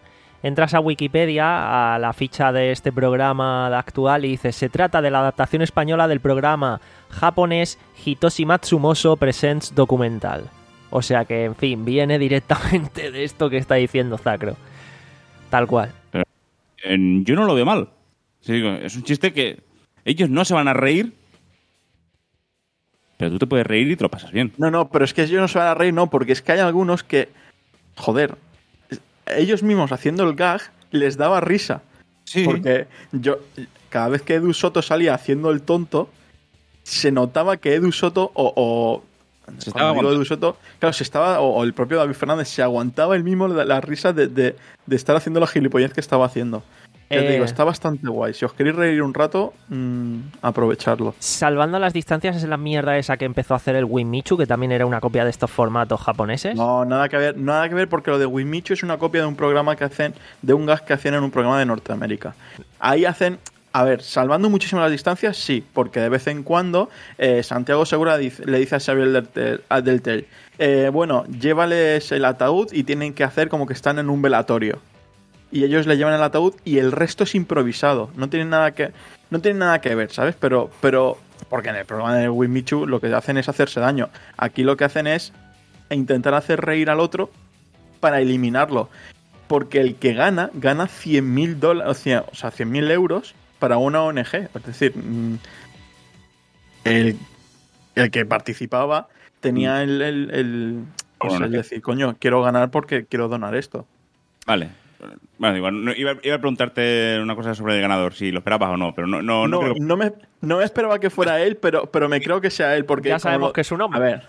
entras a Wikipedia, a la ficha de este programa actual, y dices, se trata de la adaptación española del programa japonés Hitoshi Matsumoto Presents Documental. O sea que, en fin, viene directamente de esto que está diciendo Zacro. Tal cual. Pero, eh, yo no lo veo mal. Sí, digo, es un chiste que ellos no se van a reír, pero tú te puedes reír y te lo pasas bien. No, no, pero es que ellos no se van a reír, no, porque es que hay algunos que, joder, ellos mismos haciendo el gag les daba risa. Sí. Porque yo, cada vez que Edu Soto salía haciendo el tonto, se notaba que Edu Soto o... o se estaba digo Edu Soto, claro, se estaba, o, o el propio David Fernández se aguantaba el mismo la, la risa de, de, de estar haciendo la gilipollez que estaba haciendo. Ya te Eh, digo, está bastante guay. Si os queréis reír un rato, mmm, aprovecharlo. Salvando las distancias, es la mierda esa que empezó a hacer el Winmichu, que también era una copia de estos formatos japoneses. No, nada que ver, nada que ver, porque lo de Winmichu es una copia de un programa que hacen, de un gag que hacían en un programa de Norteamérica. Ahí hacen, a ver, salvando muchísimo las distancias, sí, porque de vez en cuando eh, Santiago Segura dice, le dice a Xavier Deltel, a Deltel eh, bueno, llévales el ataúd y tienen que hacer como que están en un velatorio. Y ellos le llevan el ataúd y el resto es improvisado. No tienen nada que, no tienen nada que ver, ¿sabes? Pero, pero porque en el programa de Winmichu lo que hacen es hacerse daño. Aquí lo que hacen es intentar hacer reír al otro para eliminarlo. Porque el que gana, gana cien mil dólares, o sea, cien mil euros para una O N G. Es decir, el, el que participaba tenía el, el, el, pues el decir, coño, quiero ganar porque quiero donar esto. Vale. Bueno, igual, no, iba, iba a preguntarte una cosa sobre el ganador, si lo esperabas o no, pero no... No, no, no, creo que... no, me, no me esperaba que fuera él, pero, pero me creo que sea él, porque... Ya sabemos lo... que es un hombre. A ver.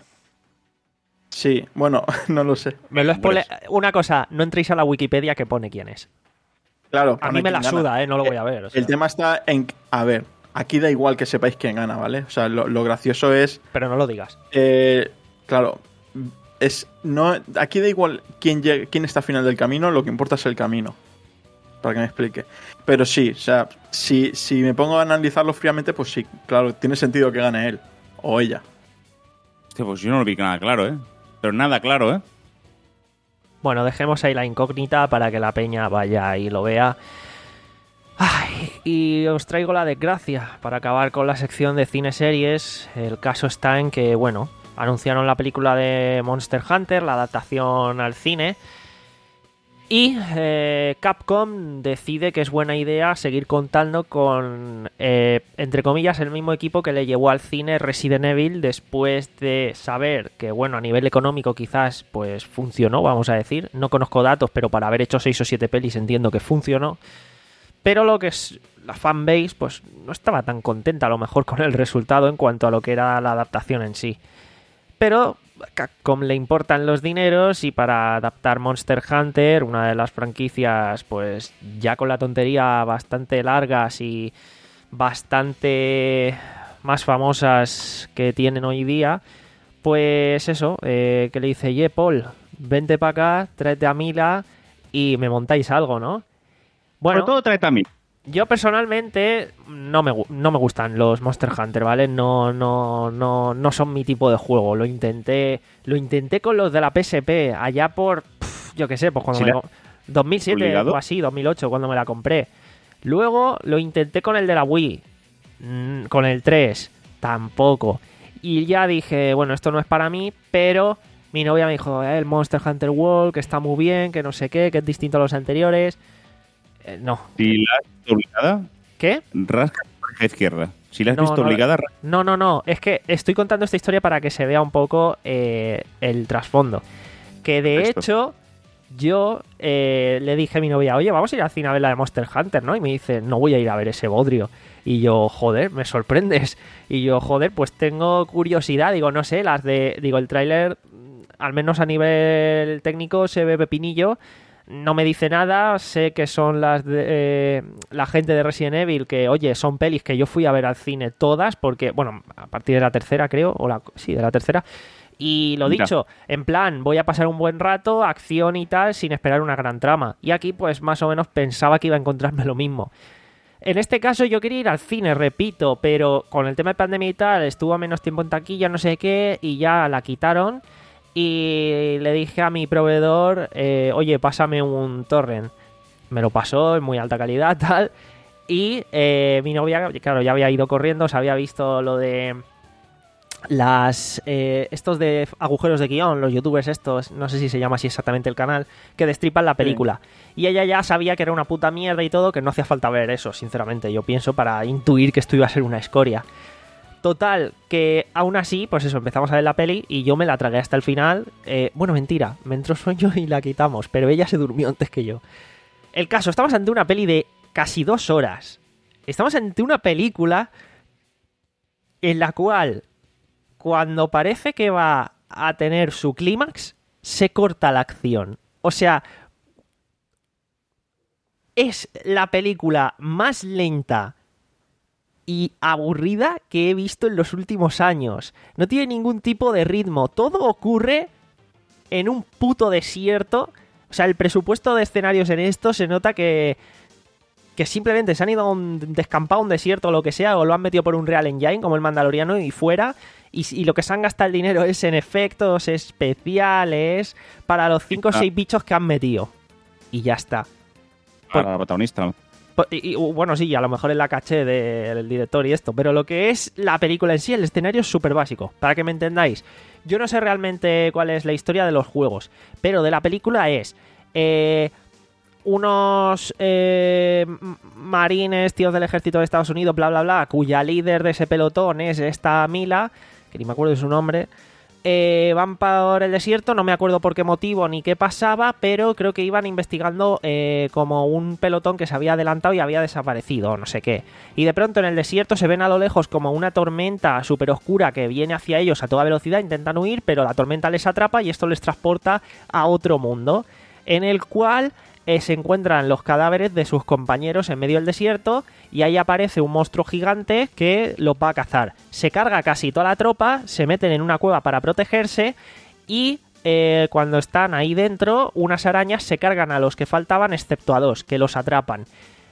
Sí, bueno, no lo sé. Me lo spoile... Una cosa, no entréis a la Wikipedia que pone quién es. Claro. A mí me la gana. suda, ¿eh? No lo voy a ver. O sea. El tema está en... A ver, aquí da igual que sepáis quién gana, ¿vale? O sea, lo, lo gracioso es... Pero no lo digas. Eh, claro... Es, no, aquí da igual quién, llegue, quién está al final del camino, lo que importa es el camino. Para que me explique. Pero sí, o sea, si, si me pongo a analizarlo fríamente, pues sí, claro, tiene sentido que gane él o ella. Hostia, pues yo no lo vi nada claro, ¿eh? Pero nada claro, ¿eh? Bueno, dejemos ahí la incógnita para que la peña vaya y lo vea. Ay, y os traigo la desgracia para acabar con la sección de cine-series. El caso está en que, bueno, anunciaron la película de Monster Hunter, la adaptación al cine, y eh, Capcom decide que es buena idea seguir contando con, eh, entre comillas, el mismo equipo que le llevó al cine Resident Evil, después de saber que, bueno, a nivel económico quizás pues funcionó, vamos a decir. No conozco datos, pero para haber hecho seis o siete pelis entiendo que funcionó. Pero lo que es la fanbase, pues no estaba tan contenta a lo mejor con el resultado en cuanto a lo que era la adaptación en sí. Pero a Capcom le importan los dineros y para adaptar Monster Hunter, una de las franquicias pues ya con la tontería bastante largas y bastante más famosas que tienen hoy día, pues eso, eh, que le dice, ye Paul, vente para acá, tráete a Mila y me montáis algo, ¿no? Bueno, sobre todo tráete a mí. Yo personalmente no me, no me gustan los Monster Hunter, ¿vale? No, no, no, no son mi tipo de juego. Lo intenté, lo intenté con los de la P S P allá por, pff, yo qué sé, pues cuando ¿Sí me la... dos mil siete obligado? o así, dos mil ocho, cuando me la compré. Luego lo intenté con el de la Wii, mm, con el tres, tampoco. Y ya dije, bueno, esto no es para mí, pero mi novia me dijo, eh, el Monster Hunter World, que está muy bien, que no sé qué, que es distinto a los anteriores. Eh, no. Si la has visto obligada, ¿Qué? rasca la oreja izquierda. Si la has No, visto no, obligada, rasca. No, no, no. Es que estoy contando esta historia para que se vea un poco eh, el trasfondo. Que de Esto. hecho, yo eh, le dije a mi novia, oye, vamos a ir al cine a ver la de Monster Hunter, ¿no? Y me dice, no voy a ir a ver ese bodrio. Y yo, joder, me sorprendes. Y yo, joder, pues tengo curiosidad. Digo, no sé, las de... Digo, el tráiler, al menos a nivel técnico, se ve pepinillo. No me dice nada, sé que son las de eh, la gente de Resident Evil, que oye, son pelis que yo fui a ver al cine todas, porque, bueno, a partir de la tercera creo, o la sí, de la tercera, y lo Mira. dicho, en plan, voy a pasar un buen rato, acción y tal, sin esperar una gran trama. Y aquí, pues, más o menos pensaba que iba a encontrarme lo mismo. En este caso yo quería ir al cine, repito, pero con el tema de pandemia y tal, estuvo menos tiempo en taquilla, no sé qué, y ya la quitaron. Y le dije a mi proveedor, eh, oye, pásame un torrent. me lo pasó en muy alta calidad, tal. Y eh, mi novia, claro, ya había ido corriendo, se había visto lo de las eh, estos de agujeros de guión, los youtubers estos, no sé si se llama así exactamente el canal, que destripan la película. Sí. Y ella ya sabía que era una puta mierda y todo, que no hacía falta ver eso, sinceramente, yo pienso, para intuir que esto iba a ser una escoria. Total, que aún así, pues eso, empezamos a ver la peli y yo me la tragué hasta el final. Eh, bueno, mentira, me entró sueño y la quitamos, pero ella se durmió antes que yo. El caso, estamos ante una peli de casi dos horas. Estamos ante una película en la cual, cuando parece que va a tener su clímax, se corta la acción. O sea, es la película más lenta y aburrida que he visto en los últimos años. No tiene ningún tipo de ritmo. Todo ocurre en un puto desierto. O sea, el presupuesto de escenarios en esto se nota que que simplemente se han ido a un descampado, un desierto o lo que sea, o lo han metido por un Real Engine como el Mandaloriano y fuera, y, y lo que se han gastado el dinero es en efectos especiales para los cinco o seis bichos que han metido. Y ya está. Para la protagonista. Y, y, bueno, sí, a lo mejor es la caché del director y esto, pero lo que es la película en sí, el escenario es súper básico, para que me entendáis. Yo no sé realmente cuál es la historia de los juegos, pero de la película es eh, unos eh, marines, tíos del ejército de Estados Unidos, bla, bla, bla, cuya líder de ese pelotón es esta Mila, que ni me acuerdo de su nombre. Eh, van por el desierto, no me acuerdo por qué motivo ni qué pasaba, pero creo que iban investigando eh, como un pelotón que se había adelantado y había desaparecido, no sé qué. Y de pronto en el desierto se ven a lo lejos como una tormenta súper oscura que viene hacia ellos a toda velocidad, intentan huir, pero la tormenta les atrapa y esto les transporta a otro mundo, en el cual eh, se encuentran los cadáveres de sus compañeros en medio del desierto y ahí aparece un monstruo gigante que los va a cazar. Se carga casi toda la tropa, se meten en una cueva para protegerse y eh, cuando están ahí dentro, unas arañas se cargan a los que faltaban excepto a dos, que los atrapan.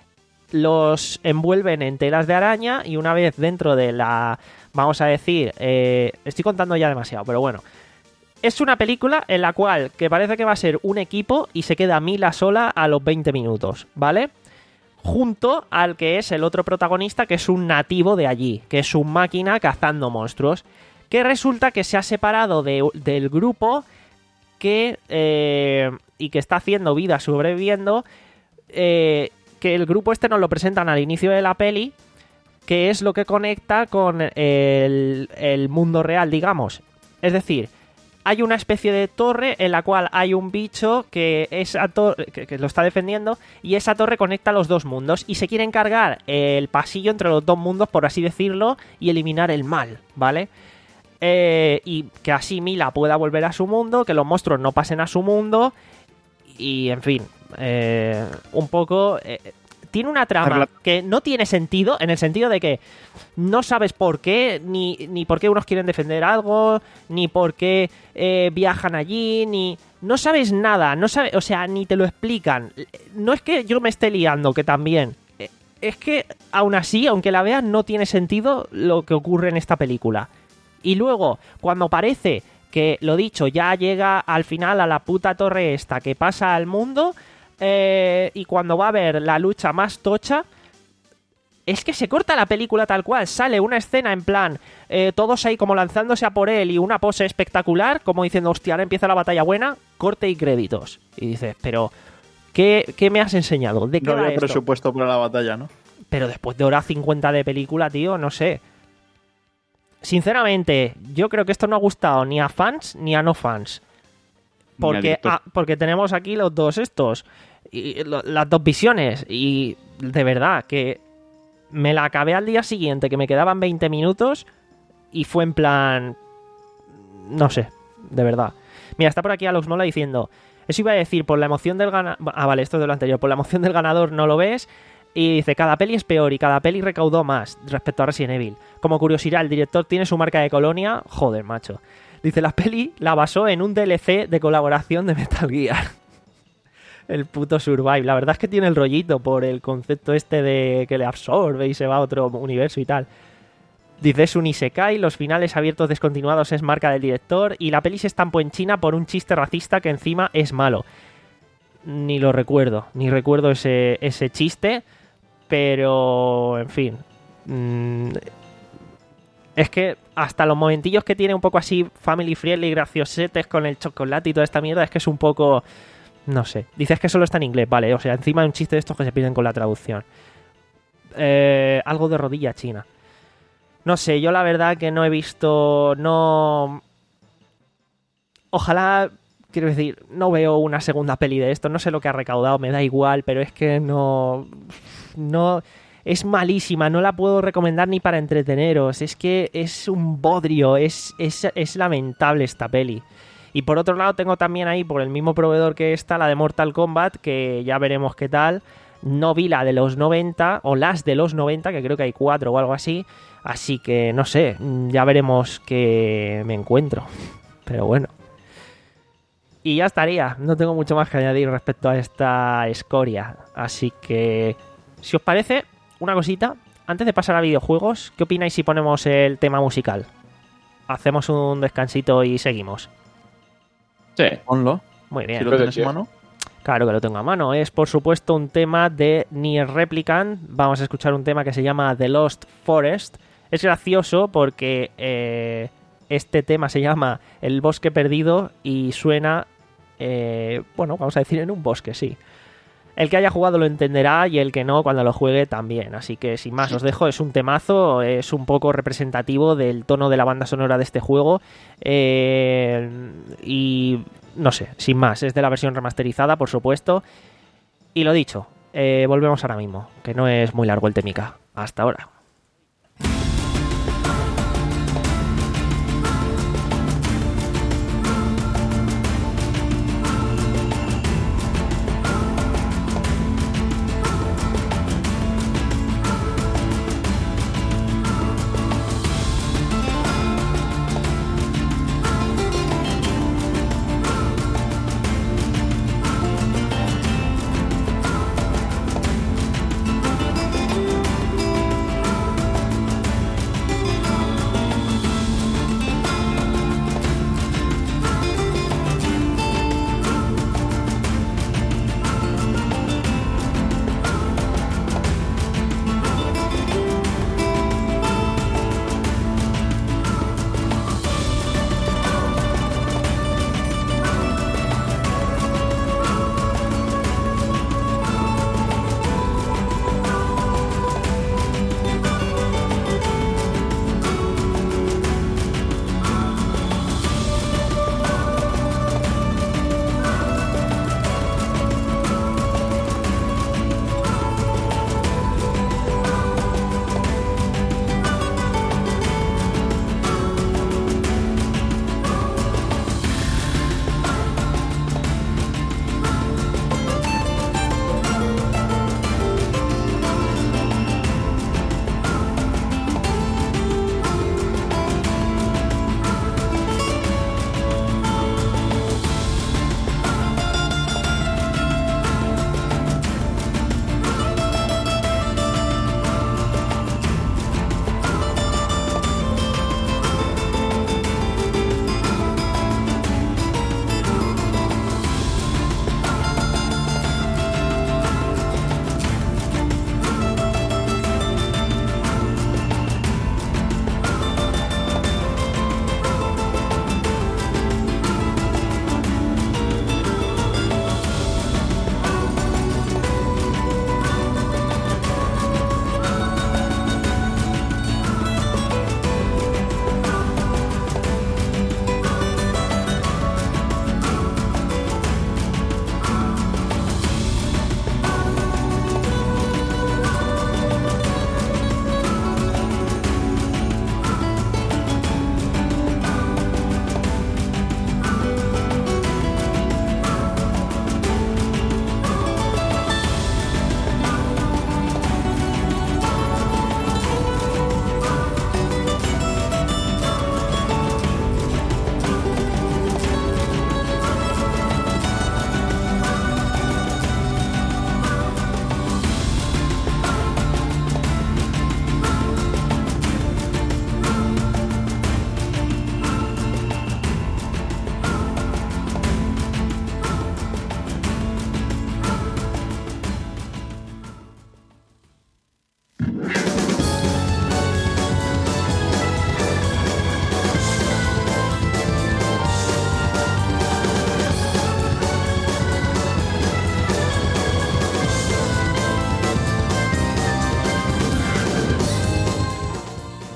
Los envuelven en telas de araña y una vez dentro de la... Vamos a decir... Eh, estoy contando ya demasiado, pero bueno... Es una película en la cual que parece que va a ser un equipo y se queda Mila sola a los veinte minutos, ¿vale? Junto al que es el otro protagonista, que es un nativo de allí, que es un máquina cazando monstruos, que resulta que se ha separado de, del grupo que eh, y que está haciendo vida sobreviviendo, eh, que el grupo este nos lo presentan al inicio de la peli, que es lo que conecta con el, el mundo real, digamos. Es decir... Hay una especie de torre en la cual hay un bicho que, esa to- que, que lo está defendiendo y esa torre conecta los dos mundos y se quiere encargar el pasillo entre los dos mundos, por así decirlo, y eliminar el mal, ¿vale? Eh, y que así Mila pueda volver a su mundo, que los monstruos no pasen a su mundo y, en fin, eh, un poco... Eh, tiene una trama que no tiene sentido, en el sentido de que no sabes por qué, ni, ni por qué unos quieren defender algo, ni por qué eh, viajan allí, ni... No sabes nada, no sabes, o sea, ni te lo explican. No es que yo me esté liando, que también. Es que, aún así, aunque la veas, no tiene sentido lo que ocurre en esta película. Y luego, cuando parece que, lo dicho, ya llega al final a la puta torre esta que pasa al mundo... Eh, y cuando va a haber la lucha más tocha, es que se corta la película tal cual. Sale una escena en plan, eh, todos ahí como lanzándose a por él y una pose espectacular, como diciendo, hostia, ahora empieza la batalla buena, corte y créditos. Y dices, pero, ¿qué, qué me has enseñado? ¿De qué no va había esto? Presupuesto para la batalla, ¿no? Pero después de hora cincuenta de película, tío, no sé. Sinceramente, yo creo que esto no ha gustado ni a fans ni a no fans. Porque, ah, porque tenemos aquí los dos estos, y lo, las dos visiones, y de verdad que me la acabé al día siguiente, que me quedaban veinte minutos, y fue en plan... No sé, de verdad. Mira, está por aquí Alex Mola diciendo, eso iba a decir, por la emoción del ganador... Ah, vale, esto es de lo anterior, por la emoción del ganador no lo ves, y dice, cada peli es peor, y cada peli recaudó más respecto a Resident Evil. Como curiosidad, el director tiene su marca de colonia, joder, macho. Dice, la peli la basó en un D L C de colaboración de Metal Gear. El puto Survive. La verdad es que tiene el rollito por el concepto este de que le absorbe y se va a otro universo y tal. Dice, es un isekai, los finales abiertos descontinuados es marca del director y la peli se estampó en China por un chiste racista que encima es malo. ni lo recuerdo, ni recuerdo ese, ese chiste, pero en fin. Mmm, es que hasta los momentillos que tiene un poco así family friendly, graciosetes con el chocolate y toda esta mierda, es que es un poco... No sé. Dices que solo está en inglés, vale. O sea, encima hay un chiste de estos que se piden con la traducción. Eh, algo de rodilla china. No sé, yo la verdad que no he visto... No... Ojalá... Quiero decir, no veo una segunda peli de esto. No sé lo que ha recaudado, me da igual, pero es que no... No... Es malísima, no la puedo recomendar ni para entreteneros. Es que es un bodrio, es, es, es lamentable esta peli. Y por otro lado tengo también ahí, por el mismo proveedor que esta, la de Mortal Kombat, que ya veremos qué tal. No vi la de los noventa, o las de los noventa, que creo que hay cuatro o algo así. Así que, no sé, ya veremos qué me encuentro. Pero bueno. Y ya estaría, no tengo mucho más que añadir respecto a esta escoria. Así que, si os parece... Una cosita, antes de pasar a videojuegos, ¿qué opináis si ponemos el tema musical? Hacemos un descansito y seguimos. Sí. Ponlo. Muy bien. Si lo tienes a mano. Claro que lo tengo a mano. Es, por supuesto, un tema de Nier Replicant. Vamos a escuchar un tema que se llama The Lost Forest. Es gracioso porque eh, este tema se llama El Bosque Perdido y suena, eh, bueno, vamos a decir en un bosque, sí. El que haya jugado lo entenderá y el que no, cuando lo juegue también. Así que sin más os dejo, es un temazo, es un poco representativo del tono de la banda sonora de este juego. Eh, y no sé, sin más, es de la versión remasterizada, por supuesto. Y lo dicho, eh, volvemos ahora mismo, que no es muy largo el temica. Hasta ahora.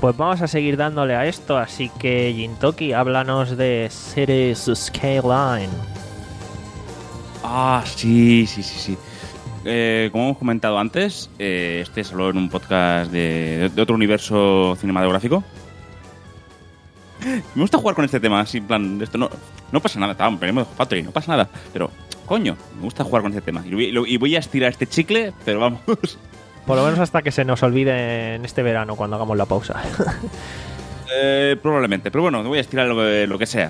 Pues vamos a seguir dándole a esto, así que Jintoki, háblanos de Cities Skyline. Ah, sí, sí, sí, sí. Eh, como hemos comentado antes, eh, este es solo en un podcast de, de otro universo cinematográfico. Me gusta jugar con este tema, así en plan, esto no, no pasa nada, estábamos en Factory, no pasa nada, pero coño, me gusta jugar con este tema. Y voy, y voy a estirar este chicle, pero vamos. Por lo menos hasta que se nos olvide en este verano cuando hagamos la pausa. eh, probablemente, pero bueno, voy a estirar lo que, lo que sea.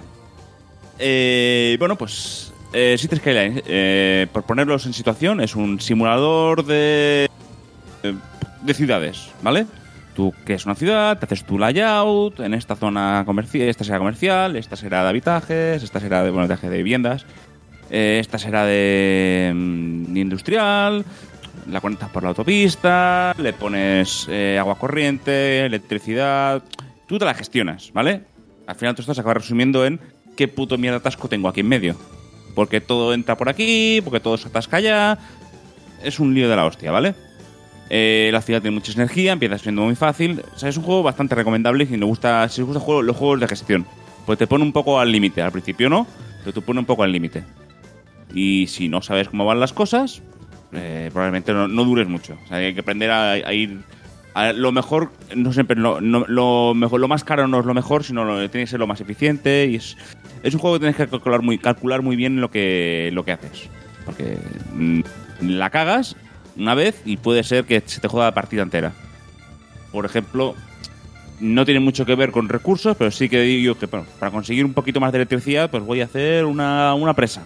Eh, bueno, pues eh, Cities Skylines, eh, por ponerlos en situación, es un simulador de, de ciudades, ¿vale? Tú que es una ciudad, te haces tu layout, en esta zona comercial, esta será comercial, esta será de habitajes, esta será de, bueno, de viviendas, eh, esta será de, de industrial, la conectas por la autopista, le pones eh, agua corriente, electricidad, tú te la gestionas, ¿vale? Al final todo esto se acaba resumiendo en qué puto mierda atasco tengo aquí en medio, porque todo entra por aquí, porque todo se atasca allá, es un lío de la hostia, ¿vale? Eh, la ciudad tiene mucha energía, empieza siendo muy fácil. O sea, es un juego bastante recomendable si nos gusta, si os gustan juego, los juegos de gestión. Pues te pone un poco al límite. Al principio no, pero te pone un poco al límite. Y si no sabes cómo van las cosas, eh, probablemente no, no dures mucho. O sea, hay que aprender a, a ir. A lo mejor, no siempre, no, no, lo mejor, lo más caro no es lo mejor, sino lo, tiene que ser lo más eficiente. Y es, es un juego que tienes que calcular muy, calcular muy bien lo que, lo que haces. Porque mmm, la cagas una vez y puede ser que se te joda la partida entera. Por ejemplo, no tiene mucho que ver con recursos, pero sí que digo que bueno, para conseguir un poquito más de electricidad, pues voy a hacer una, una presa.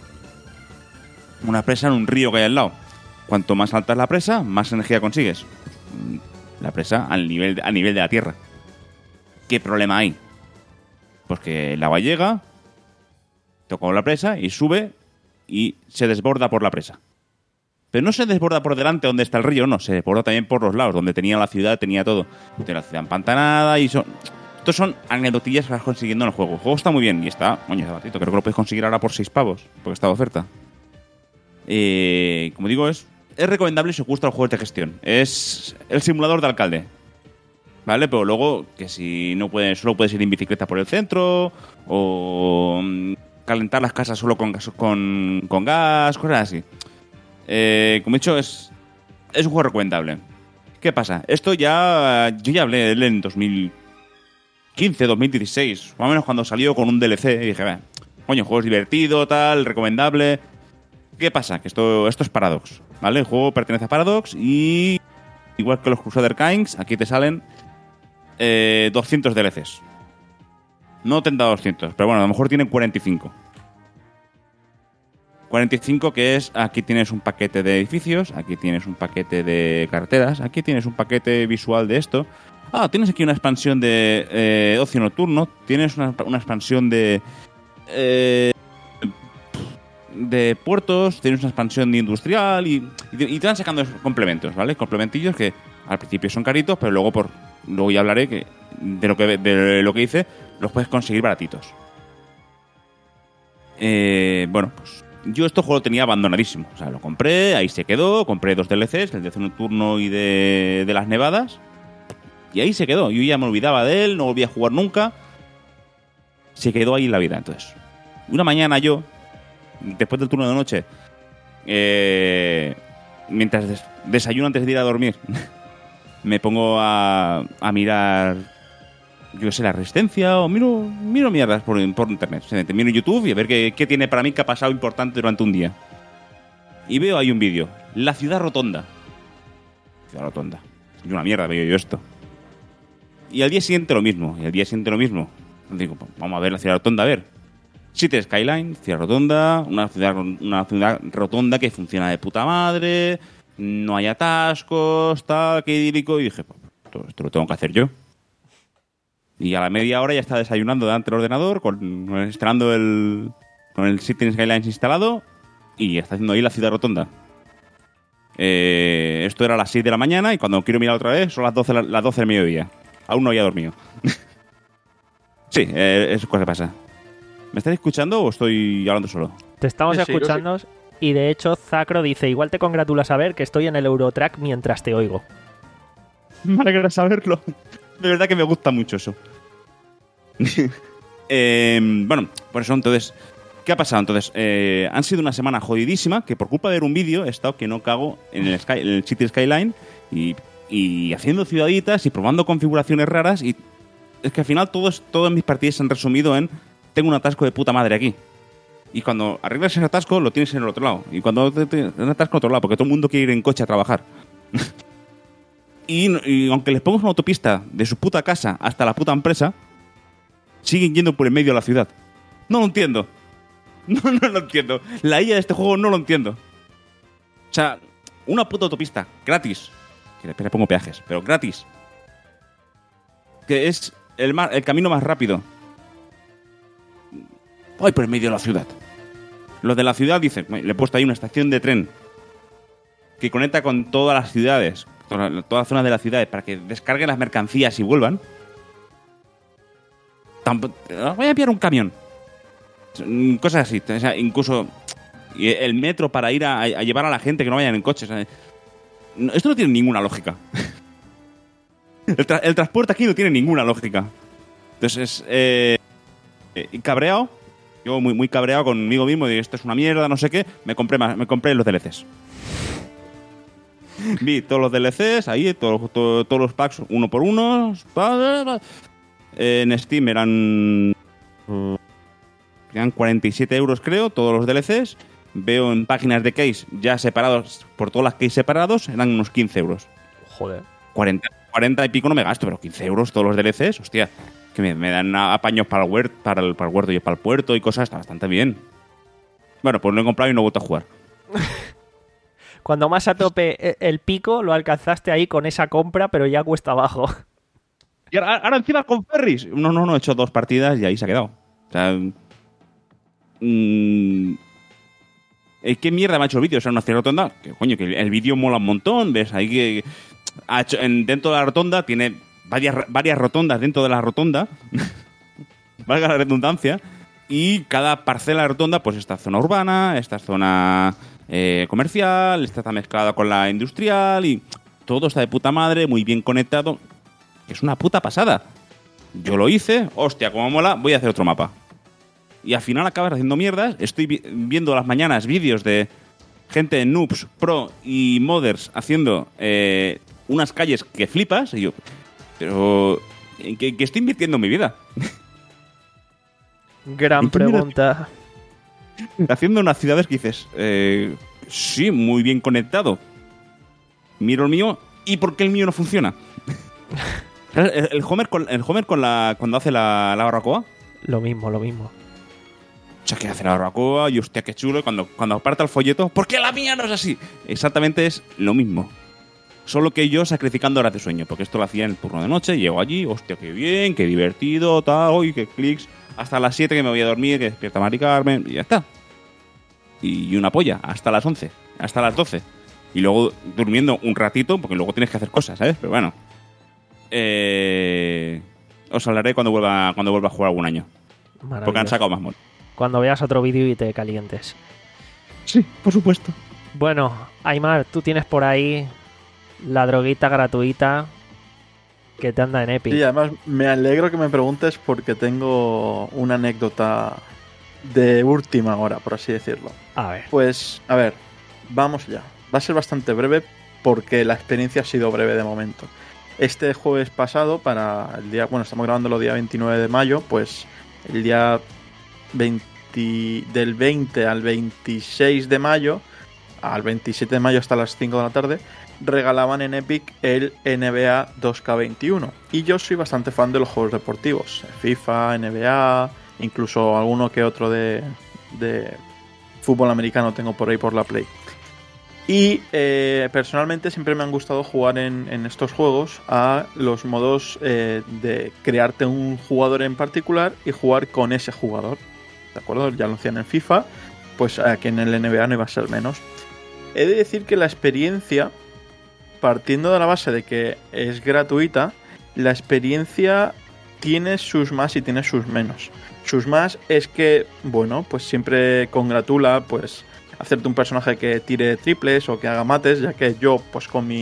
Una presa en un río que hay al lado. Cuanto más alta es la presa, más energía consigues. La presa al nivel, a nivel de la tierra. ¿Qué problema hay? Pues que el agua llega, toca la presa y sube y se desborda por la presa. Pero no se desborda por delante donde está el río, no, se desborda también por los lados, donde tenía la ciudad, tenía todo. Tiene la ciudad empantanada y son... Estos son anecdotillas que vas consiguiendo en el juego. El juego está muy bien y está... Coño, está batito, creo que lo puedes conseguir ahora por seis pavos, porque está de oferta. Eh, como digo, es, es recomendable si os gustan los juegos de gestión. Es el simulador de alcalde. ¿Vale? Pero luego, que si no puedes, solo puedes ir en bicicleta por el centro, o calentar las casas solo con gas, con, con gas, cosas así. Eh, como he dicho, es, es un juego recomendable. ¿Qué pasa? Esto ya... Yo ya hablé de él en dos mil quince, dos mil dieciséis, más o menos cuando salió con un D L C. Y dije, va, coño, el juego es divertido, tal, recomendable. ¿Qué pasa? Que esto, esto es Paradox, ¿vale? El juego pertenece a Paradox y... Igual que los Crusader Kings, aquí te salen eh, doscientos D L Cs. No tendrá doscientos, pero bueno, a lo mejor tienen cuarenta y cinco. cuarenta y cinco, que es, aquí tienes un paquete de edificios, aquí tienes un paquete de carreteras, aquí tienes un paquete visual de esto. Ah, tienes aquí una expansión de eh, ocio nocturno, tienes una, una expansión de eh, de puertos, tienes una expansión de industrial y, y, y te van sacando complementos, ¿vale? Complementillos que al principio son caritos, pero luego por luego ya hablaré que de lo que de lo que hice los puedes conseguir baratitos. Eh, bueno, pues yo este juego lo tenía abandonadísimo. O sea, lo compré, ahí se quedó. Compré dos D L Cs, el de Ocio Nocturno y de, de las Nevadas. Y ahí se quedó. Yo ya me olvidaba de él, no volví a jugar nunca. Se quedó ahí en la vida. Entonces, una mañana yo, después del turno de noche, eh, mientras des- desayuno antes de ir a dormir, me pongo a, a mirar, yo qué sé, la Resistencia, o miro, miro mierdas por, por internet. Simplemente miro YouTube y a ver qué, qué tiene para mí que ha pasado importante durante un día. Y veo ahí un vídeo. La ciudad rotonda. Ciudad rotonda. Es una mierda, veo yo esto. Y al día siguiente lo mismo. Y al día siguiente lo mismo. Digo, pues vamos a ver la ciudad rotonda, a ver. Cities Skyline, ciudad rotonda. Una ciudad, una ciudad rotonda que funciona de puta madre. No hay atascos, tal, qué idílico. Y dije, pues esto, esto lo tengo que hacer yo. Y a la media hora ya está desayunando delante del ordenador, con, instalando el, con el Cities Skylines instalado, y está haciendo ahí la ciudad rotonda. Eh, esto era a las seis de la mañana, y cuando quiero mirar otra vez son las doce, las doce del mediodía. Aún no había dormido. Sí, eh, es cosa que pasa. ¿Me estáis escuchando o estoy hablando solo? Te estamos Sí, sí, escuchando y de hecho Zacro dice, igual te congratula saber que estoy en el Eurotrack mientras te oigo. Me alegra saberlo. De verdad que me gusta mucho eso. eh, bueno, por eso entonces... ¿Qué ha pasado? Entonces, eh, han sido una semana jodidísima, que por culpa de ver un vídeo he estado que no cago en el, Sky, en el City Skyline y, y haciendo ciudaditas y probando configuraciones raras, y es que al final todos, todas mis partidas se han resumido en tengo un atasco de puta madre aquí. Y cuando arreglas ese atasco, lo tienes en el otro lado. Y cuando te, te, un atasco en otro lado, porque todo el mundo quiere ir en coche a trabajar. y, y aunque les pongas una autopista de su puta casa hasta la puta empresa, siguen yendo por el medio de la ciudad. No lo entiendo. No, no lo entiendo. La I A de este juego no lo entiendo. O sea, una puta autopista, gratis. Que le pongo peajes, pero gratis. Que es el, mar, el camino más rápido. Voy por el medio de la ciudad. Los de la ciudad dicen, le he puesto ahí una estación de tren que conecta con todas las ciudades, todas las zonas de las ciudades, para que descarguen las mercancías y vuelvan. Tamp- voy a enviar un camión. Cosas así, o sea, incluso el metro para ir a, a llevar a la gente que no vayan en coches. O sea, esto no tiene ninguna lógica. el, tra- el transporte aquí no tiene ninguna lógica. Entonces, eh, eh, cabreado, yo muy, muy cabreado conmigo mismo, de esto es una mierda, no sé qué, me compré, más, me compré los D L Cs. Vi todos los D L Cs, ahí, todos, todos, todos los packs uno por uno. En Steam eran... Eran cuarenta y siete euros, creo, todos los D L Cs. Veo en páginas de case ya separados, por todas las case separados, eran unos quince euros. Joder. cuarenta, cuarenta y pico no me gasto, pero quince euros todos los D L Cs, hostia. Que me, me dan apaños para el, huert, para, el, para el huerto y para el puerto y cosas, está bastante bien. Bueno, pues lo he comprado y no he vuelto a jugar. Cuando más a tope el pico, lo alcanzaste ahí con esa compra, pero ya cuesta abajo. Y ahora, ahora encima con ferries. No, no, no, he hecho dos partidas y ahí se ha quedado. O sea... Mmm, ¿qué mierda me ha hecho el vídeo? O sea, una rotonda. Que coño, que el vídeo mola un montón. ¿Ves? Ahí que. Ha hecho, en, dentro de la rotonda tiene varias, varias rotondas dentro de la rotonda. Valga la redundancia. Y cada parcela de rotonda, pues esta zona urbana, esta zona eh, comercial, esta está mezclada con la industrial. Y todo está de puta madre, muy bien conectado. Es una puta pasada. Yo lo hice, hostia, como mola, voy a hacer otro mapa. Y al final acabas haciendo mierdas. Estoy vi- viendo las mañanas vídeos de gente de noobs, pro y modders haciendo eh, unas calles que flipas. Y yo, pero ¿en qué, qué estoy invirtiendo mi vida? Gran pregunta. Haciendo unas ciudades que dices, eh, sí, muy bien conectado. Miro el mío, ¿y por qué el mío no funciona? el, el Homer, con, el Homer con la, cuando hace la, la barbacoa. Lo mismo, lo mismo. O sea, que hace la barbacoa y hostia, qué chulo. Cuando, cuando aparta el folleto, ¿por qué la mía no es así? Exactamente es lo mismo. Solo que yo sacrificando horas de sueño, porque esto lo hacía en el turno de noche, llego allí, hostia, qué bien, qué divertido, tal, uy, qué clics. Hasta las siete que me voy a dormir, que despierta Mari Carmen, y ya está. Y una polla, hasta las once, hasta las doce. Y luego durmiendo un ratito, porque luego tienes que hacer cosas, ¿sabes? Pero bueno. Eh, os hablaré cuando vuelva, cuando vuelva a jugar algún año. Porque han sacado más mod. Cuando veas otro vídeo y te calientes. Sí, por supuesto. Bueno, Aymar, tú tienes por ahí la droguita gratuita que te anda en Epic. Sí, además me alegro que me preguntes porque tengo una anécdota de última hora, por así decirlo. A ver. Pues, a ver, vamos ya. Va a ser bastante breve porque la experiencia ha sido breve de momento. Este jueves pasado, para el día, bueno, estamos grabando el día veintinueve de mayo, pues el día veinte, del veinte al veintiséis de mayo, al veintisiete de mayo hasta las cinco de la tarde, regalaban en Epic el N B A dos K veintiuno. Y yo soy bastante fan de los juegos deportivos. FIFA, N B A, incluso alguno que otro de, de fútbol americano tengo por ahí por la Play. Y eh, personalmente siempre me han gustado jugar en, en estos juegos a los modos eh, de crearte un jugador en particular y jugar con ese jugador. ¿De acuerdo? Ya lo hacían en FIFA, pues aquí en el N B A no iba a ser menos. He de decir que la experiencia, partiendo de la base de que es gratuita, la experiencia tiene sus más y tiene sus menos. Sus más es que, bueno, pues siempre congratula, pues, hacerte un personaje que tire triples o que haga mates, ya que yo, pues con mi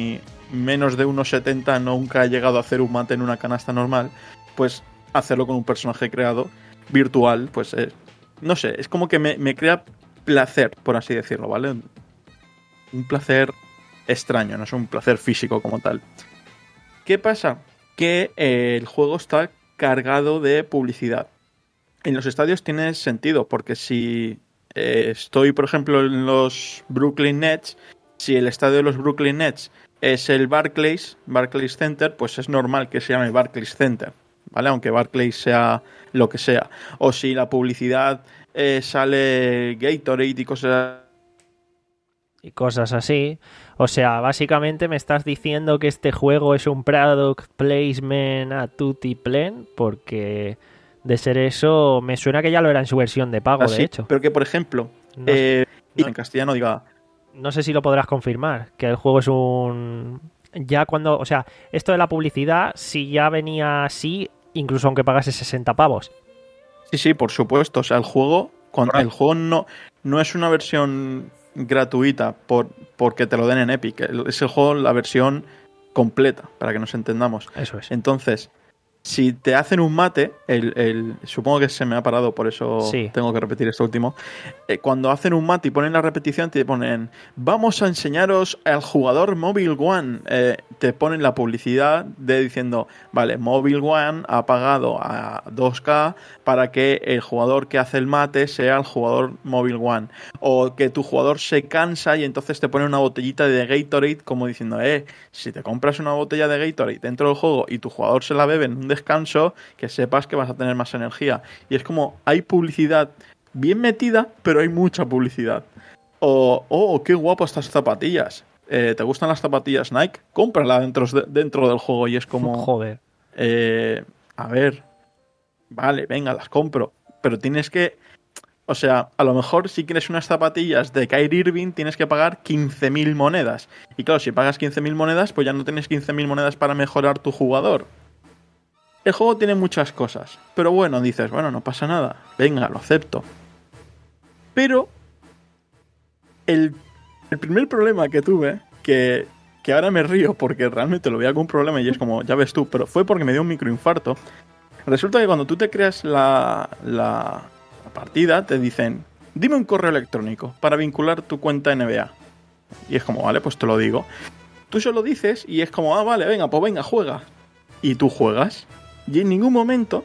menos de uno setenta nunca ha llegado a hacer un mate en una canasta normal, pues hacerlo con un personaje creado virtual, pues eh, no sé, es como que me, me crea placer, por así decirlo, ¿vale? Un placer extraño, no es un placer físico como tal. ¿Qué pasa? Que eh, el juego está cargado de publicidad. En los estadios tiene sentido, porque si eh, estoy, por ejemplo, en los Brooklyn Nets, si el estadio de los Brooklyn Nets es el Barclays, Barclays Center, pues es normal que se llame Barclays Center, ¿vale? Aunque Barclays sea lo que sea. O si la publicidad eh, sale Gatorade y cosas y cosas así. O sea, básicamente me estás diciendo que este juego es un product placement a tutti plen, porque de ser eso, me suena que ya lo era en su versión de pago, así, de hecho. Pero que, por ejemplo, no, eh, no, en castellano diga... No sé si lo podrás confirmar, que el juego es un... Ya cuando... O sea, esto de la publicidad, si ya venía así, incluso aunque pagase sesenta pavos. Sí, sí, por supuesto. O sea, el juego... Cuando, el juego no, no es una versión gratuita por, porque te lo den en Epic. Es el juego, la versión completa, para que nos entendamos. Eso es. Entonces, si te hacen un mate, el, el, supongo que se me ha parado, por eso sí. tengo que repetir esto último. Eh, cuando hacen un mate y ponen la repetición, te ponen, vamos a enseñaros al jugador Mobile One. Eh, te ponen la publicidad de diciendo, vale, Mobile One ha pagado a dos K para que el jugador que hace el mate sea el jugador Mobile One. O que tu jugador se cansa y entonces te pone una botellita de Gatorade como diciendo, eh, si te compras una botella de Gatorade dentro del juego y tu jugador se la bebe en un descanso, que sepas que vas a tener más energía. Y es como, hay publicidad bien metida, pero hay mucha publicidad. O, oh, qué guapo estas zapatillas. Eh, ¿Te gustan las zapatillas Nike? Cómprala dentro, de, dentro del juego. Y es como... Joder. Eh, a ver... Vale, venga, las compro. Pero tienes que... O sea, a lo mejor si quieres unas zapatillas de Kyrie Irving tienes que pagar quince mil monedas. Y claro, si pagas quince mil monedas, pues ya no tienes quince mil monedas para mejorar tu jugador. El juego tiene muchas cosas. Pero bueno, dices, bueno, no pasa nada. Venga, lo acepto. Pero... El, el primer problema que tuve, que, que ahora me río porque realmente lo veía como un problema y es como, ya ves tú, pero fue porque me dio un microinfarto. Resulta que cuando tú te creas la, la, la partida, te dicen, dime un correo electrónico para vincular tu cuenta N B A. Y es como, vale, pues te lo digo. Tú solo dices y es como, ah, vale, venga, pues venga, juega. Y tú juegas. Y en ningún momento,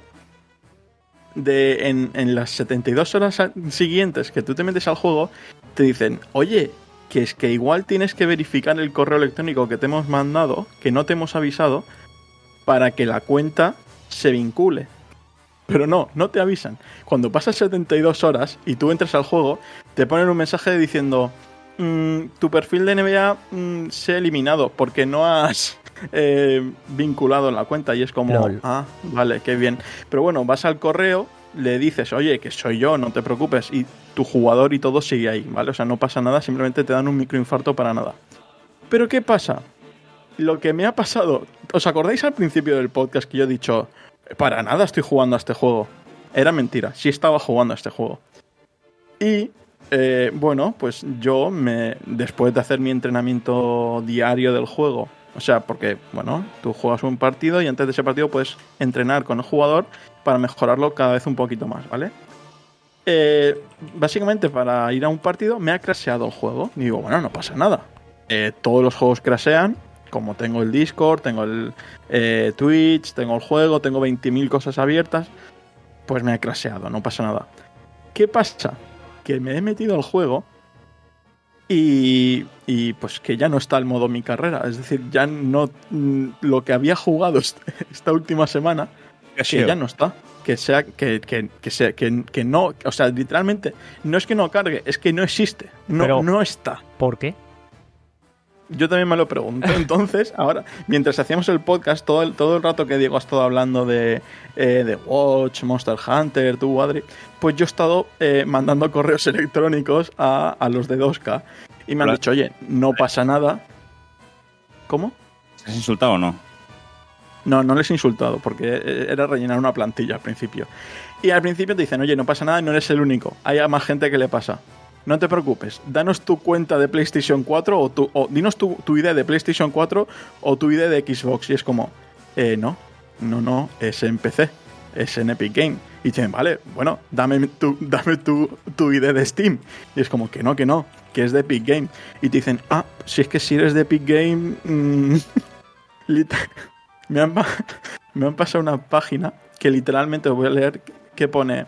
de en, en las setenta y dos horas siguientes que tú te metes al juego, te dicen, oye, que es que igual tienes que verificar el correo electrónico que te hemos mandado, que no te hemos avisado, para que la cuenta se vincule. Pero no, no te avisan. Cuando pasas setenta y dos horas y tú entras al juego, te ponen un mensaje diciendo, mmm, tu perfil de N B A mmm, se ha eliminado porque no has eh, vinculado la cuenta. Y es como, Lol. ah, vale, qué bien. Pero bueno, vas al correo, le dices, oye, que soy yo, no te preocupes, y tu jugador y todo sigue ahí, ¿vale? O sea, no pasa nada, simplemente te dan un microinfarto para nada. Pero ¿qué pasa? Lo que me ha pasado... ¿Os acordáis al principio del podcast que yo he dicho, para nada estoy jugando a este juego? Era mentira, sí estaba jugando a este juego. Y, eh, bueno, pues yo, me después de hacer mi entrenamiento diario del juego, o sea, porque, bueno, tú juegas un partido y antes de ese partido puedes entrenar con el jugador para mejorarlo cada vez un poquito más, ¿vale? Eh, básicamente para ir a un partido me ha crasheado el juego. Y digo, bueno, no pasa nada. Eh, todos los juegos crashean. Como tengo el Discord, tengo el eh, Twitch, tengo el juego, tengo veinte mil cosas abiertas, pues me ha crasheado, no pasa nada. ¿Qué pasa? Que me he metido al juego y, y pues que ya no está el modo mi carrera. Es decir, ya no... Lo que había jugado esta última semana, que ya no está. Que sea, que, que, que sea, que, que no, o sea, literalmente, no es que no cargue, es que no existe, no, Pero, no está. ¿Por qué? Yo también me lo pregunto. Entonces, ahora, mientras hacíamos el podcast, todo el, todo el rato que Diego ha estado hablando de, eh, de Watch, Monster Hunter, tú, Adri, pues yo he estado eh, mandando correos electrónicos a, a los de dos K y me han Hola. dicho, oye, no pasa nada. ¿Cómo? ¿Has insultado o no? No, no les he insultado, porque era rellenar una plantilla al principio. Y al principio te dicen, oye, no pasa nada, no eres el único. Hay a más gente que le pasa. no te preocupes, danos tu cuenta de PlayStation cuatro o, tu, o dinos tu, tu I D de PlayStation cuatro o tu I D de Xbox. Y es como, eh, no, no, no, es en P C, es en Epic Game. Y dicen, vale, bueno, dame tu, dame tu, tu I D de Steam. Y es como, que no, que no, que es de Epic Game. Y te dicen, ah, si es que si eres de Epic Game... Mmm, me, han, me han pasado una página que literalmente os voy a leer, que pone...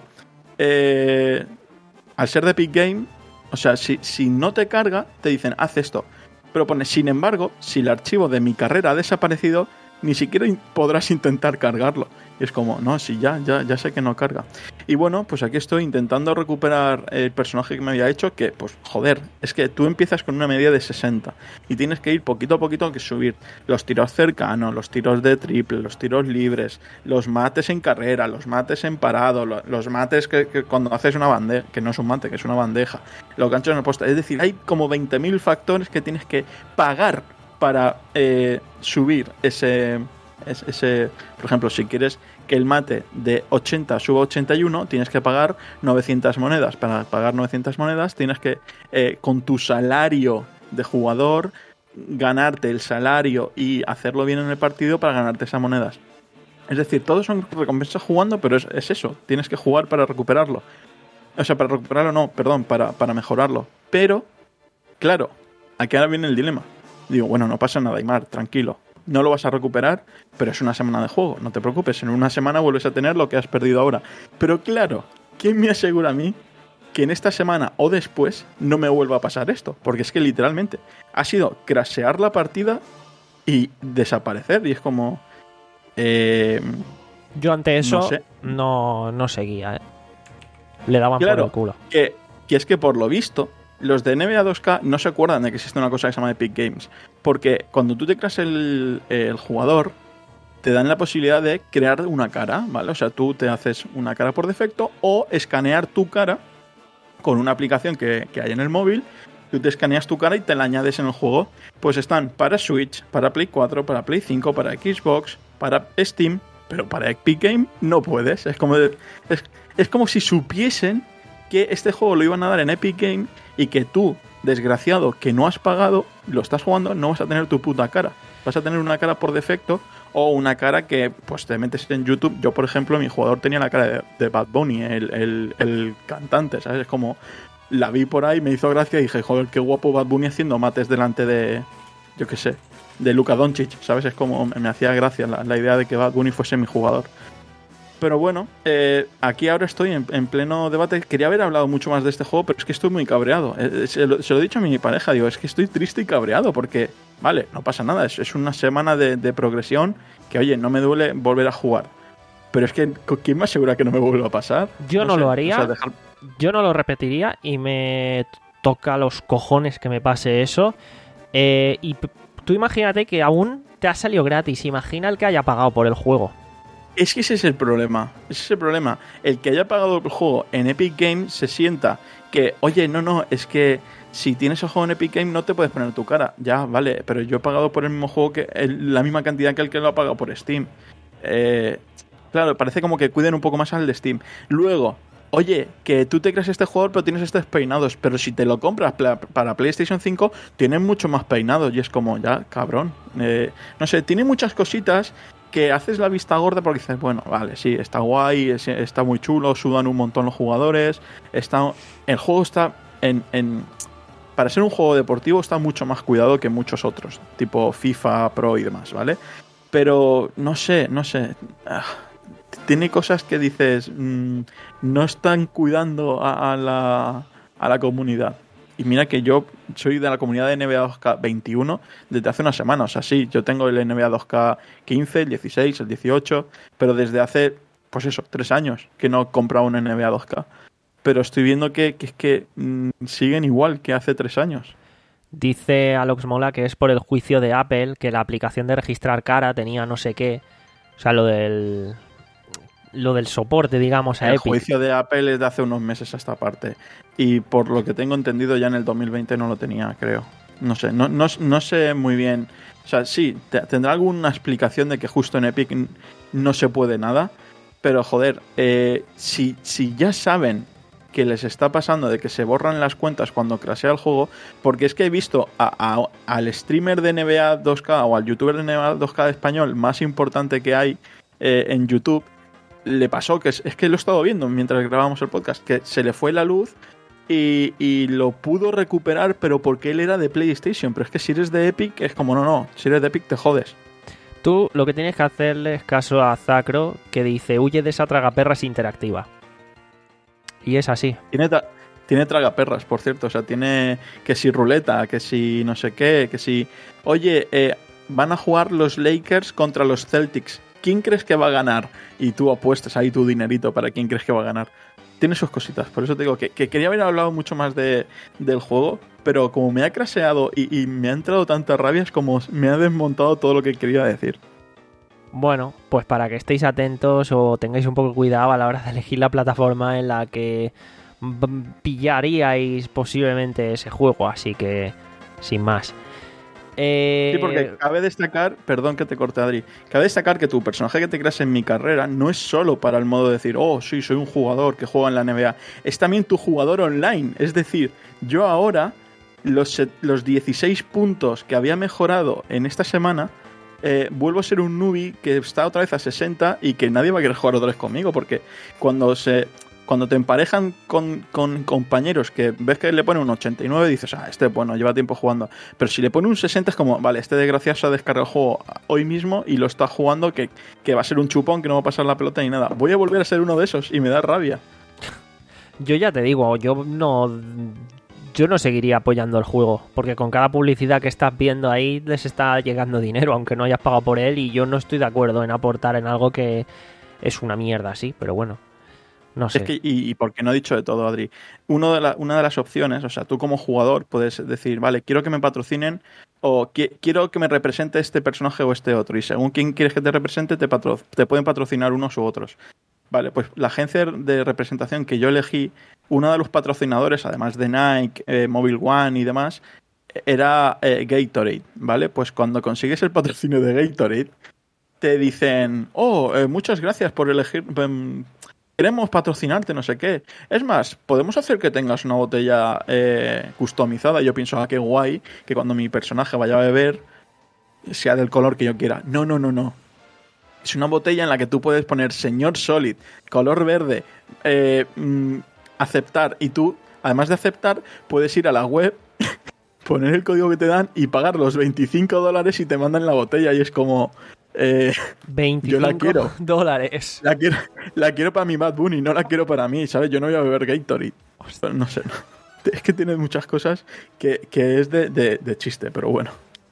Eh, al ser de Epic Game, o sea, si, si no te carga, te dicen, haz esto. Pero pone, sin embargo, si el archivo de mi carrera ha desaparecido, ni siquiera podrás intentar cargarlo. Y es como, no, si ya, ya, ya sé que no carga. Y bueno, pues aquí estoy intentando recuperar el personaje que me había hecho, que, pues, joder, es que tú empiezas con una media de sesenta y tienes que ir poquito a poquito que subir los tiros cercanos, los tiros de triple, los tiros libres, los mates en carrera, los mates en parado, los mates que, que cuando haces una bandeja, que no es un mate, que es una bandeja, los ganchos en el poste. Es decir, hay como veinte mil factores que tienes que pagar para eh, subir ese... Es ese, por ejemplo, si quieres que el mate de ochenta suba a ochenta y uno, tienes que pagar novecientas monedas. Para pagar novecientas monedas tienes que, eh, con tu salario de jugador, ganarte el salario y hacerlo bien en el partido para ganarte esas monedas. Es decir, todos son recompensas jugando, pero es, es eso, tienes que jugar para recuperarlo. O sea, para recuperarlo no, perdón, para, para mejorarlo. Pero, claro, aquí ahora viene el dilema. Digo, bueno, no pasa nada, Aymar, tranquilo. No lo vas a recuperar, pero es una semana de juego. No te preocupes, en una semana vuelves a tener lo que has perdido ahora. Pero claro, ¿quién me asegura a mí que en esta semana o después no me vuelva a pasar esto? Porque es que literalmente ha sido crashear la partida y desaparecer. Y es como... Eh, Yo ante eso no, sé. no, no seguía. ¿eh? Le daban claro, por el culo. Que, que es que por lo visto... Los de N B A dos K no se acuerdan de que existe una cosa que se llama Epic Games. Porque cuando tú te creas el, el jugador, te dan la posibilidad de crear una cara, ¿vale? O sea, tú te haces una cara por defecto o escanear tu cara con una aplicación que, que hay en el móvil. Tú te escaneas tu cara y te la añades en el juego. Pues están para Switch, para Play cuatro, para Play cinco, para Xbox, para Steam. Pero para Epic Game no puedes. Es como, de, es, es como si supiesen que este juego lo iban a dar en Epic Game y que tú, desgraciado, que no has pagado, lo estás jugando, no vas a tener tu puta cara. Vas a tener una cara por defecto o una cara que, pues, te metes en YouTube. Yo, por ejemplo, mi jugador tenía la cara de, de Bad Bunny, el, el, el cantante, ¿sabes? Es como, la vi por ahí, me hizo gracia y dije, joder, qué guapo Bad Bunny haciendo mates delante de, yo qué sé, de Luka Doncic, ¿sabes? Es como, me hacía gracia la, la idea de que Bad Bunny fuese mi jugador. Pero bueno, eh, aquí ahora estoy en, en pleno debate. Quería haber hablado mucho más de este juego, pero es que estoy muy cabreado. Eh, se, lo, se lo he dicho a mi pareja, digo, es que estoy triste y cabreado porque, vale, no pasa nada, es, es una semana de, de progresión que, oye, no me duele volver a jugar. Pero es que, ¿quién me asegura que no me vuelva a pasar? Yo no, no sé, lo haría, o sea, dejar... yo no lo repetiría y me toca los cojones que me pase eso. Eh, y tú imagínate que aún te ha salido gratis, imagina el que haya pagado por el juego. Es que ese es el problema, ese es el problema. El que haya pagado el juego en Epic Games se sienta que, oye, no, no, es que si tienes el juego en Epic Games no te puedes poner tu cara. Ya, vale, pero yo he pagado por el mismo juego, que el, la misma cantidad que el que lo ha pagado por Steam. Eh, claro, parece como que cuiden un poco más al de Steam. Luego, oye, que tú te creas este jugador pero tienes estos peinados, pero si te lo compras para PlayStation cinco, tienes mucho más peinados y es como, ya, cabrón. Eh, no sé, tiene muchas cositas que haces la vista gorda porque dices, bueno, vale, sí, está guay, es, está muy chulo, sudan un montón los jugadores, está, el juego está en, en... Para ser un juego deportivo está mucho más cuidado que muchos otros, tipo FIFA, Pro y demás, ¿vale? Pero, no sé, no sé... Ah, tiene cosas que dices, mmm, no están cuidando a, a, la, a la comunidad. Y mira que yo soy de la comunidad de N B A dos K veintiuno desde hace una semana. O sea, sí, yo tengo el N B A dos K quince, el dieciséis, el dieciocho, pero desde hace, pues eso, tres años que no he comprado un N B A dos K. Pero estoy viendo que, que es que mmm, siguen igual que hace tres años. Dice Alox Mola que es por el juicio de Apple, que la aplicación de registrar cara tenía no sé qué. O sea, lo del... lo del soporte, digamos, a el Epic. El juicio de Apple es de hace unos meses a esta parte. Y por lo que tengo entendido, ya en el dos mil veinte no lo tenía, creo. No sé, no, no, no sé muy bien. O sea, sí, te, tendrá alguna explicación de que justo en Epic no se puede nada. Pero, joder, eh, si, si ya saben que les está pasando de que se borran las cuentas cuando crashea el juego, porque es que he visto a, a, al streamer de N B A dos K o al youtuber de N B A dos K de español más importante que hay eh, en YouTube, le pasó que es, es que lo he estado viendo mientras grabábamos el podcast, que se le fue la luz y, y lo pudo recuperar, pero porque él era de PlayStation. Pero es que si eres de Epic es como no, no, si eres de Epic te jodes. Tú lo que tienes que hacerle es caso a Zacro, que dice huye de esa tragaperras interactiva. Y es así. Tiene, tra- tiene tragaperras, por cierto. O sea, tiene que si ruleta, que si no sé qué, que si... Oye, eh, van a jugar los Lakers contra los Celtics. ¿Quién crees que va a ganar? Y tú apuestas ahí tu dinerito para quién crees que va a ganar. Tiene sus cositas. Por eso te digo que, que quería haber hablado mucho más de, del juego, pero como me ha crasheado y, y me ha entrado tanta rabia, es como me ha desmontado todo lo que quería decir. Bueno, pues para que estéis atentos o tengáis un poco de cuidado a la hora de elegir la plataforma en la que pillaríais posiblemente ese juego, así que sin más. Eh... Sí, porque cabe destacar, perdón que te corte, Adri, cabe destacar que tu personaje que te creas en mi carrera no es solo para el modo de decir, oh, sí, soy un jugador que juega en la N B A, es también tu jugador online. Es decir, yo ahora los, los dieciséis puntos que había mejorado en esta semana, eh, vuelvo a ser un newbie que está otra vez a sesenta y que nadie va a querer jugar otra vez conmigo, porque cuando se... Cuando te emparejan con, con compañeros que ves que le pone un ochenta y nueve, dices, ah, este, bueno, lleva tiempo jugando. Pero si le pone un sesenta es como, vale, este desgraciado se ha descargado el juego hoy mismo y lo está jugando, que, que va a ser un chupón, que no va a pasar la pelota ni nada. Voy a volver a ser uno de esos y me da rabia. Yo ya te digo, yo no... Yo no seguiría apoyando el juego, porque con cada publicidad que estás viendo ahí les está llegando dinero, aunque no hayas pagado por él, y yo no estoy de acuerdo en aportar en algo que es una mierda, sí, pero bueno. No sé. Es que, y, y porque no he dicho de todo, Adri. Uno de la, una de las opciones, o sea, tú como jugador puedes decir, vale, quiero que me patrocinen o qui- quiero que me represente este personaje o este otro. Y según quién quieres que te represente, te, patro- te pueden patrocinar unos u otros. Vale, pues la agencia de representación que yo elegí, uno de los patrocinadores, además de Nike, eh, Mobile One y demás, era eh, Gatorade, ¿vale? Pues cuando consigues el patrocinio de Gatorade, te dicen, oh, eh, muchas gracias por elegir... Um, queremos patrocinarte, no sé qué. Es más, podemos hacer que tengas una botella eh, customizada. Yo pienso, ah, qué guay, que cuando mi personaje vaya a beber sea del color que yo quiera. No, no, no, no. Es una botella en la que tú puedes poner Señor Solid, color verde, eh, mm, aceptar. Y tú, además de aceptar, puedes ir a la web, poner el código que te dan y pagar los veinticinco dólares y te mandan la botella. Y es como... Eh, veinticinco yo la quiero. dólares. La quiero, la quiero para mi Bad Bunny, no la quiero para mí, ¿sabes? Yo no voy a beber Gatorade. Ostras, no sé. Es que tiene muchas cosas que, que es de, de, de chiste, pero bueno.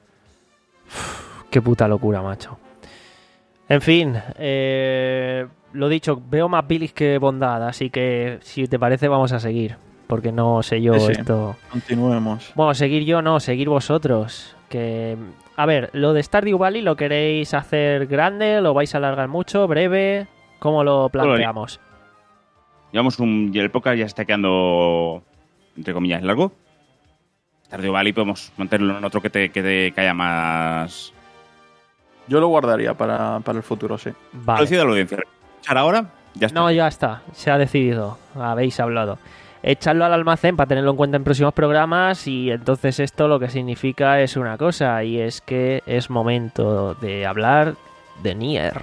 Uf, qué puta locura, macho. En fin, eh, lo dicho, veo más bilis que bondad, así que si te parece vamos a seguir. Porque no sé yo sí, sí. esto... Continuemos. Bueno, seguir yo no, seguir vosotros. Que... A ver, lo de Stardew Valley, ¿lo queréis hacer grande? ¿Lo vais a alargar mucho? ¿Breve? ¿Cómo lo planteamos? Llevamos un... Y el podcast ya está quedando, entre comillas, largo. Stardew Valley podemos mantenerlo en otro que te, que te caiga más... Yo lo guardaría para, para el futuro, sí. Vale. Lo decido a la audiencia. ¿Echar ahora? Ya está. No, ya está. Se ha decidido. Habéis hablado. Echarlo al almacén para tenerlo en cuenta en próximos programas, y entonces esto lo que significa es una cosa, y es que es momento de hablar de Nier.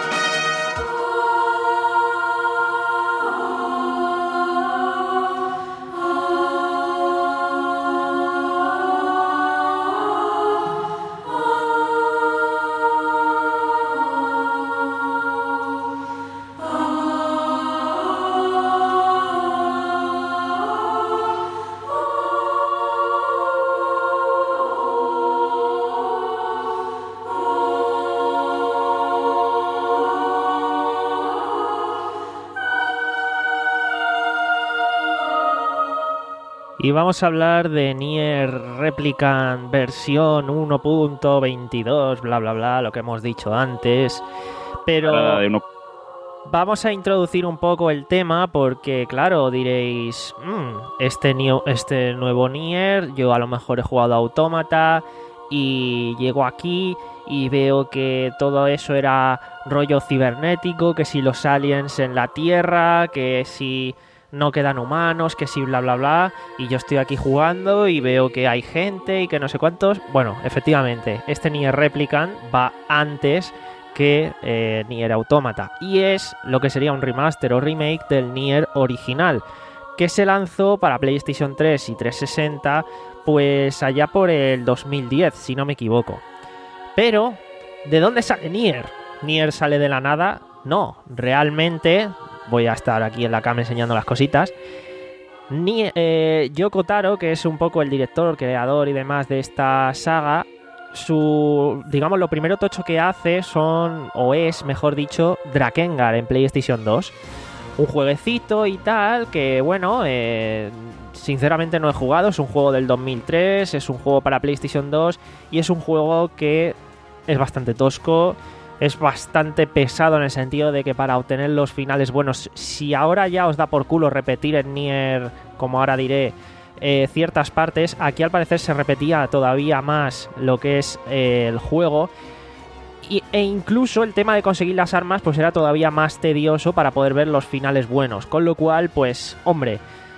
Y vamos a hablar de Nier Replicant versión uno punto veintidós, bla bla bla, lo que hemos dicho antes. Pero De uno... vamos a introducir un poco el tema porque, claro, diréis, mmm, este, este nuevo Nier, yo a lo mejor he jugado a Autómata y llego aquí y veo que todo eso era rollo cibernético, que si los aliens en la Tierra, que si... no quedan humanos, que sí, bla, bla, bla, y yo estoy aquí jugando y veo que hay gente y que no sé cuántos. Bueno, efectivamente, este Nier Replicant va antes que eh, Nier Automata, y es lo que sería un remaster o remake del Nier original, que se lanzó para PlayStation tres y trescientos sesenta, pues allá por el dos mil diez, si no me equivoco. Pero, ¿de dónde sale Nier? ¿Nier sale de la nada? No, realmente, voy a estar aquí en la cama enseñando las cositas. Nier, eh, Yoko Taro, que es un poco el director, creador y demás de esta saga, su, digamos, lo primero tocho que hace son, o es, mejor dicho, Drakengard en PlayStation dos. Un jueguecito y tal, que bueno, eh, sinceramente no he jugado, es un juego del dos mil tres, es un juego para PlayStation dos y es un juego que es bastante tosco, es bastante pesado en el sentido de que para obtener los finales buenos, si ahora ya os da por culo repetir en Nier, como ahora diré, eh, ciertas partes, aquí al parecer se repetía todavía más lo que es eh, el juego. Y, e incluso el tema de conseguir las armas pues era todavía más tedioso para poder ver los finales buenos, con lo cual pues hombre,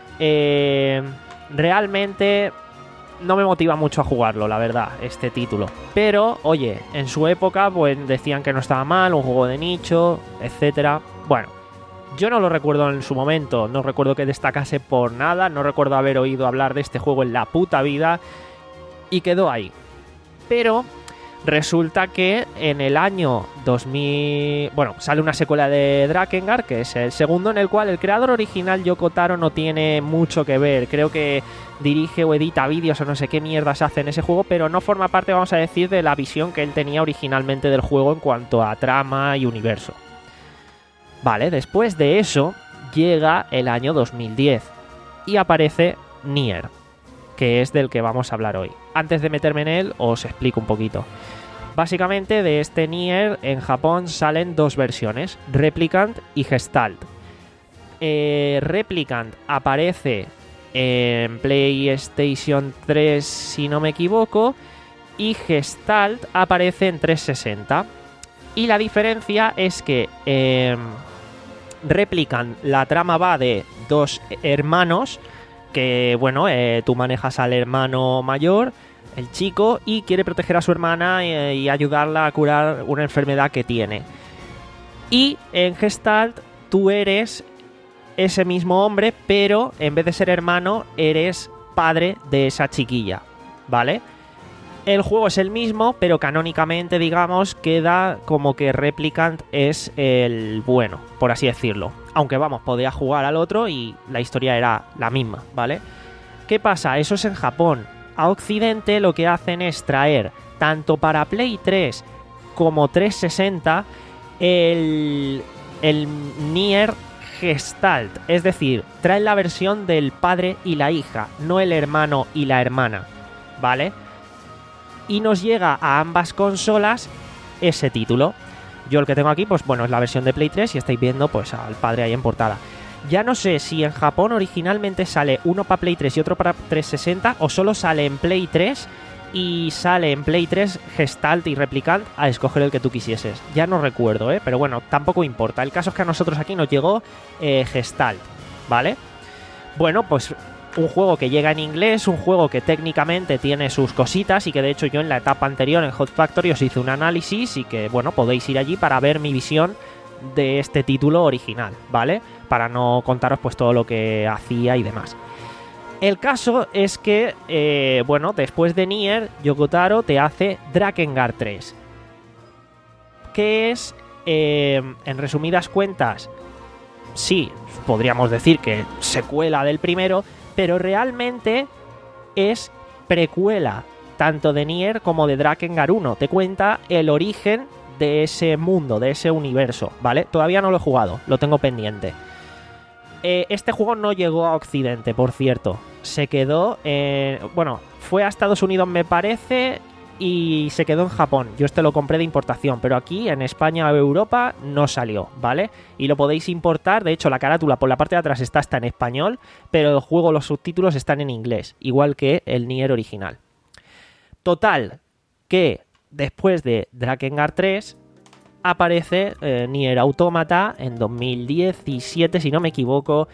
eh, realmente no me motiva mucho a jugarlo, la verdad, este título. Pero oye, en su época pues decían que no estaba mal, un juego de nicho, etcétera. Bueno, yo no lo recuerdo en su momento, no recuerdo que destacase por nada, no recuerdo haber oído hablar de este juego en la puta vida y quedó ahí. Pero resulta que en el año dos mil... Bueno, sale una secuela de Drakengard, que es el segundo, en el cual el creador original, Yoko Taro, no tiene mucho que ver. Creo que dirige o edita vídeos o no sé qué mierdas hace en ese juego, pero no forma parte, vamos a decir, de la visión que él tenía originalmente del juego en cuanto a trama y universo. Vale, después de eso llega el año dos mil diez y aparece Nier, que es del que vamos a hablar hoy. Antes de meterme en él, os explico un poquito. Básicamente, de este Nier en Japón salen dos versiones, Replicant y Gestalt. Eh, Replicant aparece en PlayStation tres, si no me equivoco, y Gestalt aparece en trescientos sesenta. Y la diferencia es que eh, Replicant, la trama va de dos hermanos, que bueno, eh, tú manejas al hermano mayor, el chico, y quiere proteger a su hermana y, y ayudarla a curar una enfermedad que tiene. Y en Gestalt tú eres ese mismo hombre, pero en vez de ser hermano eres padre de esa chiquilla, ¿vale? El juego es el mismo, pero canónicamente, digamos, queda como que Replicant es el bueno, por así decirlo. Aunque vamos, podía jugar al otro y la historia era la misma, ¿vale? ¿Qué pasa? Eso es en Japón. A Occidente lo que hacen es traer, tanto para Play tres como trescientos sesenta, el, el Nier Gestalt. Es decir, traen la versión del padre y la hija, no el hermano y la hermana, ¿vale? Y nos llega a ambas consolas ese título. Yo el que tengo aquí, pues bueno, es la versión de Play tres y estáis viendo pues al padre ahí en portada. Ya no sé si en Japón originalmente sale uno para Play tres y otro para trescientos sesenta, o solo sale en Play tres y sale en Play tres Gestalt y Replicant a escoger el que tú quisieses. Ya no recuerdo, ¿eh? Pero bueno, tampoco importa. El caso es que a nosotros aquí nos llegó eh, Gestalt, ¿vale? Bueno, pues un juego que llega en inglés, un juego que técnicamente tiene sus cositas y que de hecho yo en la etapa anterior en Hot Factory os hice un análisis y que bueno, podéis ir allí para ver mi visión de este título original, ¿vale? Para no contaros pues todo lo que hacía y demás. El caso es que, eh, bueno, después de Nier, Yoko Taro te hace Drakengard tres, que es, eh, en resumidas cuentas, sí, podríamos decir que secuela del primero, pero realmente es precuela tanto de Nier como de Drakengard uno. Te cuenta el origen de ese mundo, de ese universo, ¿vale? Todavía no lo he jugado, lo tengo pendiente. Eh, este juego no llegó a Occidente, por cierto. Se quedó en... Bueno, fue a Estados Unidos, me parece, y se quedó en Japón. Yo este lo compré de importación, pero aquí en España o Europa no salió, ¿vale? Y lo podéis importar. De hecho, la carátula por la parte de atrás está, está en español, pero el juego, los subtítulos están en inglés, igual que el Nier original. Total, que después de Drakengard tres aparece eh, Nier Automata en dos mil diecisiete, si no me equivoco,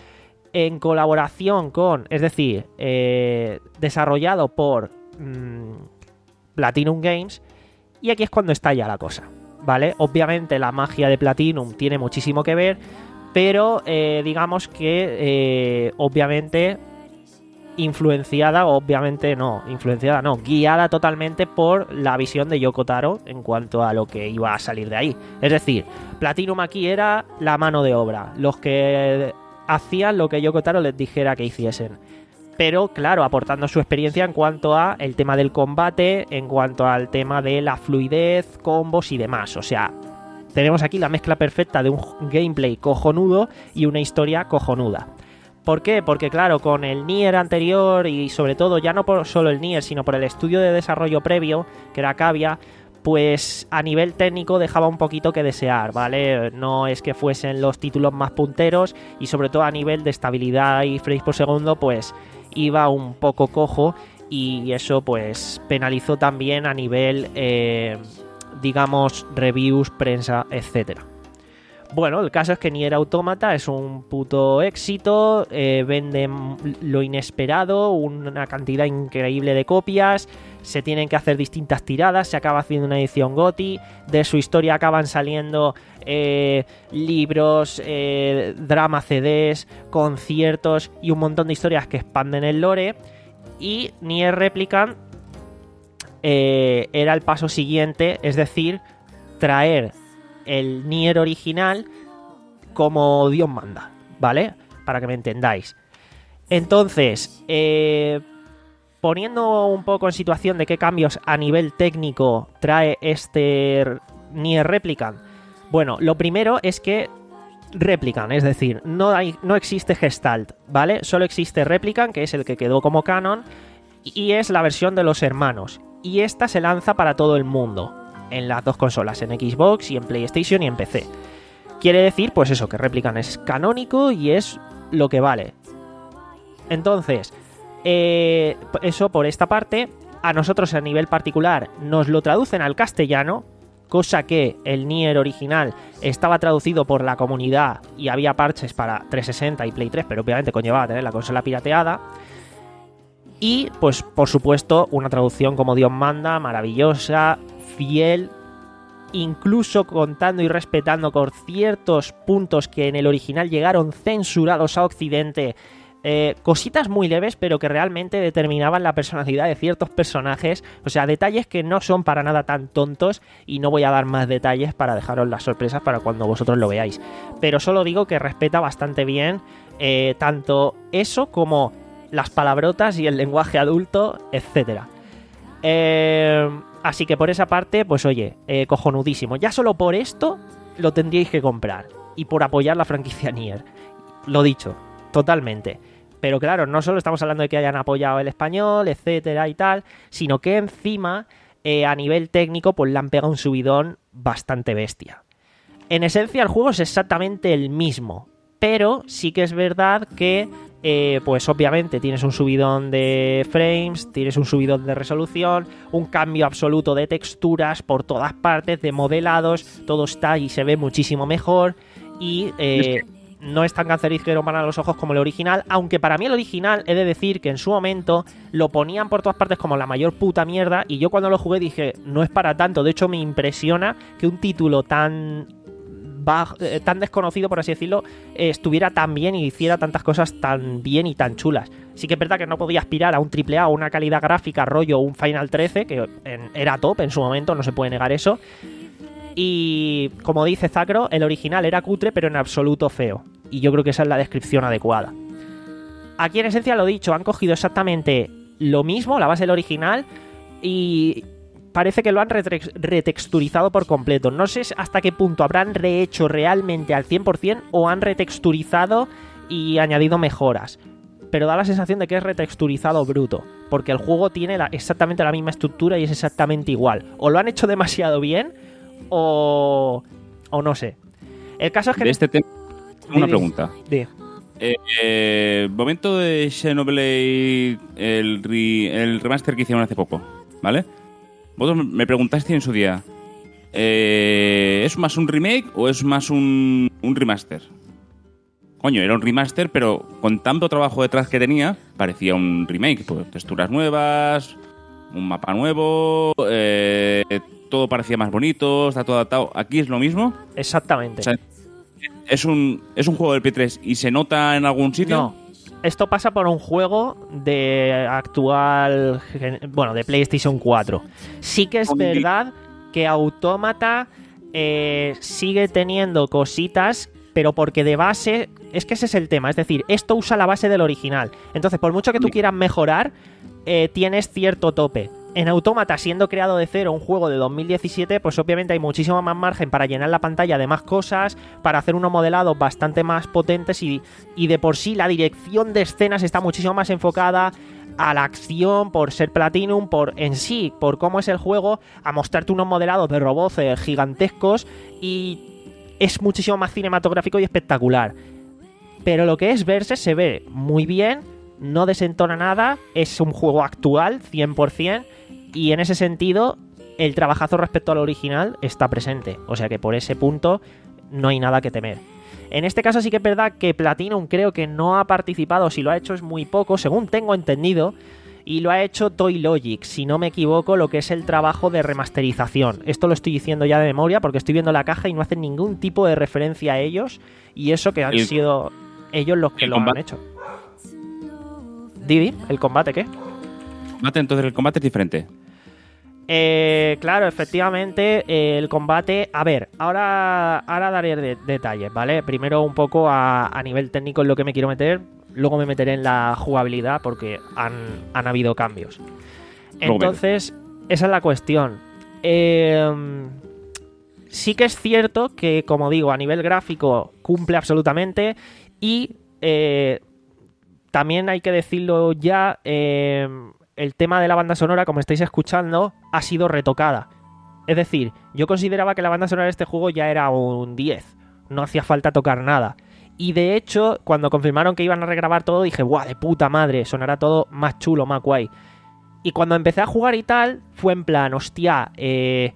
en colaboración con, es decir, eh, desarrollado por mmm, Platinum Games, y aquí es cuando estalla la cosa, ¿vale? Obviamente la magia de Platinum tiene muchísimo que ver, pero eh, digamos que eh, obviamente influenciada, obviamente no, influenciada no, guiada totalmente por la visión de Yoko Taro en cuanto a lo que iba a salir de ahí. Es decir, Platinum aquí era la mano de obra, los que hacían lo que Yoko Taro les dijera que hiciesen. Pero claro, aportando su experiencia en cuanto a el tema del combate, en cuanto al tema de la fluidez, combos y demás. O sea, tenemos aquí la mezcla perfecta de un gameplay cojonudo y una historia cojonuda. ¿Por qué? Porque claro, con el Nier anterior y sobre todo ya no por solo el Nier, sino por el estudio de desarrollo previo, que era Cavia, pues a nivel técnico dejaba un poquito que desear, ¿vale? No es que fuesen los títulos más punteros y sobre todo a nivel de estabilidad y frames por segundo, pues iba un poco cojo y eso pues penalizó también a nivel, eh, digamos, reviews, prensa, etcétera. Bueno, el caso es que Nier Automata es un puto éxito, eh, vende lo inesperado, una cantidad increíble de copias, se tienen que hacer distintas tiradas, se acaba haciendo una edición GOTY, de su historia acaban saliendo eh, libros, eh, drama C Ds, conciertos y un montón de historias que expanden el lore, y Nier Replicant eh, era el paso siguiente, es decir, traer el Nier original como Dios manda, ¿vale? Para que me entendáis. Entonces, eh, poniendo un poco en situación de qué cambios a nivel técnico trae este Nier Replicant. Bueno, lo primero es que Replicant, es decir, no, hay, no existe Gestalt, ¿vale? Solo existe Replicant, que es el que quedó como canon, y es la versión de los hermanos. Y esta se lanza para todo el mundo, en las dos consolas, en Xbox y en PlayStation y en P C. Quiere decir, pues eso, que Replicant es canónico y es lo que vale. Entonces, eh, eso por esta parte. A nosotros a nivel particular nos lo traducen al castellano, cosa que el Nier original estaba traducido por la comunidad y había parches para trescientos sesenta y Play tres, pero obviamente conllevaba tener la consola pirateada. Y, pues, por supuesto, una traducción como Dios manda, maravillosa, fiel, incluso contando y respetando con ciertos puntos que en el original llegaron censurados a Occidente, eh, cositas muy leves pero que realmente determinaban la personalidad de ciertos personajes, o sea, detalles que no son para nada tan tontos, y no voy a dar más detalles para dejaros las sorpresas para cuando vosotros lo veáis, pero solo digo que respeta bastante bien eh, tanto eso como las palabrotas y el lenguaje adulto, etcétera. Eh... Así que por esa parte, pues oye, eh, cojonudísimo. Ya solo por esto lo tendríais que comprar. Y por apoyar la franquicia Nier. Lo dicho, totalmente. Pero claro, no solo estamos hablando de que hayan apoyado el español, etcétera y tal, sino que encima, eh, a nivel técnico, pues le han pegado un subidón bastante bestia. En esencia, el juego es exactamente el mismo. Pero sí que es verdad que, eh, pues obviamente tienes un subidón de frames, tienes un subidón de resolución, un cambio absoluto de texturas por todas partes, de modelados, todo está y se ve muchísimo mejor, y eh, no es tan cancerígeno para los ojos como el original, aunque para mí el original, he de decir que en su momento lo ponían por todas partes como la mayor puta mierda, y yo cuando lo jugué dije, no es para tanto. De hecho me impresiona que un título tan... Eh, tan desconocido, por así decirlo, eh, estuviera tan bien y hiciera tantas cosas tan bien y tan chulas. Sí que es verdad que no podía aspirar a un triple A o una calidad gráfica rollo un Final trece, que en, era top en su momento, no se puede negar eso. Y como dice Zacro, el original era cutre pero en absoluto feo, y yo creo que esa es la descripción adecuada. Aquí en esencia, lo dicho, han cogido exactamente lo mismo, la base del original, y parece que lo han retexturizado por completo. No sé hasta qué punto habrán rehecho realmente al cien por ciento o han retexturizado y añadido mejoras, pero da la sensación de que es retexturizado bruto, porque el juego tiene la, exactamente la misma estructura y es exactamente igual. O lo han hecho demasiado bien o, o no sé. El caso es que... De este tema, una di, pregunta. Di. Eh, eh, momento de Xenoblade, el, re, el remaster que hicieron hace poco, ¿vale? Vosotros me preguntaste en su día, eh, ¿es más un remake o es más un, un remaster? coño, era un remaster, pero con tanto trabajo detrás que tenía, parecía un remake. Pues texturas nuevas, un mapa nuevo, eh, todo parecía más bonito, está todo adaptado. Aquí es lo mismo. Exactamente. O sea, es un, es un juego del P tres y se nota en algún sitio. No. Esto pasa por un juego de actual, bueno, de PlayStation cuatro. Sí que es verdad que Autómata eh, sigue teniendo cositas, pero porque de base, es que ese es el tema, es decir, esto usa la base del original. Entonces, por mucho que tú quieras mejorar, eh, tienes cierto tope. En Autómata, siendo creado de cero un juego de dos mil diecisiete, pues obviamente hay muchísimo más margen para llenar la pantalla de más cosas, para hacer unos modelados bastante más potentes y, y de por sí la dirección de escenas está muchísimo más enfocada a la acción, por ser Platinum, por en sí, por cómo es el juego, a mostrarte unos modelados de robots eh, gigantescos y es muchísimo más cinematográfico y espectacular. Pero lo que es verse se ve muy bien, no desentona nada, es un juego actual, cien por ciento, y en ese sentido el trabajazo respecto al original está presente. O sea que por ese punto no hay nada que temer. En este caso sí que es verdad que Platinum creo que no ha participado, si lo ha hecho es muy poco, según tengo entendido, y lo ha hecho Toy Logic, si no me equivoco, lo que es el trabajo de remasterización. Esto lo estoy diciendo ya de memoria porque estoy viendo la caja y no hacen ningún tipo de referencia a ellos, y eso que han el, sido ellos los que lo han hecho. Didi, ¿el combate qué? Combate, entonces el combate es diferente. Eh, claro, efectivamente, eh, el combate... A ver, ahora, ahora daré de, detalles, ¿vale? Primero un poco a, a nivel técnico en lo que me quiero meter, luego me meteré en la jugabilidad porque han, han habido cambios. Entonces, esa es la cuestión. Eh, sí que es cierto que, como digo, a nivel gráfico cumple absolutamente y... Eh, también hay que decirlo ya, eh, el tema de la banda sonora, como estáis escuchando, ha sido retocada. Es decir, yo consideraba que la banda sonora de este juego ya era un diez. No hacía falta tocar nada. Y de hecho, cuando confirmaron que iban a regrabar todo, dije, ¡guau, de puta madre! Sonará todo más chulo, más guay. Y cuando empecé a jugar y tal, fue en plan, hostia, eh...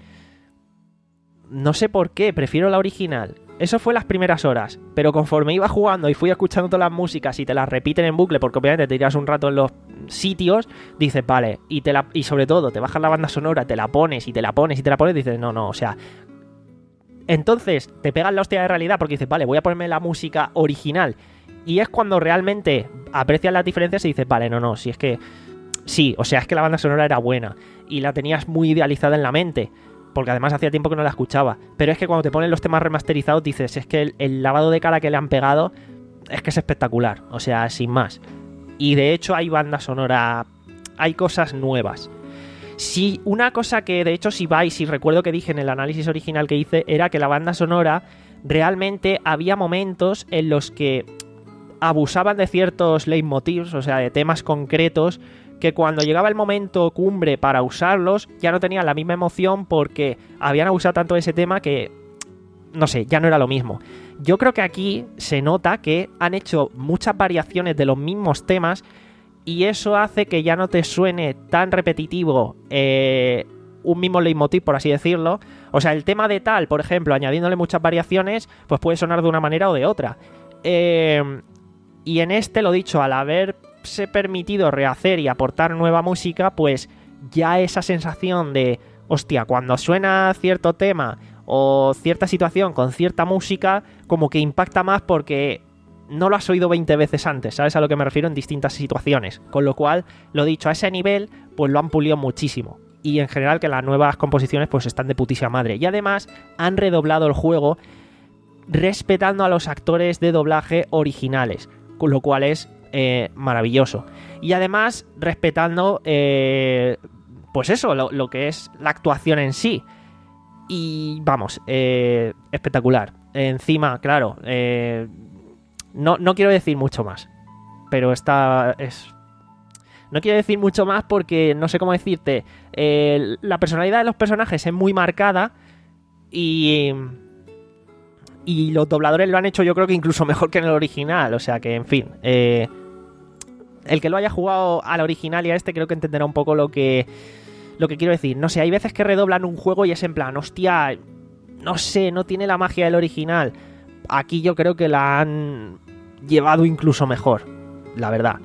no sé por qué, prefiero la original. Eso fue las primeras horas, pero conforme iba jugando y fui escuchando todas las músicas y te las repiten en bucle, porque obviamente te tiras un rato en los sitios, dices, vale, y te la y sobre todo te bajas la banda sonora, te la pones y te la pones y te la pones, dices, no, no, o sea... Entonces te pegas la hostia de realidad porque dices, vale, voy a ponerme la música original, y es cuando realmente aprecias las diferencias y dices, vale, no, no, si es que... Sí, o sea, es que la banda sonora era buena y la tenías muy idealizada en la mente, porque además hacía tiempo que no la escuchaba. Pero es que cuando te ponen los temas remasterizados dices, es que el, el lavado de cara que le han pegado es que es espectacular, o sea, sin más. Y de hecho hay banda sonora, hay cosas nuevas. Sí, una cosa que de hecho si vais, y recuerdo que dije en el análisis original que hice, era que la banda sonora realmente había momentos en los que abusaban de ciertos leitmotivs, o sea, de temas concretos, que cuando llegaba el momento cumbre para usarlos ya no tenían la misma emoción porque habían abusado tanto de ese tema que, no sé, ya no era lo mismo. Yo creo que aquí se nota que han hecho muchas variaciones de los mismos temas y eso hace que ya no te suene tan repetitivo eh, un mismo leitmotiv, por así decirlo. O sea, el tema de tal, por ejemplo, añadiéndole muchas variaciones, pues puede sonar de una manera o de otra. Eh, y en este, lo dicho, al haber... se permitido rehacer y aportar nueva música, pues ya esa sensación de, hostia, cuando suena cierto tema o cierta situación con cierta música, como que impacta más porque no lo has oído veinte veces antes, ¿sabes a lo que me refiero? En distintas situaciones, con lo cual, lo dicho, a ese nivel, pues lo han pulido muchísimo. Y en general que las nuevas composiciones pues están de putísima madre. Y además han redoblado el juego respetando a los actores de doblaje originales, con lo cual es Eh, maravilloso. Y además respetando eh, pues eso, lo, lo que es la actuación en sí. Y vamos, eh, espectacular. Encima, claro, eh, no, no quiero decir mucho más, pero esta es... No quiero decir mucho más porque no sé cómo decirte. Eh, la personalidad de los personajes es muy marcada y... Y los dobladores lo han hecho yo creo que incluso mejor que en el original. O sea que, en fin... Eh, el que lo haya jugado al original y a este creo que entenderá un poco lo que lo que quiero decir. No sé, hay veces que redoblan un juego y es en plan, hostia, no sé, no tiene la magia del original. Aquí yo creo que la han llevado incluso mejor, la verdad.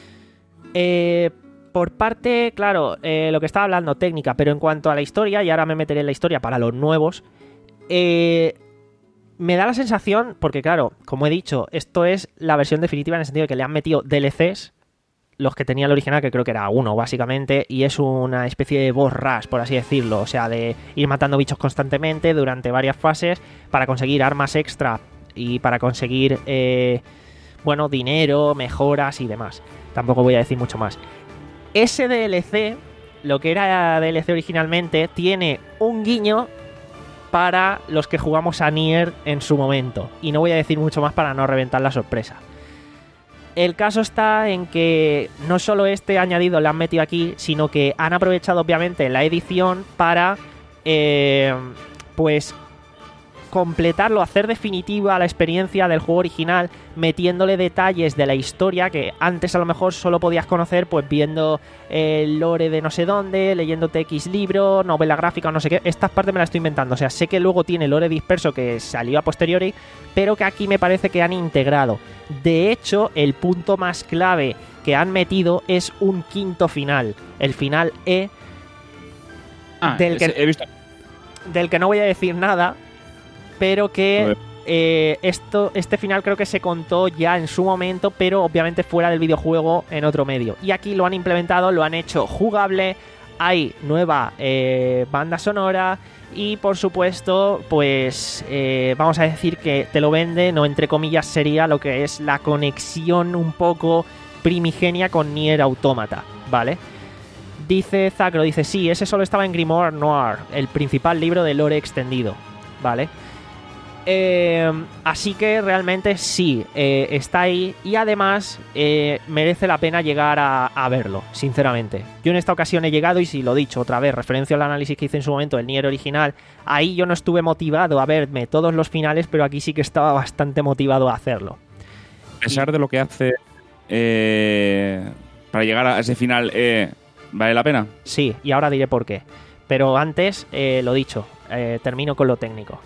Eh, por parte, claro, eh, lo que estaba hablando, técnica, pero en cuanto a la historia, y ahora me meteré en la historia para los nuevos, eh, me da la sensación, porque claro, como he dicho, esto es la versión definitiva en el sentido de que le han metido D L Cs, los que tenía el original, que creo que era uno, básicamente, y es una especie de boss rush, por así decirlo, o sea, de ir matando bichos constantemente durante varias fases para conseguir armas extra y para conseguir, eh, bueno, dinero, mejoras y demás. Tampoco voy a decir mucho más. Ese D L C, lo que era D L C originalmente, tiene un guiño para los que jugamos a Nier en su momento, y no voy a decir mucho más para no reventar la sorpresa. El caso está en que no solo este añadido lo han metido aquí, sino que han aprovechado obviamente la edición para eh, pues completarlo, hacer definitiva la experiencia del juego original, metiéndole detalles de la historia que antes a lo mejor solo podías conocer pues viendo el lore de no sé dónde, leyéndote X libro, novela gráfica o no sé qué. Estas partes me las estoy inventando, o sea, sé que luego tiene lore disperso que salió a posteriori, pero que aquí me parece que han integrado. De hecho, el punto más clave que han metido es un quinto final, el final E, ah, del, que, he visto. del que no voy a decir nada, pero que eh, esto, este final creo que se contó ya en su momento, pero obviamente fuera del videojuego en otro medio. Y aquí lo han implementado, lo han hecho jugable, hay nueva eh, banda sonora y por supuesto, pues eh, vamos a decir que te lo vende, no entre comillas, sería lo que es la conexión un poco primigenia con Nier Automata, ¿vale? Dice Zacro, dice, sí, ese solo estaba en Grimoire Noir, el principal libro de lore extendido, ¿vale? Eh, así que realmente sí, eh, está ahí y además eh, merece la pena llegar a, a verlo, sinceramente. Yo en esta ocasión he llegado y si lo he dicho otra vez, referencia al análisis que hice en su momento del Nier original, ahí yo no estuve motivado a verme todos los finales, pero aquí sí que estaba bastante motivado a hacerlo. A pesar de lo que hace eh, para llegar a ese final, eh, ¿vale la pena? Sí, y ahora diré por qué. Pero antes, eh, lo dicho, eh, termino con lo técnico.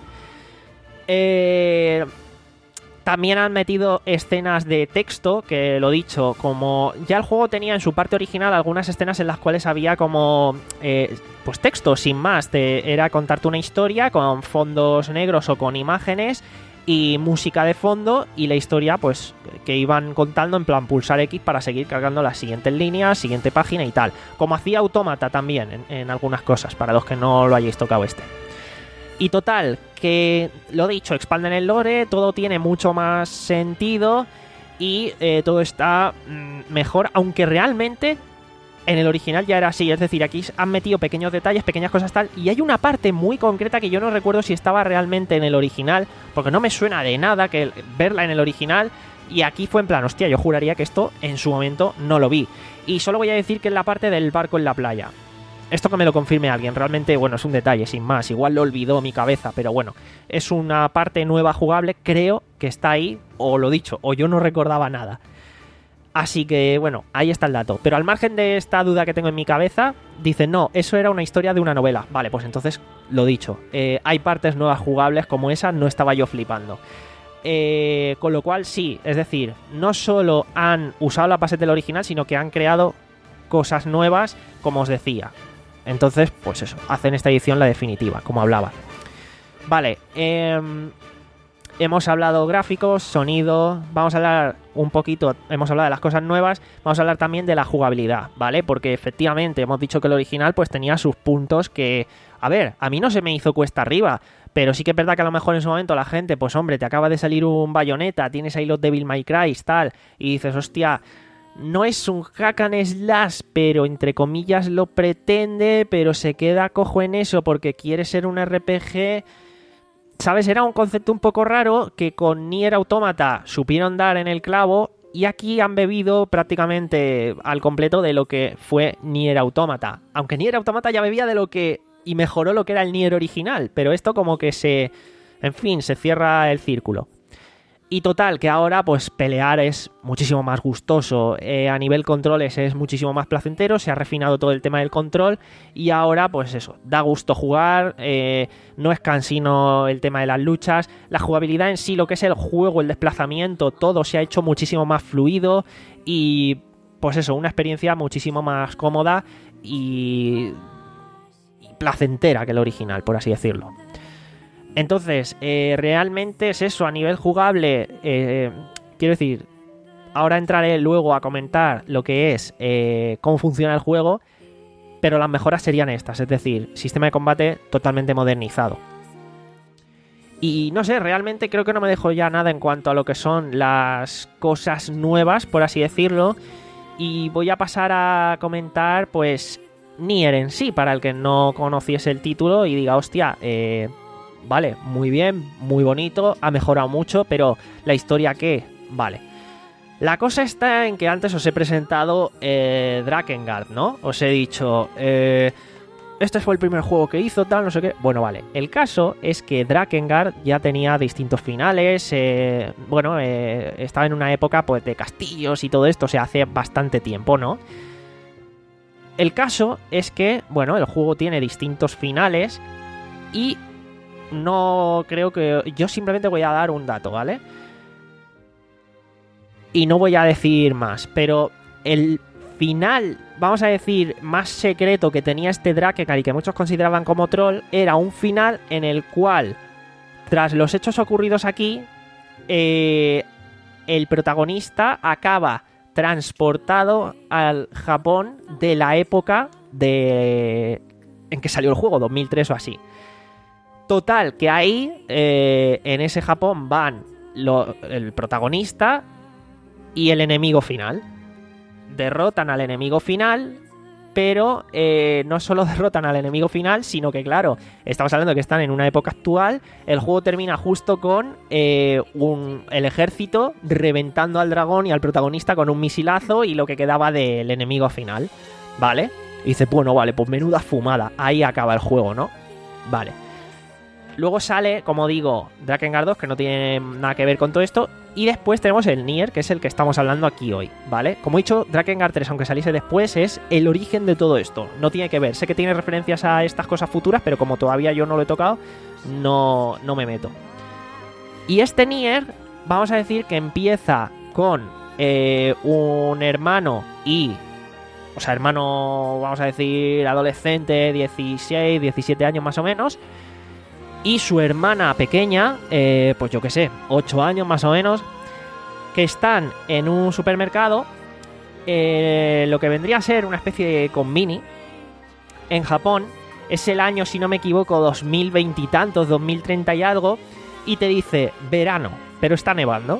Eh, también han metido escenas de texto, que lo dicho, como ya el juego tenía en su parte original algunas escenas en las cuales había como eh, pues texto sin más, te, era contarte una historia con fondos negros o con imágenes y música de fondo y la historia pues que iban contando en plan pulsar X para seguir cargando las siguientes líneas, siguiente página y tal, como hacía Automata también en, en algunas cosas, para los que no lo hayáis tocado este. Y total, que lo dicho, expanden el lore, todo tiene mucho más sentido y eh, todo está mm, mejor, aunque realmente en el original ya era así, es decir, aquí han metido pequeños detalles, pequeñas cosas tal, y hay una parte muy concreta que yo no recuerdo si estaba realmente en el original, porque no me suena de nada que verla en el original, y aquí fue en plan, hostia, yo juraría que esto en su momento no lo vi. Y solo voy a decir que es la parte del barco en la playa. Esto que me lo confirme alguien, realmente, bueno, es un detalle, sin más, igual lo olvidó mi cabeza, pero bueno, es una parte nueva jugable, creo que está ahí, o lo dicho, o yo no recordaba nada. Así que, bueno, ahí está el dato. Pero al margen de esta duda que tengo en mi cabeza, dicen, no, eso era una historia de una novela. Vale, pues entonces, lo dicho, eh, hay partes nuevas jugables como esa, no estaba yo flipando. Eh, con lo cual, sí, es decir, no solo han usado la base del original, sino que han creado cosas nuevas, como os decía. Entonces, pues eso, hacen esta edición la definitiva, como hablaba. Vale, eh, hemos hablado gráficos, sonido, vamos a hablar un poquito, hemos hablado de las cosas nuevas, vamos a hablar también de la jugabilidad, ¿vale? Porque efectivamente hemos dicho que el original pues tenía sus puntos que, a ver, a mí no se me hizo cuesta arriba, pero sí que es verdad que a lo mejor en su momento la gente, pues hombre, te acaba de salir un Bayonetta, tienes ahí los Devil May Cry, tal, y dices, hostia, no es un hack and slash, pero entre comillas lo pretende, pero se queda cojo en eso porque quiere ser un R P G. ¿Sabes? Era un concepto un poco raro que con Nier Automata supieron dar en el clavo y aquí han bebido prácticamente al completo de lo que fue Nier Automata. Aunque Nier Automata ya bebía de lo que y mejoró lo que era el Nier original, pero esto como que se... En fin, se cierra el círculo. Y total, que ahora pues pelear es muchísimo más gustoso, eh, a nivel controles es muchísimo más placentero, se ha refinado todo el tema del control y ahora pues eso, da gusto jugar, eh, no es cansino el tema de las luchas, la jugabilidad en sí, lo que es el juego, el desplazamiento, todo se ha hecho muchísimo más fluido y pues eso, una experiencia muchísimo más cómoda y, y placentera que el original, por así decirlo. Entonces, eh, realmente es eso, a nivel jugable, eh, quiero decir, ahora entraré luego a comentar lo que es, eh, cómo funciona el juego, pero las mejoras serían estas, es decir, sistema de combate totalmente modernizado. Y no sé, realmente creo que no me dejo ya nada en cuanto a lo que son las cosas nuevas, por así decirlo, y voy a pasar a comentar, pues, Nier en sí, para el que no conociese el título y diga, hostia, eh... vale, muy bien, muy bonito, ha mejorado mucho, pero ¿la historia qué? Vale. La cosa está en que antes os he presentado eh, Drakengard, ¿no? Os he dicho, eh, este fue el primer juego que hizo, tal, no sé qué. Bueno, vale. El caso es que Drakengard ya tenía distintos finales, eh, bueno, eh, estaba en una época pues de castillos y todo esto, o sea, hace bastante tiempo, ¿no? El caso es que, bueno, el juego tiene distintos finales y no creo que... Yo simplemente voy a dar un dato, ¿vale? Y no voy a decir más, pero el final, vamos a decir, más secreto que tenía este Drakengard y que muchos consideraban como troll, era un final en el cual, tras los hechos ocurridos aquí, eh, el protagonista acaba transportado al Japón de la época de... en que salió el juego, dos mil tres o así. Total, que ahí, eh, en ese Japón, van lo, el protagonista y el enemigo final. Derrotan al enemigo final, pero eh, no solo derrotan al enemigo final, sino que, claro, estamos hablando de que están en una época actual. El juego termina justo con eh, un, el ejército reventando al dragón y al protagonista con un misilazo y lo que quedaba del enemigo final, ¿vale? Y dice, bueno, vale, pues menuda fumada. Ahí acaba el juego, ¿no? Vale. Luego sale, como digo, Drakengard dos, que no tiene nada que ver con todo esto. Y después tenemos el Nier, que es el que estamos hablando aquí hoy, ¿vale? Como he dicho, Drakengard tres, aunque saliese después, es el origen de todo esto. No tiene que ver. Sé que tiene referencias a estas cosas futuras, pero como todavía yo no lo he tocado, no, no me meto. Y este Nier, vamos a decir que empieza con eh, un hermano y... O sea, hermano, vamos a decir, adolescente, dieciséis, diecisiete años más o menos... Y su hermana pequeña, eh, pues yo qué sé, ocho años más o menos, que están en un supermercado, eh, lo que vendría a ser una especie de convini, en Japón. Es el año, si no me equivoco, dos mil veinte y tantos, dos mil treinta y algo, y te dice verano, pero está nevando.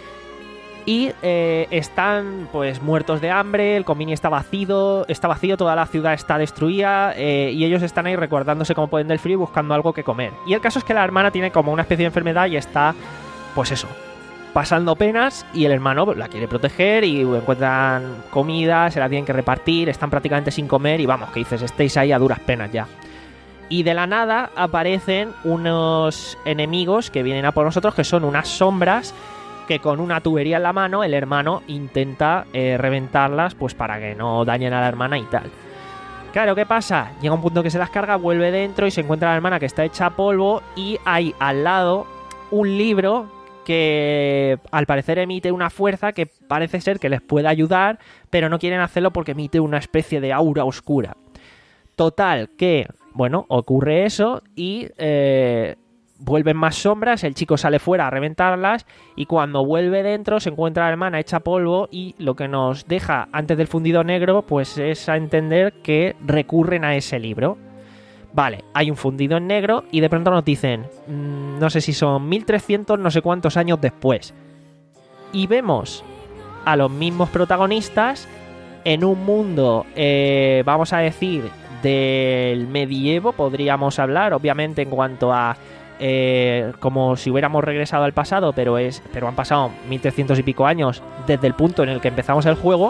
Y eh, están pues muertos de hambre, el convini está vacío, está vacío, toda la ciudad está destruida, eh, y ellos están ahí recordándose como pueden del frío y buscando algo que comer. Y el caso es que la hermana tiene como una especie de enfermedad y está, pues eso, pasando penas, y el hermano la quiere proteger y encuentran comida, se la tienen que repartir, están prácticamente sin comer y vamos, que dices, estéis ahí a duras penas ya. Y de la nada aparecen unos enemigos que vienen a por nosotros, que son unas sombras que con una tubería en la mano el hermano intenta eh, reventarlas pues para que no dañen a la hermana y tal. Claro, ¿qué pasa? Llega un punto que se las carga, vuelve dentro y se encuentra la hermana que está hecha polvo y hay al lado un libro que al parecer emite una fuerza que parece ser que les puede ayudar, pero no quieren hacerlo porque emite una especie de aura oscura. Total, que, bueno, ocurre eso y... Eh, vuelven más sombras, el chico sale fuera a reventarlas y cuando vuelve dentro se encuentra la hermana hecha polvo y lo que nos deja antes del fundido negro pues es a entender que recurren a ese libro. Vale, hay un fundido en negro y de pronto nos dicen, mmm, no sé si son mil trescientos no sé cuántos años después. Y vemos a los mismos protagonistas en un mundo, eh, vamos a decir, del medievo, podríamos hablar, obviamente en cuanto a... Eh, como si hubiéramos regresado al pasado, pero es pero han pasado mil trescientos y pico años desde el punto en el que empezamos el juego.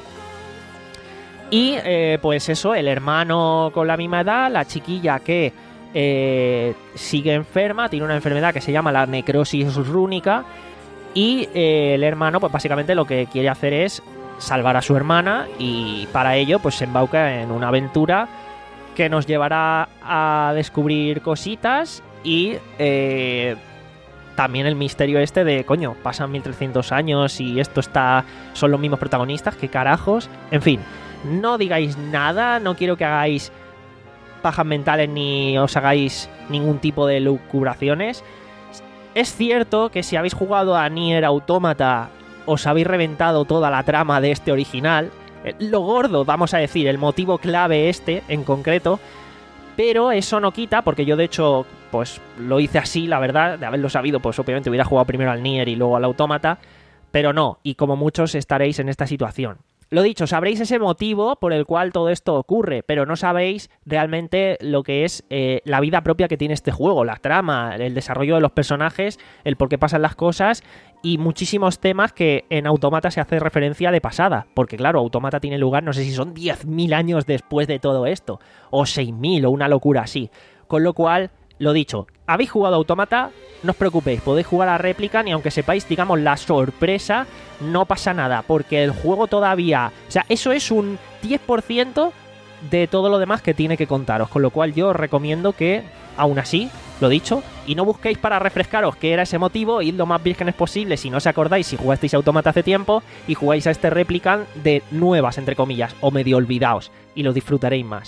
Y eh, pues eso, el hermano con la misma edad, la chiquilla que eh, sigue enferma, tiene una enfermedad que se llama la necrosis rúnica Y eh, el hermano, pues básicamente lo que quiere hacer es salvar a su hermana, y para ello pues se embauca en una aventura que nos llevará a descubrir cositas y eh, también el misterio este de, coño, pasan mil trescientos años y esto está, son los mismos protagonistas, qué carajos. En fin, no digáis nada, no quiero que hagáis pajas mentales ni os hagáis ningún tipo de lucubraciones. Es cierto que si habéis jugado a Nier Automata os habéis reventado toda la trama de este original, lo gordo, vamos a decir, el motivo clave este en concreto, pero eso no quita, porque yo de hecho pues lo hice así, la verdad, de haberlo sabido pues obviamente hubiera jugado primero al Nier y luego al Automata, pero no, y como muchos estaréis en esta situación. Lo dicho, sabréis ese motivo por el cual todo esto ocurre, pero no sabéis realmente lo que es eh, la vida propia que tiene este juego, la trama, el desarrollo de los personajes, el por qué pasan las cosas y muchísimos temas que en Automata se hace referencia de pasada, porque claro, Automata tiene lugar, no sé si son diez mil años después de todo esto, o seis mil o una locura así, con lo cual, lo dicho, habéis jugado Automata, no os preocupéis, podéis jugar a réplica y aunque sepáis, digamos, la sorpresa, no pasa nada, porque el juego todavía... O sea, eso es un diez por ciento de todo lo demás que tiene que contaros, con lo cual yo os recomiendo que, aún así, lo dicho, y no busquéis para refrescaros qué era ese motivo, id lo más vírgenes posible si no os acordáis, si jugasteis Automata hace tiempo, y jugáis a este Replicant de nuevas, entre comillas, o medio olvidaos, y lo disfrutaréis más.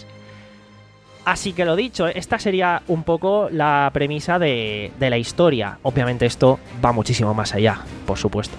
Así que lo dicho, esta sería un poco la premisa de, de la historia. Obviamente esto va muchísimo más allá, por supuesto.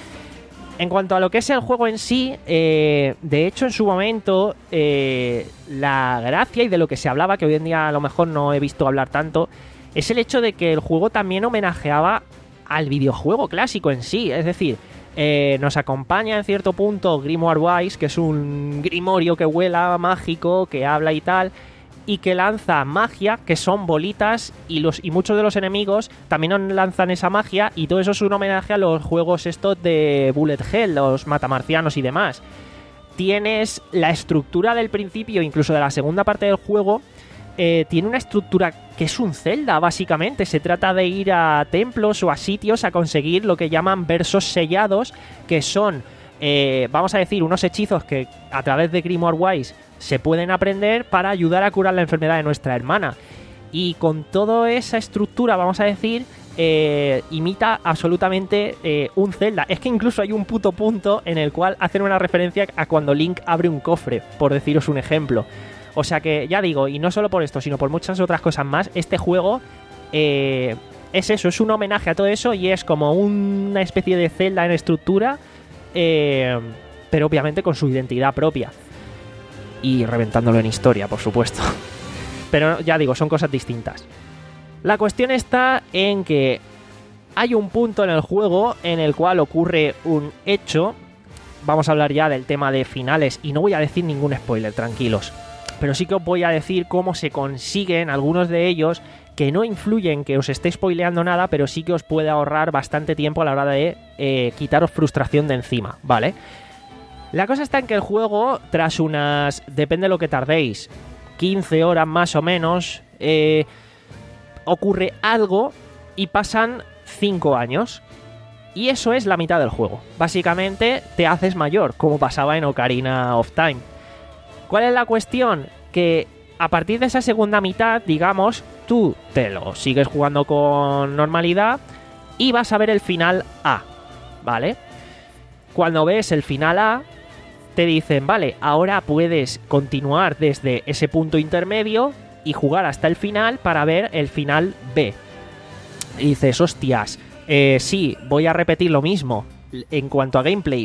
En cuanto a lo que es el juego en sí, eh, de hecho en su momento eh, la gracia y de lo que se hablaba, que hoy en día a lo mejor no he visto hablar tanto, es el hecho de que el juego también homenajeaba al videojuego clásico en sí. Es decir, eh, nos acompaña en cierto punto Grimoire Wise, que es un grimorio que vuela, mágico, que habla y tal, y que lanza magia, que son bolitas, y los y muchos de los enemigos también lanzan esa magia, y todo eso es un homenaje a los juegos estos de Bullet Hell, los matamarcianos y demás. Tienes la estructura del principio, incluso de la segunda parte del juego, eh, tiene una estructura que es un Zelda, básicamente. Se trata de ir a templos o a sitios a conseguir lo que llaman versos sellados, que son, eh, vamos a decir, unos hechizos que a través de Grimoire Wise se pueden aprender para ayudar a curar la enfermedad de nuestra hermana. Y con toda esa estructura, vamos a decir, eh, imita absolutamente eh, un Zelda. Es que incluso hay un puto punto en el cual hacen una referencia a cuando Link abre un cofre, por deciros un ejemplo. O sea que, ya digo, y no solo por esto, sino por muchas otras cosas más, este juego eh, es eso, es un homenaje a todo eso y es como una especie de Zelda en estructura, eh, pero obviamente con su identidad propia. Y reventándolo en historia, por supuesto. Pero ya digo, son cosas distintas. La cuestión está en que hay un punto en el juego en el cual ocurre un hecho. Vamos a hablar ya del tema de finales y no voy a decir ningún spoiler, tranquilos. Pero sí que os voy a decir cómo se consiguen algunos de ellos, que no influyen que os esté spoileando nada, pero sí que os puede ahorrar bastante tiempo a la hora de eh, quitaros frustración de encima, ¿vale? La cosa está en que el juego, tras unas... depende de lo que tardéis, quince horas más o menos, eh, ocurre algo y pasan cinco años. Y eso es la mitad del juego. Básicamente te haces mayor, como pasaba en Ocarina of Time. ¿Cuál es la cuestión? Que a partir de esa segunda mitad, digamos, tú te lo sigues jugando con normalidad y vas a ver el final A, ¿vale? Cuando ves el final A, te dicen, vale, ahora puedes continuar desde ese punto intermedio y jugar hasta el final para ver el final B. Y dices, hostias, eh, sí, voy a repetir lo mismo en cuanto a gameplay.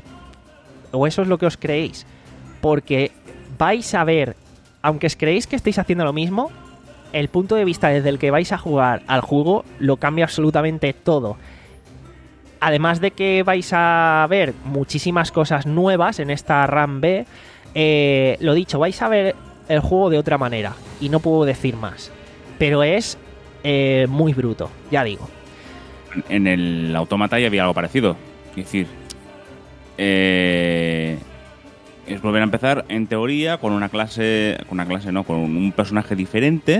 O eso es lo que os creéis. Porque vais a ver, aunque os creéis que estáis haciendo lo mismo, el punto de vista desde el que vais a jugar al juego lo cambia absolutamente todo. Además de que vais a ver muchísimas cosas nuevas en esta RAM B, eh, lo dicho, vais a ver el juego de otra manera. Y no puedo decir más. Pero es eh, muy bruto, ya digo. En el Automata ya había algo parecido. Es decir, eh, es volver a empezar, en teoría, con una clase... Con una clase, no, con un personaje diferente.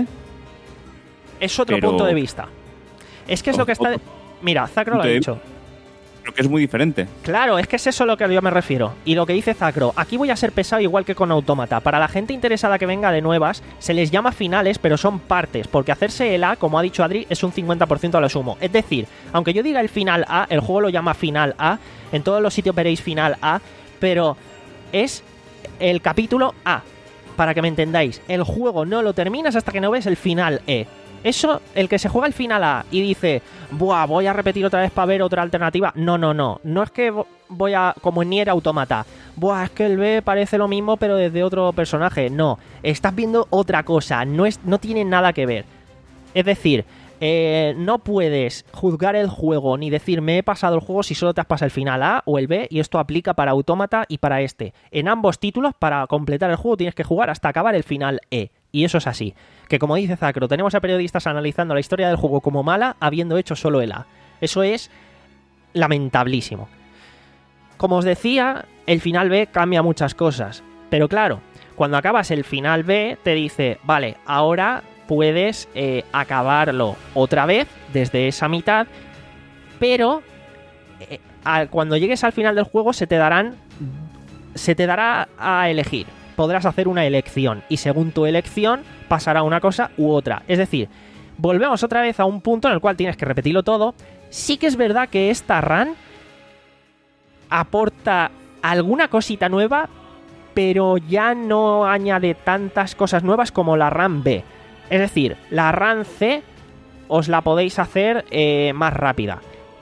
Es otro pero... punto de vista. Es que es lo que está... Mira, Zack no lo ha dicho. Creo que es muy diferente. Claro, es que es eso a lo que yo me refiero. Y lo que dice Zacro, aquí voy a ser pesado igual que con Autómata. Para la gente interesada que venga de nuevas, se les llama finales, pero son partes, porque hacerse el A, como ha dicho Adri, es un cincuenta por ciento a lo sumo. Es decir, aunque yo diga el final A, el juego lo llama final A, en todos los sitios veréis final A, pero es el capítulo A, para que me entendáis. El juego no lo terminas hasta que no ves el final E. Eso, el que se juega el final A y dice, buah, voy a repetir otra vez para ver otra alternativa. No, no, no. No es que voy a, como en Nier Automata, buah, es que el B parece lo mismo pero desde otro personaje. No, estás viendo otra cosa. No, es, no tiene nada que ver. Es decir, eh, no puedes juzgar el juego ni decir me he pasado el juego si solo te has pasado el final A o el B, y esto aplica para Autómata y para este. En ambos títulos, para completar el juego tienes que jugar hasta acabar el final E. Y eso es así. Que como dice Zacro, tenemos a periodistas analizando la historia del juego como mala, habiendo hecho solo el A. Eso es lamentablísimo. Como os decía, el final B cambia muchas cosas. Pero claro, cuando acabas el final B, te dice, vale, ahora puedes eh, acabarlo otra vez desde esa mitad, pero eh, al, cuando llegues al final del juego se te darán se te dará a elegir. Podrás hacer una elección y según tu elección pasará una cosa u otra. Es decir, volvemos otra vez a un punto en el cual tienes que repetirlo todo. Sí que es verdad que esta run aporta alguna cosita nueva, pero ya no añade tantas cosas nuevas como la run B. Es decir, la run C os la podéis hacer eh, más rápida.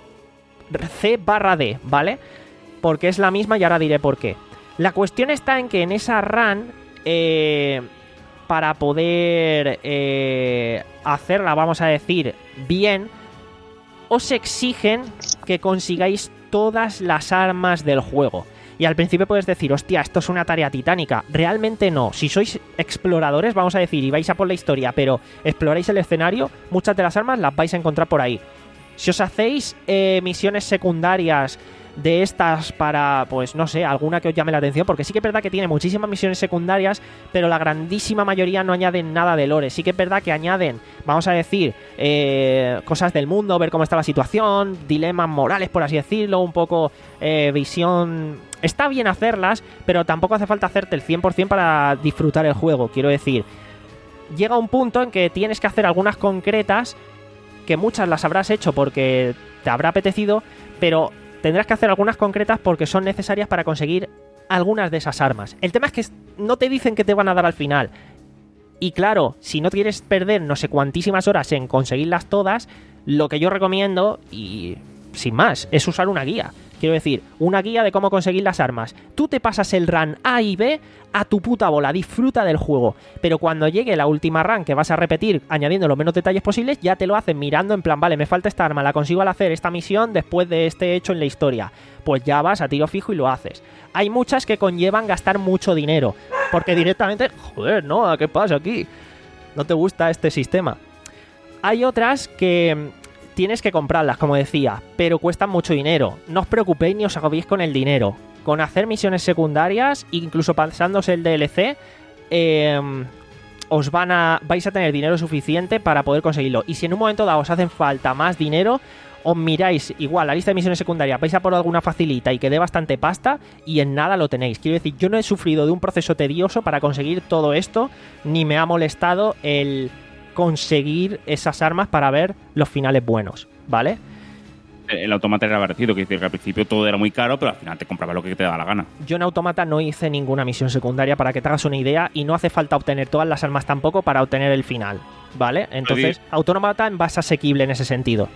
C barra D, ¿vale? Porque es la misma y ahora diré por qué. La cuestión está en que en esa run, eh, para poder eh, hacerla, vamos a decir, bien, os exigen que consigáis todas las armas del juego. Y al principio puedes decir, hostia, esto es una tarea titánica. Realmente no. Si sois exploradores, vamos a decir, y vais a por la historia, pero exploráis el escenario, muchas de las armas las vais a encontrar por ahí. Si os hacéis eh, misiones secundarias de estas para, pues no sé, alguna que os llame la atención, porque sí que es verdad que tiene muchísimas misiones secundarias, pero la grandísima mayoría no añaden nada de lore. Sí que es verdad que añaden, vamos a decir, eh, cosas del mundo, ver cómo está la situación, dilemas morales, por así decirlo, un poco eh, visión. Está bien hacerlas, pero tampoco hace falta hacerte el cien por ciento para disfrutar el juego. Quiero decir, llega un punto en que tienes que hacer algunas concretas, que muchas las habrás hecho porque te habrá apetecido, pero tendrás que hacer algunas concretas porque son necesarias para conseguir algunas de esas armas. El tema es que no te dicen que te van a dar al final. Y claro, si no quieres perder no sé cuantísimas horas en conseguirlas todas, lo que yo recomiendo, y sin más, es usar una guía. Quiero decir, una guía de cómo conseguir las armas. Tú te pasas el run A y B a tu puta bola, disfruta del juego. Pero cuando llegue la última run que vas a repetir añadiendo los menos detalles posibles, ya te lo hacen mirando en plan, vale, me falta esta arma, la consigo al hacer esta misión después de este hecho en la historia. Pues ya vas a tiro fijo y lo haces. Hay muchas que conllevan gastar mucho dinero, porque directamente, joder, no, ¿qué pasa aquí? ¿No te gusta este sistema? Hay otras que tienes que comprarlas, como decía, pero cuestan mucho dinero. No os preocupéis ni os agobiéis con el dinero. Con hacer misiones secundarias, incluso pasándose el D L C, eh, os van a, vais a tener dinero suficiente para poder conseguirlo. Y si en un momento dado os hacen falta más dinero, os miráis igual la lista de misiones secundarias, vais a por alguna facilita y que dé bastante pasta y en nada lo tenéis. Quiero decir, yo no he sufrido de un proceso tedioso para conseguir todo esto, ni me ha molestado el conseguir esas armas para ver los finales buenos, ¿vale? El Automata era parecido, que al principio todo era muy caro, pero al final te comprabas lo que te daba la gana. Yo en Automata no hice ninguna misión secundaria, para que te hagas una idea, y no hace falta obtener todas las armas tampoco para obtener el final, ¿vale? Entonces, Automata es más asequible en ese sentido.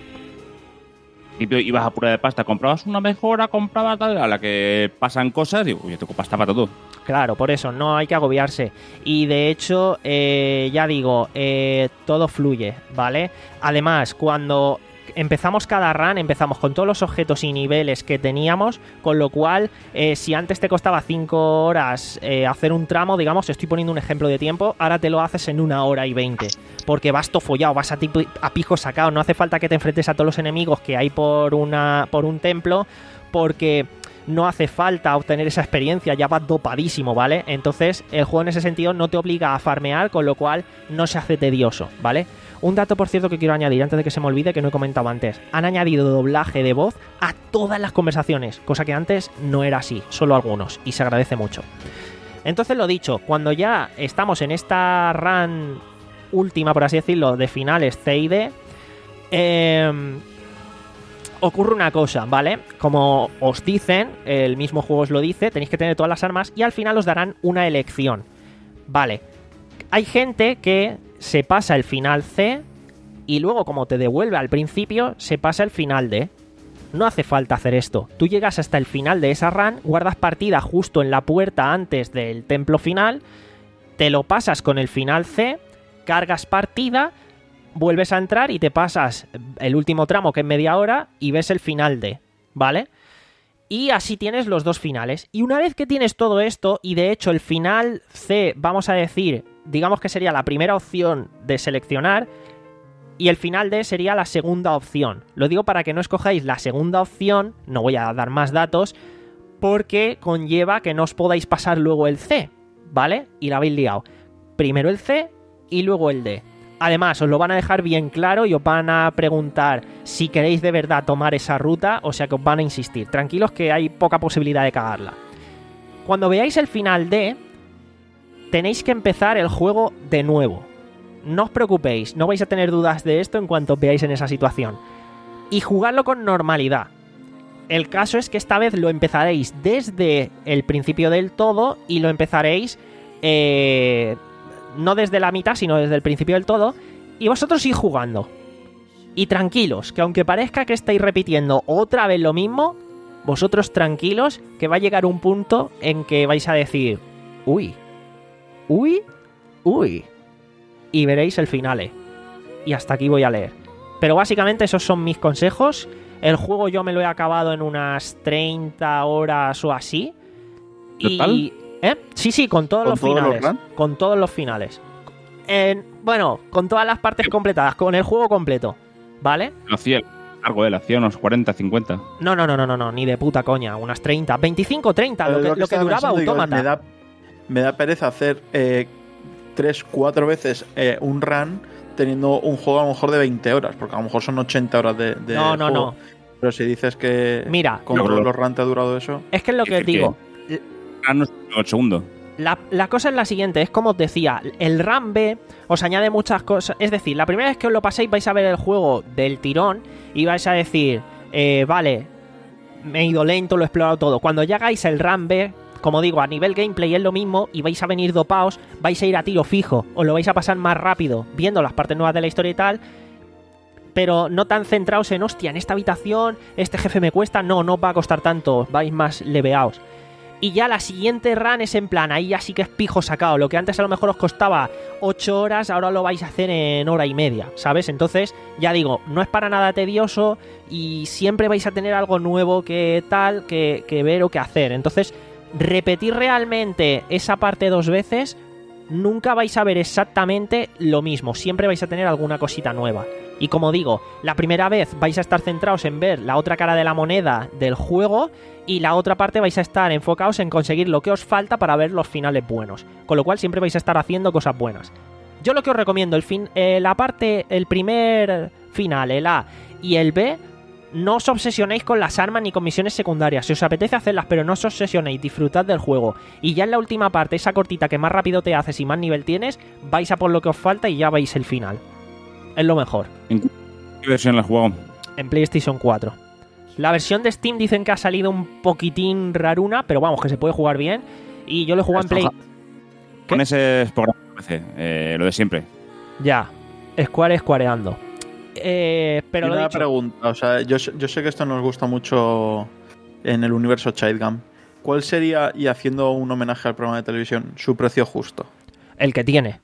Ibas a pura de pasta, comprabas una mejora, comprabas tal, a la que pasan cosas, digo, yo tengo pasta para todo. Claro, por eso, no hay que agobiarse. Y de hecho, eh, ya digo, eh, todo fluye, ¿vale? Además, cuando empezamos cada run, empezamos con todos los objetos y niveles que teníamos, con lo cual, eh, si antes te costaba cinco horas eh, hacer un tramo, digamos, estoy poniendo un ejemplo de tiempo, ahora te lo haces en una hora y veinte. Porque vas todo follado, vas a, tipo, a pijo sacado, no hace falta que te enfrentes a todos los enemigos que hay por, una, por un templo, porque no hace falta obtener esa experiencia, ya vas dopadísimo, ¿vale? Entonces el juego en ese sentido no te obliga a farmear, con lo cual no se hace tedioso, ¿vale? Un dato, por cierto, que quiero añadir antes de que se me olvide, que no he comentado antes. Han añadido doblaje de voz a todas las conversaciones, cosa que antes no era así, solo algunos, y se agradece mucho. Entonces, lo dicho, cuando ya estamos en esta run última, por así decirlo, de finales C y D, eh, ocurre una cosa, ¿vale? Como os dicen, el mismo juego os lo dice, tenéis que tener todas las armas y al final os darán una elección. Vale, hay gente que se pasa el final C y luego, como te devuelve al principio, se pasa el final D. No hace falta hacer esto. Tú llegas hasta el final de esa run, guardas partida justo en la puerta antes del templo final, te lo pasas con el final C, cargas partida, vuelves a entrar y te pasas el último tramo, que es media hora, y ves el final D, ¿vale? Y así tienes los dos finales. Y una vez que tienes todo esto, y de hecho el final C, vamos a decir, digamos que sería la primera opción de seleccionar, y el final D sería la segunda opción. Lo digo para que no escojáis la segunda opción, no voy a dar más datos, porque conlleva que no os podáis pasar luego el C, ¿vale? Y la habéis liado. Primero el C y luego el D. Además, os lo van a dejar bien claro y os van a preguntar si queréis de verdad tomar esa ruta, o sea que os van a insistir. Tranquilos que hay poca posibilidad de cagarla. Cuando veáis el final D, tenéis que empezar el juego de nuevo. No os preocupéis, no vais a tener dudas de esto en cuanto os veáis en esa situación. Y jugadlo con normalidad. El caso es que esta vez lo empezaréis desde el principio del todo y lo empezaréis... Eh, no desde la mitad, sino desde el principio del todo, y vosotros ir jugando. Y tranquilos, que aunque parezca que estáis repitiendo otra vez lo mismo, vosotros tranquilos, que va a llegar un punto en que vais a decir, uy, uy, uy, y veréis el final. Y hasta aquí voy a leer. Pero básicamente esos son mis consejos. El juego yo me lo he acabado en unas treinta horas o así. ¿Total? Y... ¿Eh? Sí, sí, con todos ¿Con los todos finales. los con todos los finales. En, bueno, con todas las partes completadas, con el juego completo. ¿Vale? Lo hacía largo, él hacía unos cuarenta, cincuenta. No, no, no, no, no, no, ni de puta coña. Unas treinta, veinticinco, treinta, lo que, lo que estaba duraba pensando, digo, Autómata. me, da, me da pereza hacer eh, tres, cuatro veces eh, un run teniendo un juego a lo mejor de veinte horas, porque a lo mejor son ochenta horas de, de No, no, juego. no. Pero si dices que Mira, con no, todos no. los runs te ha durado eso... Eh, Es que es lo que os Dice digo. Ah, no, el segundo. La, la cosa es la siguiente, es como os decía, el RAM B os añade muchas cosas. Es decir, la primera vez que os lo paséis vais a ver el juego del tirón y vais a decir, eh, vale, me he ido lento, lo he explorado todo. Cuando ya hagáis el RAM B, como digo, a nivel gameplay es lo mismo y vais a venir dopaos, vais a ir a tiro fijo, os lo vais a pasar más rápido, viendo las partes nuevas de la historia y tal, pero no tan centrados en, hostia, en esta habitación, este jefe me cuesta, no, no os va a costar tanto, vais más leveados. Y ya la siguiente run es en plan, ahí ya sí que es pijo sacado. Lo que antes a lo mejor os costaba ocho horas, ahora lo vais a hacer en hora y media, ¿sabes? Entonces, ya digo, no es para nada tedioso y siempre vais a tener algo nuevo que tal, que, que ver o que hacer. Entonces, repetir realmente esa parte dos veces, nunca vais a ver exactamente lo mismo. Siempre vais a tener alguna cosita nueva. Y como digo, la primera vez vais a estar centrados en ver la otra cara de la moneda del juego y la otra parte vais a estar enfocados en conseguir lo que os falta para ver los finales buenos. Con lo cual siempre vais a estar haciendo cosas buenas. Yo lo que os recomiendo, el fin, eh, la parte, el primer final, el A y el B, no os obsesionéis con las armas ni con misiones secundarias. Si os apetece hacerlas, pero no os obsesionéis, disfrutad del juego. Y ya en la última parte, esa cortita que más rápido te haces y más nivel tienes, vais a por lo que os falta y ya veis el final. Es lo mejor. ¿En qué versión la has jugado? En PlayStation cuatro. La versión de Steam dicen que ha salido un poquitín raruna, pero vamos, que se puede jugar bien. Y yo lo he jugado en Play... ¿Qué? Con ese programa P C, eh, lo de siempre. Ya, Square squareando. Eh, pero y lo una dicho, pregunta, o sea, yo, sé- yo sé que esto nos gusta mucho en el universo Childgam. ¿Cuál sería, y haciendo un homenaje al programa de televisión, su precio justo? el que tiene.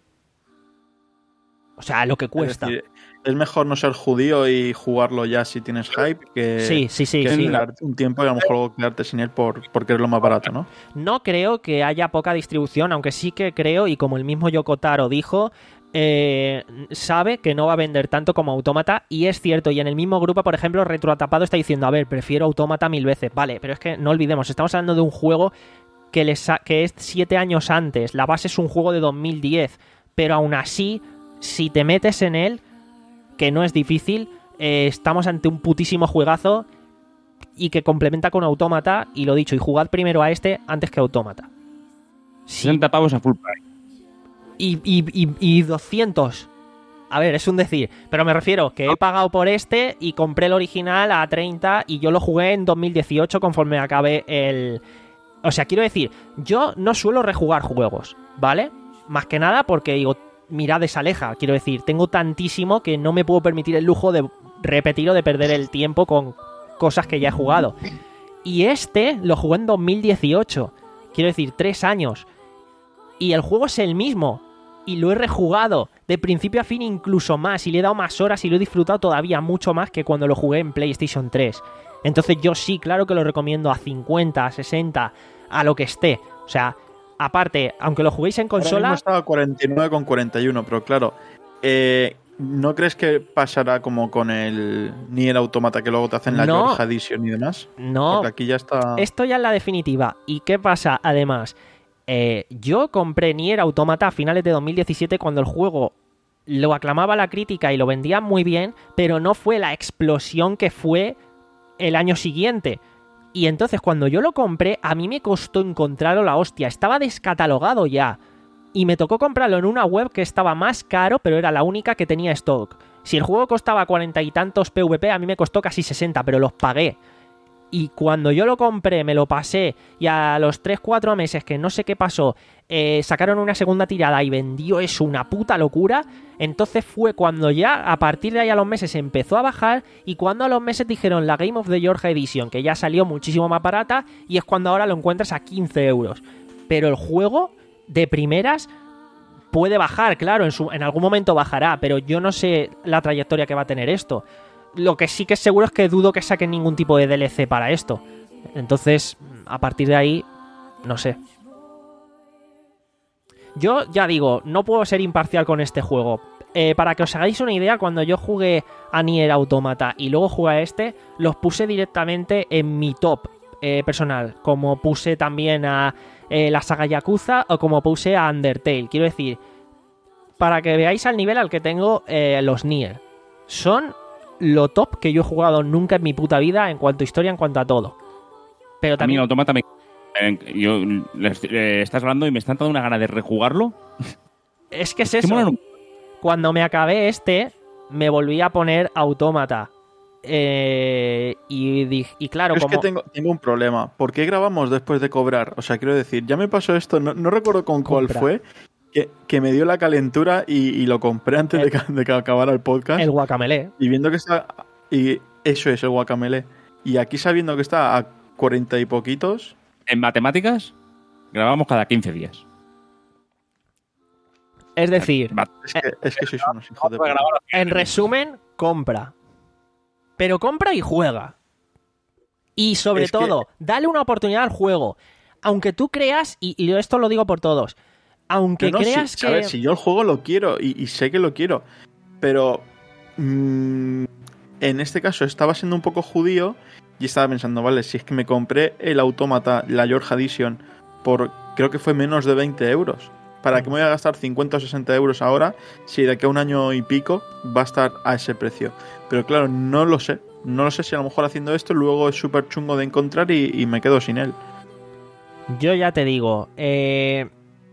O sea, lo que cuesta. Es decir, es mejor no ser judío y jugarlo ya si tienes hype que, Sí, sí, sí, que sí. esperarte un tiempo y a lo mejor luego quedarte sin él por, porque es lo más barato, ¿no? No creo que haya poca distribución, aunque sí que creo, y como el mismo Yoko Taro dijo, eh, sabe que no va a vender tanto como Autómata, y es cierto, y en el mismo grupo, por ejemplo, Retroatapado está diciendo, a ver, prefiero Autómata mil veces. Vale, pero es que no olvidemos, estamos hablando de un juego que, les ha- que es siete años antes, la base es un juego de dos mil diez, pero aún así, si te metes en él, que no es difícil. Eh, estamos ante un putísimo juegazo y que complementa con Autómata, y lo dicho, y jugad primero a este antes que Autómata. sesenta pavos a full price. Y, y, y, y doscientos. A ver, es un decir, pero me refiero que he pagado por este y compré el original a treinta y yo lo jugué en dos mil dieciocho conforme acabé el... O sea, quiero decir, yo no suelo rejugar juegos, ¿vale? Más que nada porque digo, mirad esa aleja, quiero decir, tengo tantísimo que no me puedo permitir el lujo de repetir o de perder el tiempo con cosas que ya he jugado. Y este lo jugué en dos mil dieciocho, quiero decir, tres años. Y el juego es el mismo. Y lo he rejugado de principio a fin incluso más. Y le he dado más horas y lo he disfrutado todavía mucho más que cuando lo jugué en PlayStation tres. Entonces yo sí, claro que lo recomiendo a cincuenta, a sesenta, a lo que esté. O sea, aparte, aunque lo juguéis en consola... Ahora mismo estaba a cuarenta y nueve con cuarenta y uno, pero claro... Eh, ¿No crees que pasará como con el Nier Automata que luego te hacen la No. George Edition y demás? No, Porque aquí ya está... esto ya es la definitiva. ¿Y qué pasa? Además, eh, yo compré Nier Automata a finales de dos mil diecisiete cuando el juego lo aclamaba la crítica y lo vendía muy bien, pero no fue la explosión que fue el año siguiente. Y entonces cuando yo lo compré, a mí me costó encontrarlo la hostia. Estaba descatalogado ya. Y me tocó comprarlo en una web que estaba más caro, pero era la única que tenía stock. Si el juego costaba cuarenta y tantos P V P, a mí me costó casi sesenta, pero los pagué. Y cuando yo lo compré, me lo pasé, y a los tres cuatro meses, que no sé qué pasó, eh, sacaron una segunda tirada y vendió eso una puta locura. Entonces fue cuando ya, a partir de ahí a los meses, empezó a bajar, y cuando a los meses dijeron la Game of the Year Edition, que ya salió muchísimo más barata, y es cuando ahora lo encuentras a quince euros. Pero el juego... de primeras puede bajar, claro, en, su, en algún momento bajará, pero yo no sé la trayectoria que va a tener esto. Lo que sí que es seguro es que dudo que saquen ningún tipo de D L C para esto. Entonces, a partir de ahí, no sé. Yo ya digo, no puedo ser imparcial con este juego. Eh, para que os hagáis una idea, cuando yo jugué a Nier Automata y luego jugué a este, los puse directamente en mi top eh, personal, como puse también a eh, la saga Yakuza o como puse a Undertale. Quiero decir, para que veáis al nivel al que tengo eh, los Nier. Son lo top que yo he jugado nunca en mi puta vida en cuanto a historia, en cuanto a todo. Pero también... A mí Automata me... Yo le, le estás hablando y me están dando una gana de rejugarlo. Es que es eso. Cuando me acabé este, me volví a poner Autómata. Eh, y, y claro, Pero como... es que tengo, tengo un problema. ¿Por qué grabamos después de cobrar? O sea, quiero decir, ya me pasó esto, no, no recuerdo con cuál Compra. fue, que, que me dio la calentura y, y lo compré antes El- de, que, de que acabara el podcast. El guacamele. Y viendo que está... Y eso es el guacamele. Y aquí sabiendo que está a cuarenta y poquitos... En matemáticas, grabamos cada quince días. Es decir, Va- Es que, es que sois unos hijos de Vamos a puta. grabar. en resumen, compra. Pero compra y juega. Y sobre Es que- todo, dale una oportunidad al juego. Aunque tú creas, y, y esto lo digo por todos, aunque No, no, creas si, que... A ver, si yo el juego lo quiero y, y sé que lo quiero, pero mm, en este caso estaba siendo un poco judío y estaba pensando, vale, si es que me compré el Autómata, la George Edition, por creo que fue menos de veinte euros. ¿Para qué me voy a gastar cincuenta o sesenta euros ahora si de aquí a un año y pico va a estar a ese precio? Pero claro, no lo sé. No lo sé si a lo mejor haciendo esto luego es súper chungo de encontrar y, y me quedo sin él. Yo ya te digo, eh,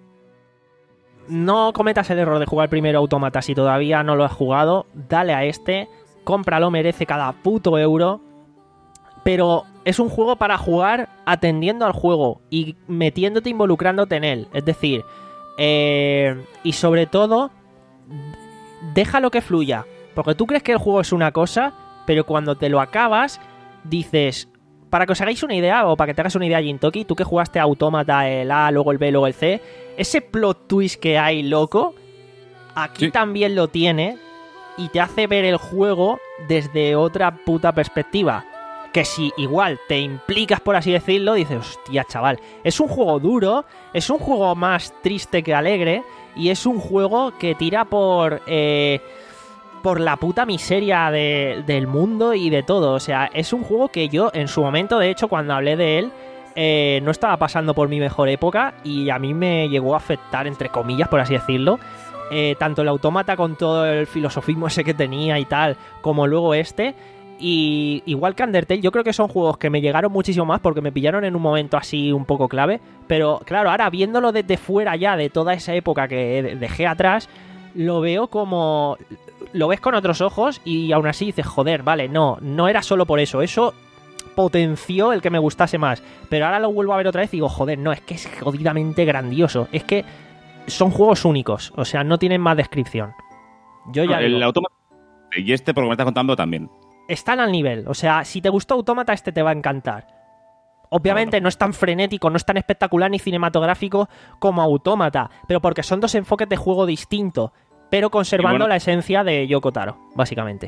no cometas el error de jugar primero Autómata si todavía no lo has jugado. Dale a este, cómpralo, merece cada puto euro. Pero es un juego para jugar atendiendo al juego y metiéndote, involucrándote en él. Es decir, eh, y sobre todo, déjalo que fluya. Porque tú crees que el juego es una cosa, pero cuando te lo acabas, dices... Para que os hagáis una idea, o para que te hagas una idea, Jintoki, tú que jugaste a Autómata, el A, luego el B, luego el C, ese plot twist que hay, loco, aquí Sí. también lo tiene y te hace ver el juego desde otra puta perspectiva. Que si igual te implicas, por así decirlo, dices, hostia, chaval, es un juego duro, es un juego más triste que alegre, y es un juego que tira por... Eh, por la puta miseria de, del mundo y de todo. O sea, es un juego que yo en su momento, de hecho, cuando hablé de él, eh, no estaba pasando por mi mejor época y a mí me llegó a afectar, entre comillas, por así decirlo, eh, tanto el Autómata con todo el filosofismo ese que tenía y tal, como luego este. Y igual que Undertale, yo creo que son juegos que me llegaron muchísimo más porque me pillaron en un momento así un poco clave. Pero claro, ahora viéndolo desde fuera ya de toda esa época que dejé atrás, lo veo como... Lo ves con otros ojos y aún así dices, joder, vale, no, no era solo por eso, eso potenció el que me gustase más. Pero ahora lo vuelvo a ver otra vez y digo, joder, no, es que es jodidamente grandioso. Es que son juegos únicos, o sea, no tienen más descripción. Yo ya el digo, Autómata y este, por lo que me estás contando, también. están al nivel, o sea, si te gustó Autómata, este te va a encantar. Obviamente no es tan frenético, no es tan espectacular ni cinematográfico como Autómata, pero porque son dos enfoques de juego distintos, pero conservando bueno, la esencia de Yoko Taro, básicamente.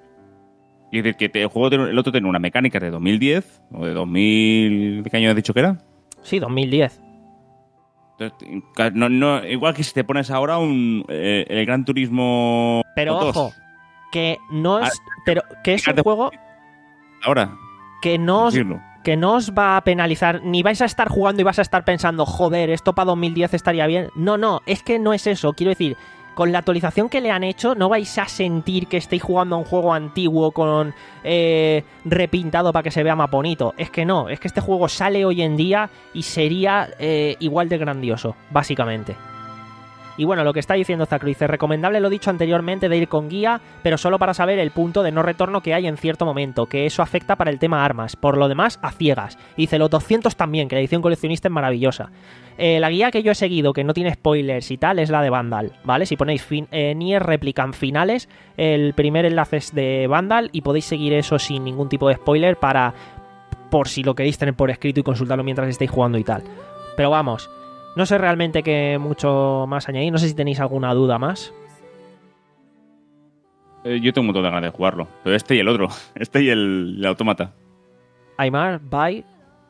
Y decir que el juego, el otro tiene una mecánica de dos mil diez, o de dos mil... ¿De qué año has dicho que era? Sí, dos mil diez. Entonces, no, no, igual que si te pones ahora un eh, el Gran Turismo Pero dos. ojo, que no es, Ah, pero que es un fíjate, juego ahora, que no os, decirlo. que no os va a penalizar, ni vais a estar jugando y vas a estar pensando, joder, esto para dos mil diez estaría bien. No, no, es que no es eso. Quiero decir, con la actualización que le han hecho, no vais a sentir que estéis jugando a un juego antiguo con eh, repintado para que se vea más bonito. Es que no, es que este juego sale hoy en día y sería eh, igual de grandioso, básicamente. Y bueno, lo que está diciendo Zacru, dice, recomendable lo dicho anteriormente de ir con guía, pero solo para saber el punto de no retorno que hay en cierto momento, que eso afecta para el tema armas, por lo demás a ciegas. Y dice, los doscientos también, que la edición coleccionista es maravillosa. Eh, la guía que yo he seguido, que no tiene spoilers y tal, es la de Vandal, ¿vale? Si ponéis fin, eh, Nier Replicant finales, el primer enlace es de Vandal y podéis seguir eso sin ningún tipo de spoiler para, por si lo queréis tener por escrito y consultarlo mientras estéis jugando y tal. Pero vamos... No sé realmente qué mucho más añadir. No sé si tenéis alguna duda más. Eh, yo tengo un montón de ganas de jugarlo. Pero este y el otro. Este y el, el Autómata. Aymar, bye.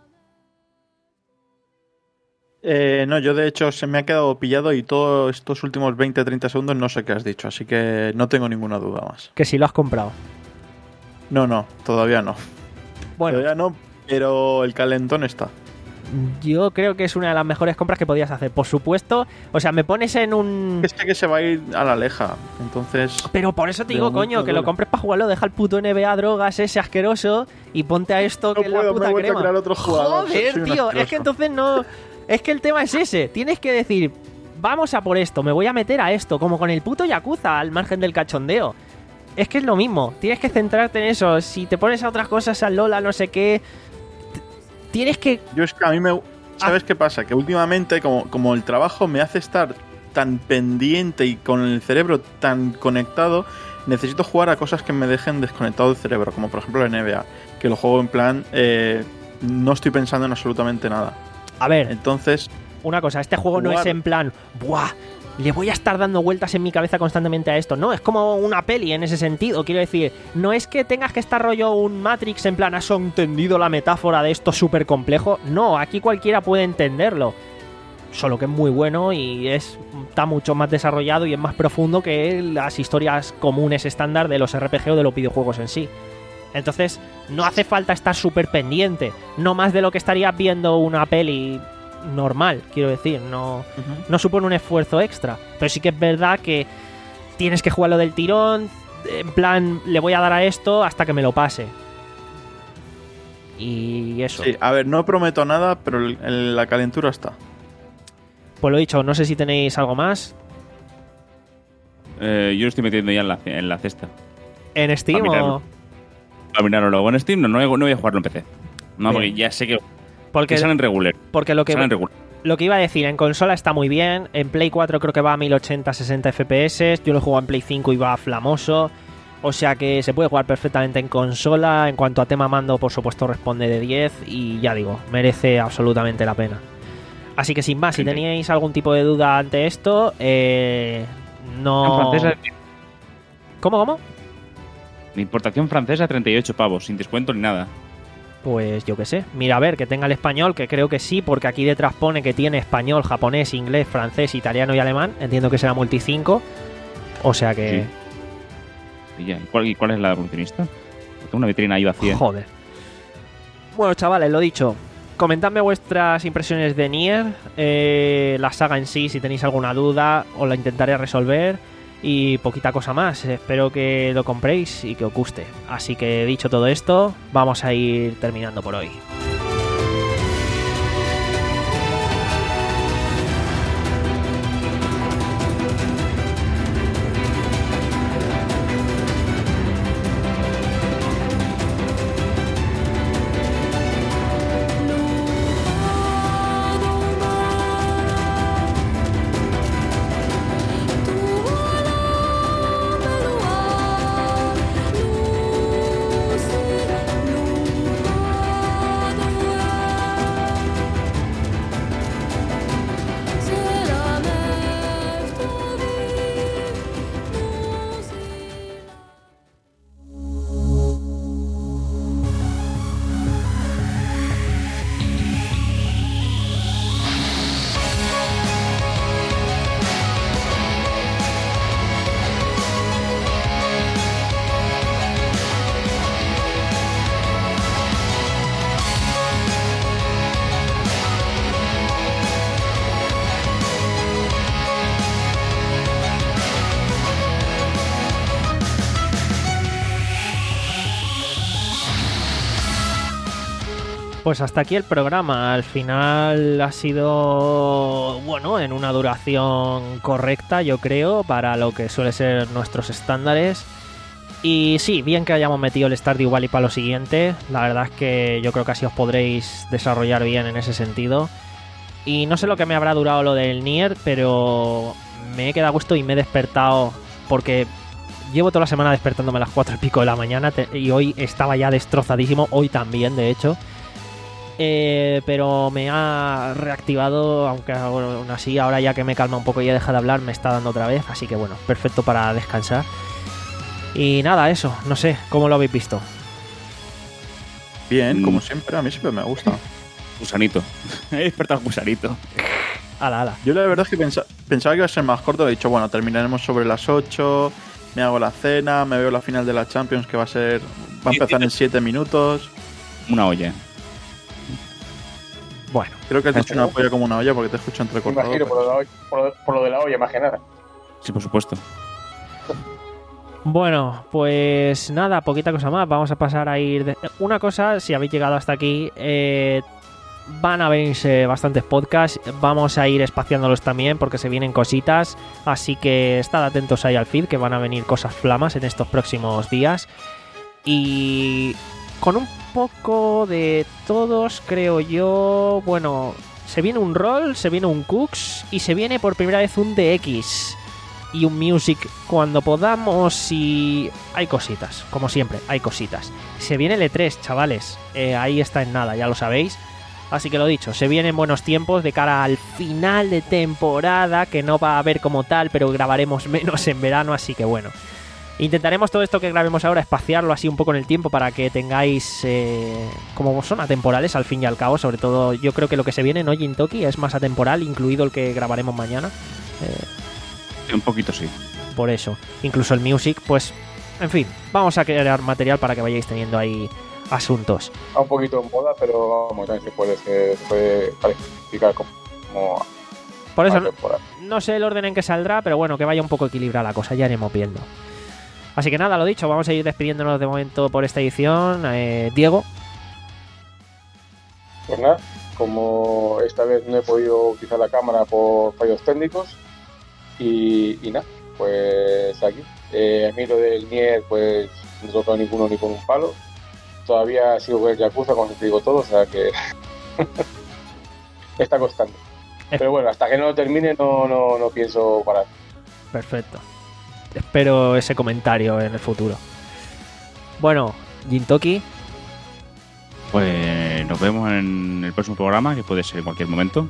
Eh, no, yo de hecho se me ha quedado pillado y todos estos últimos veinte a treinta segundos no sé qué has dicho, así que no tengo ninguna duda más. Que si lo has comprado. No, no, todavía no. Bueno, Todavía no, pero el calentón está. yo creo que es una de las mejores compras que podías hacer. Por supuesto, o sea, me pones en un... Es que se va a ir a la leja, entonces... Pero por eso te digo, De momento coño, que lo duele. compres para jugarlo, deja el puto N B A drogas ese asqueroso y ponte a esto que No es la puedo, me puta he vuelto a crema. crear otro jugador, Joder, soy un tío, es que asqueroso. entonces no... Es que el tema es ese, tienes que decir, vamos a por esto, me voy a meter a esto, como con el puto Yakuza, al margen del cachondeo. Es que es lo mismo, tienes que centrarte en eso. Si te pones a otras cosas, al Lola, no sé qué, t- tienes que... Yo es que a mí me... ¿Sabes qué pasa? Que últimamente, como, como el trabajo me hace estar tan pendiente y con el cerebro tan conectado, necesito jugar a cosas que me dejen desconectado del cerebro, como por ejemplo la N B A, que lo juego en plan... Eh, no estoy pensando en absolutamente nada. A ver, Entonces, una cosa, este juego no Jugar. es en plan, ¡buah! Le voy a estar dando vueltas en mi cabeza constantemente a esto. No, es como una peli en ese sentido. Quiero decir, no es que tengas que estar rollo un Matrix en plan, ¿has entendido la metáfora de esto súper complejo? No, aquí cualquiera puede entenderlo. Solo que es muy bueno y es, está mucho más desarrollado y es más profundo que las historias comunes estándar de los R P G o de los videojuegos en sí. Entonces, no hace falta estar súper pendiente. No más de lo que estarías viendo una peli normal, quiero decir. No, uh-huh. no supone un esfuerzo extra. Pero sí que es verdad que tienes que jugarlo del tirón. En plan, le voy a dar a esto hasta que me lo pase. Y eso. Sí, a ver, no prometo nada, pero el- el- la calentura está. Pues lo dicho, no sé si tenéis algo más. Eh, yo lo estoy metiendo ya en la, en la cesta. ¿En Steam A mirarlo. o...? Para mirarlo luego en Steam, no, no, voy a- no voy a jugarlo en P C. No, Bien. porque ya sé que, Porque, que salen regular. porque lo que... Salen regular. Lo que iba a decir, en consola está muy bien, en Play cuatro creo que va a mil ochenta sesenta F P S, yo lo he jugado en Play cinco y va flamoso, o sea que se puede jugar perfectamente en consola, en cuanto a tema mando por supuesto responde de diez y ya digo, merece absolutamente la pena. Así que sin más, si Sí. teníais algún tipo de duda ante esto, eh, no... Francesa, ¿Cómo, cómo? de importación francesa, treinta y ocho pavos, sin descuento ni nada. Pues yo qué sé, mira a ver, que tenga el español, que creo que sí, porque aquí detrás pone que tiene español, japonés, inglés, francés, italiano y alemán, entiendo que será multi cinco, o sea que... Sí. Y ya, ¿y cuál, y cuál es la evolucionista? Tengo una vitrina ahí vacía. Joder. Bueno, chavales, lo dicho, comentadme vuestras impresiones de Nier, eh, la saga en sí, si tenéis alguna duda, os la intentaré resolver. Y poquita cosa más. Espero que lo compréis y que os guste. Así que dicho todo esto, vamos a ir terminando por hoy. Pues hasta aquí el programa. Al final ha sido, bueno, en una duración correcta, yo creo, para lo que suele ser nuestros estándares. Y sí, bien que hayamos metido el Stardew Valley para lo siguiente. La verdad es que yo creo que así os podréis desarrollar bien en ese sentido. Y no sé lo que me habrá durado lo del Nier, pero me he quedado a gusto y me he despertado porque llevo toda la semana despertándome a las cuatro y pico de la mañana y hoy estaba ya destrozadísimo, hoy también, de hecho. Eh, pero me ha reactivado, aunque aún así ahora ya que me calma un poco y he dejado de hablar me está dando otra vez, así que bueno, perfecto para descansar. Y nada, eso, no sé, ¿cómo lo habéis visto? Bien, Mm. como siempre, a mí siempre me gusta. Gusanito. He despertado gusanito. Ala, ala. Yo la verdad es que pensa- pensaba que iba a ser más corto, he dicho, bueno, terminaremos sobre las ocho, me hago la cena, me veo la final de la Champions que va a ser, va a empezar en siete minutos. Una olla. Bueno, Creo que has dicho una polla como una olla porque te escucho Me entrecortado. imagino por lo, de la olla, por, lo, por lo de la olla, más que nada. Sí, por supuesto. bueno, pues nada, poquita cosa más. Vamos a pasar a ir... De... Una cosa, si habéis llegado hasta aquí, eh, van a venirse bastantes podcasts. Vamos a ir espaciándolos también porque se vienen cositas. Así que estad atentos ahí al feed, que van a venir cosas flamas en estos próximos días. Y con un poco de todos, creo yo. Bueno, se viene un Roll, se viene un Cooks y se viene por primera vez un D X y un Music cuando podamos. Y hay cositas, como siempre, hay cositas. Se viene el E tres, chavales, eh, ahí está en nada, ya lo sabéis. Así que lo dicho, se vienen buenos tiempos de cara al final de temporada, que no va a haber como tal, pero grabaremos menos en verano, así que bueno. Intentaremos todo esto que grabemos ahora espaciarlo así un poco en el tiempo para que tengáis, eh, como son atemporales al fin y al cabo. Sobre todo yo creo que lo que se viene en Ojin Toki es más atemporal, incluido el que grabaremos mañana. Eh, Un poquito sí. por eso, incluso el Music, pues, en fin, vamos a crear material para que vayáis teniendo ahí asuntos. Está un poquito en moda, pero vamos, también se puede, se puede calificar como, como Por eso temporada. no sé el orden en que saldrá, pero bueno, que vaya un poco equilibrada la cosa, ya iremos viendo. Así que nada, lo dicho, vamos a ir despidiéndonos de momento por esta edición. Eh, Diego. Pues nada, como esta vez no he podido utilizar la cámara por fallos técnicos y, y nada, pues aquí. Eh, a mí lo del Nier, pues no he tocado ninguno ni con un palo. Todavía sigo con el Yakuza, como te digo todo, o sea que está costando. Pero bueno, hasta que no lo termine no, no, no pienso parar. Perfecto. Espero ese comentario en el futuro. Bueno, Jintoki. Pues nos vemos en el próximo programa, que puede ser en cualquier momento.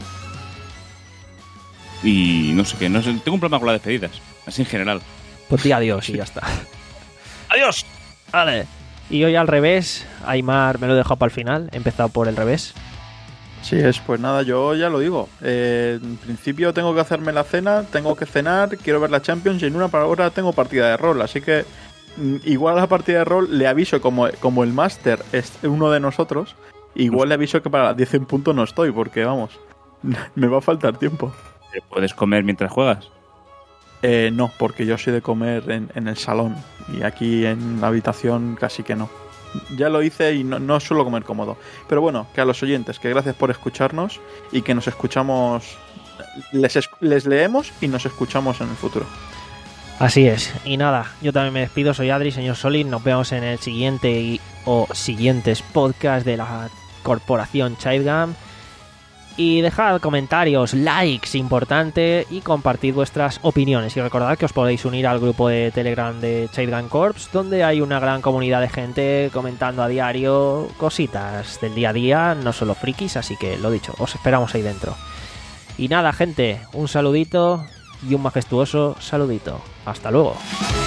Y no sé qué, no sé, tengo un problema con las despedidas, así en general. Pues di adiós y ya está. ¡Adiós! Vale. Y hoy al revés, Aymar me lo he dejado para el final. He empezado por el revés. Sí, es, pues nada, yo ya lo digo. Eh, en principio tengo que hacerme la cena, tengo que cenar, quiero ver la Champions y en una hora tengo partida de rol. Así que mm, igual a la partida de rol le aviso como, como el máster es uno de nosotros Igual le aviso que para las diez en punto no estoy, porque vamos, me va a faltar tiempo. ¿Puedes comer mientras juegas? Eh, no, porque yo soy de comer en, en el salón y aquí en la habitación casi que no. Ya lo hice y no, no suelo comer cómodo. Pero bueno, que a los oyentes, que gracias por escucharnos y que nos escuchamos, les, es, les leemos y nos escuchamos en el futuro. Así es. Y nada, yo también me despido, soy Adri, señor Solid. Nos vemos en el siguiente y, o siguientes podcasts de la corporación Childgam. Y dejad comentarios, likes, importante, y compartid vuestras opiniones. Y recordad que os podéis unir al grupo de Telegram de Childgam Corps, donde hay una gran comunidad de gente comentando a diario cositas del día a día, no solo frikis, así que lo dicho, os esperamos ahí dentro. Y nada, gente, un saludito y un majestuoso saludito. Hasta luego.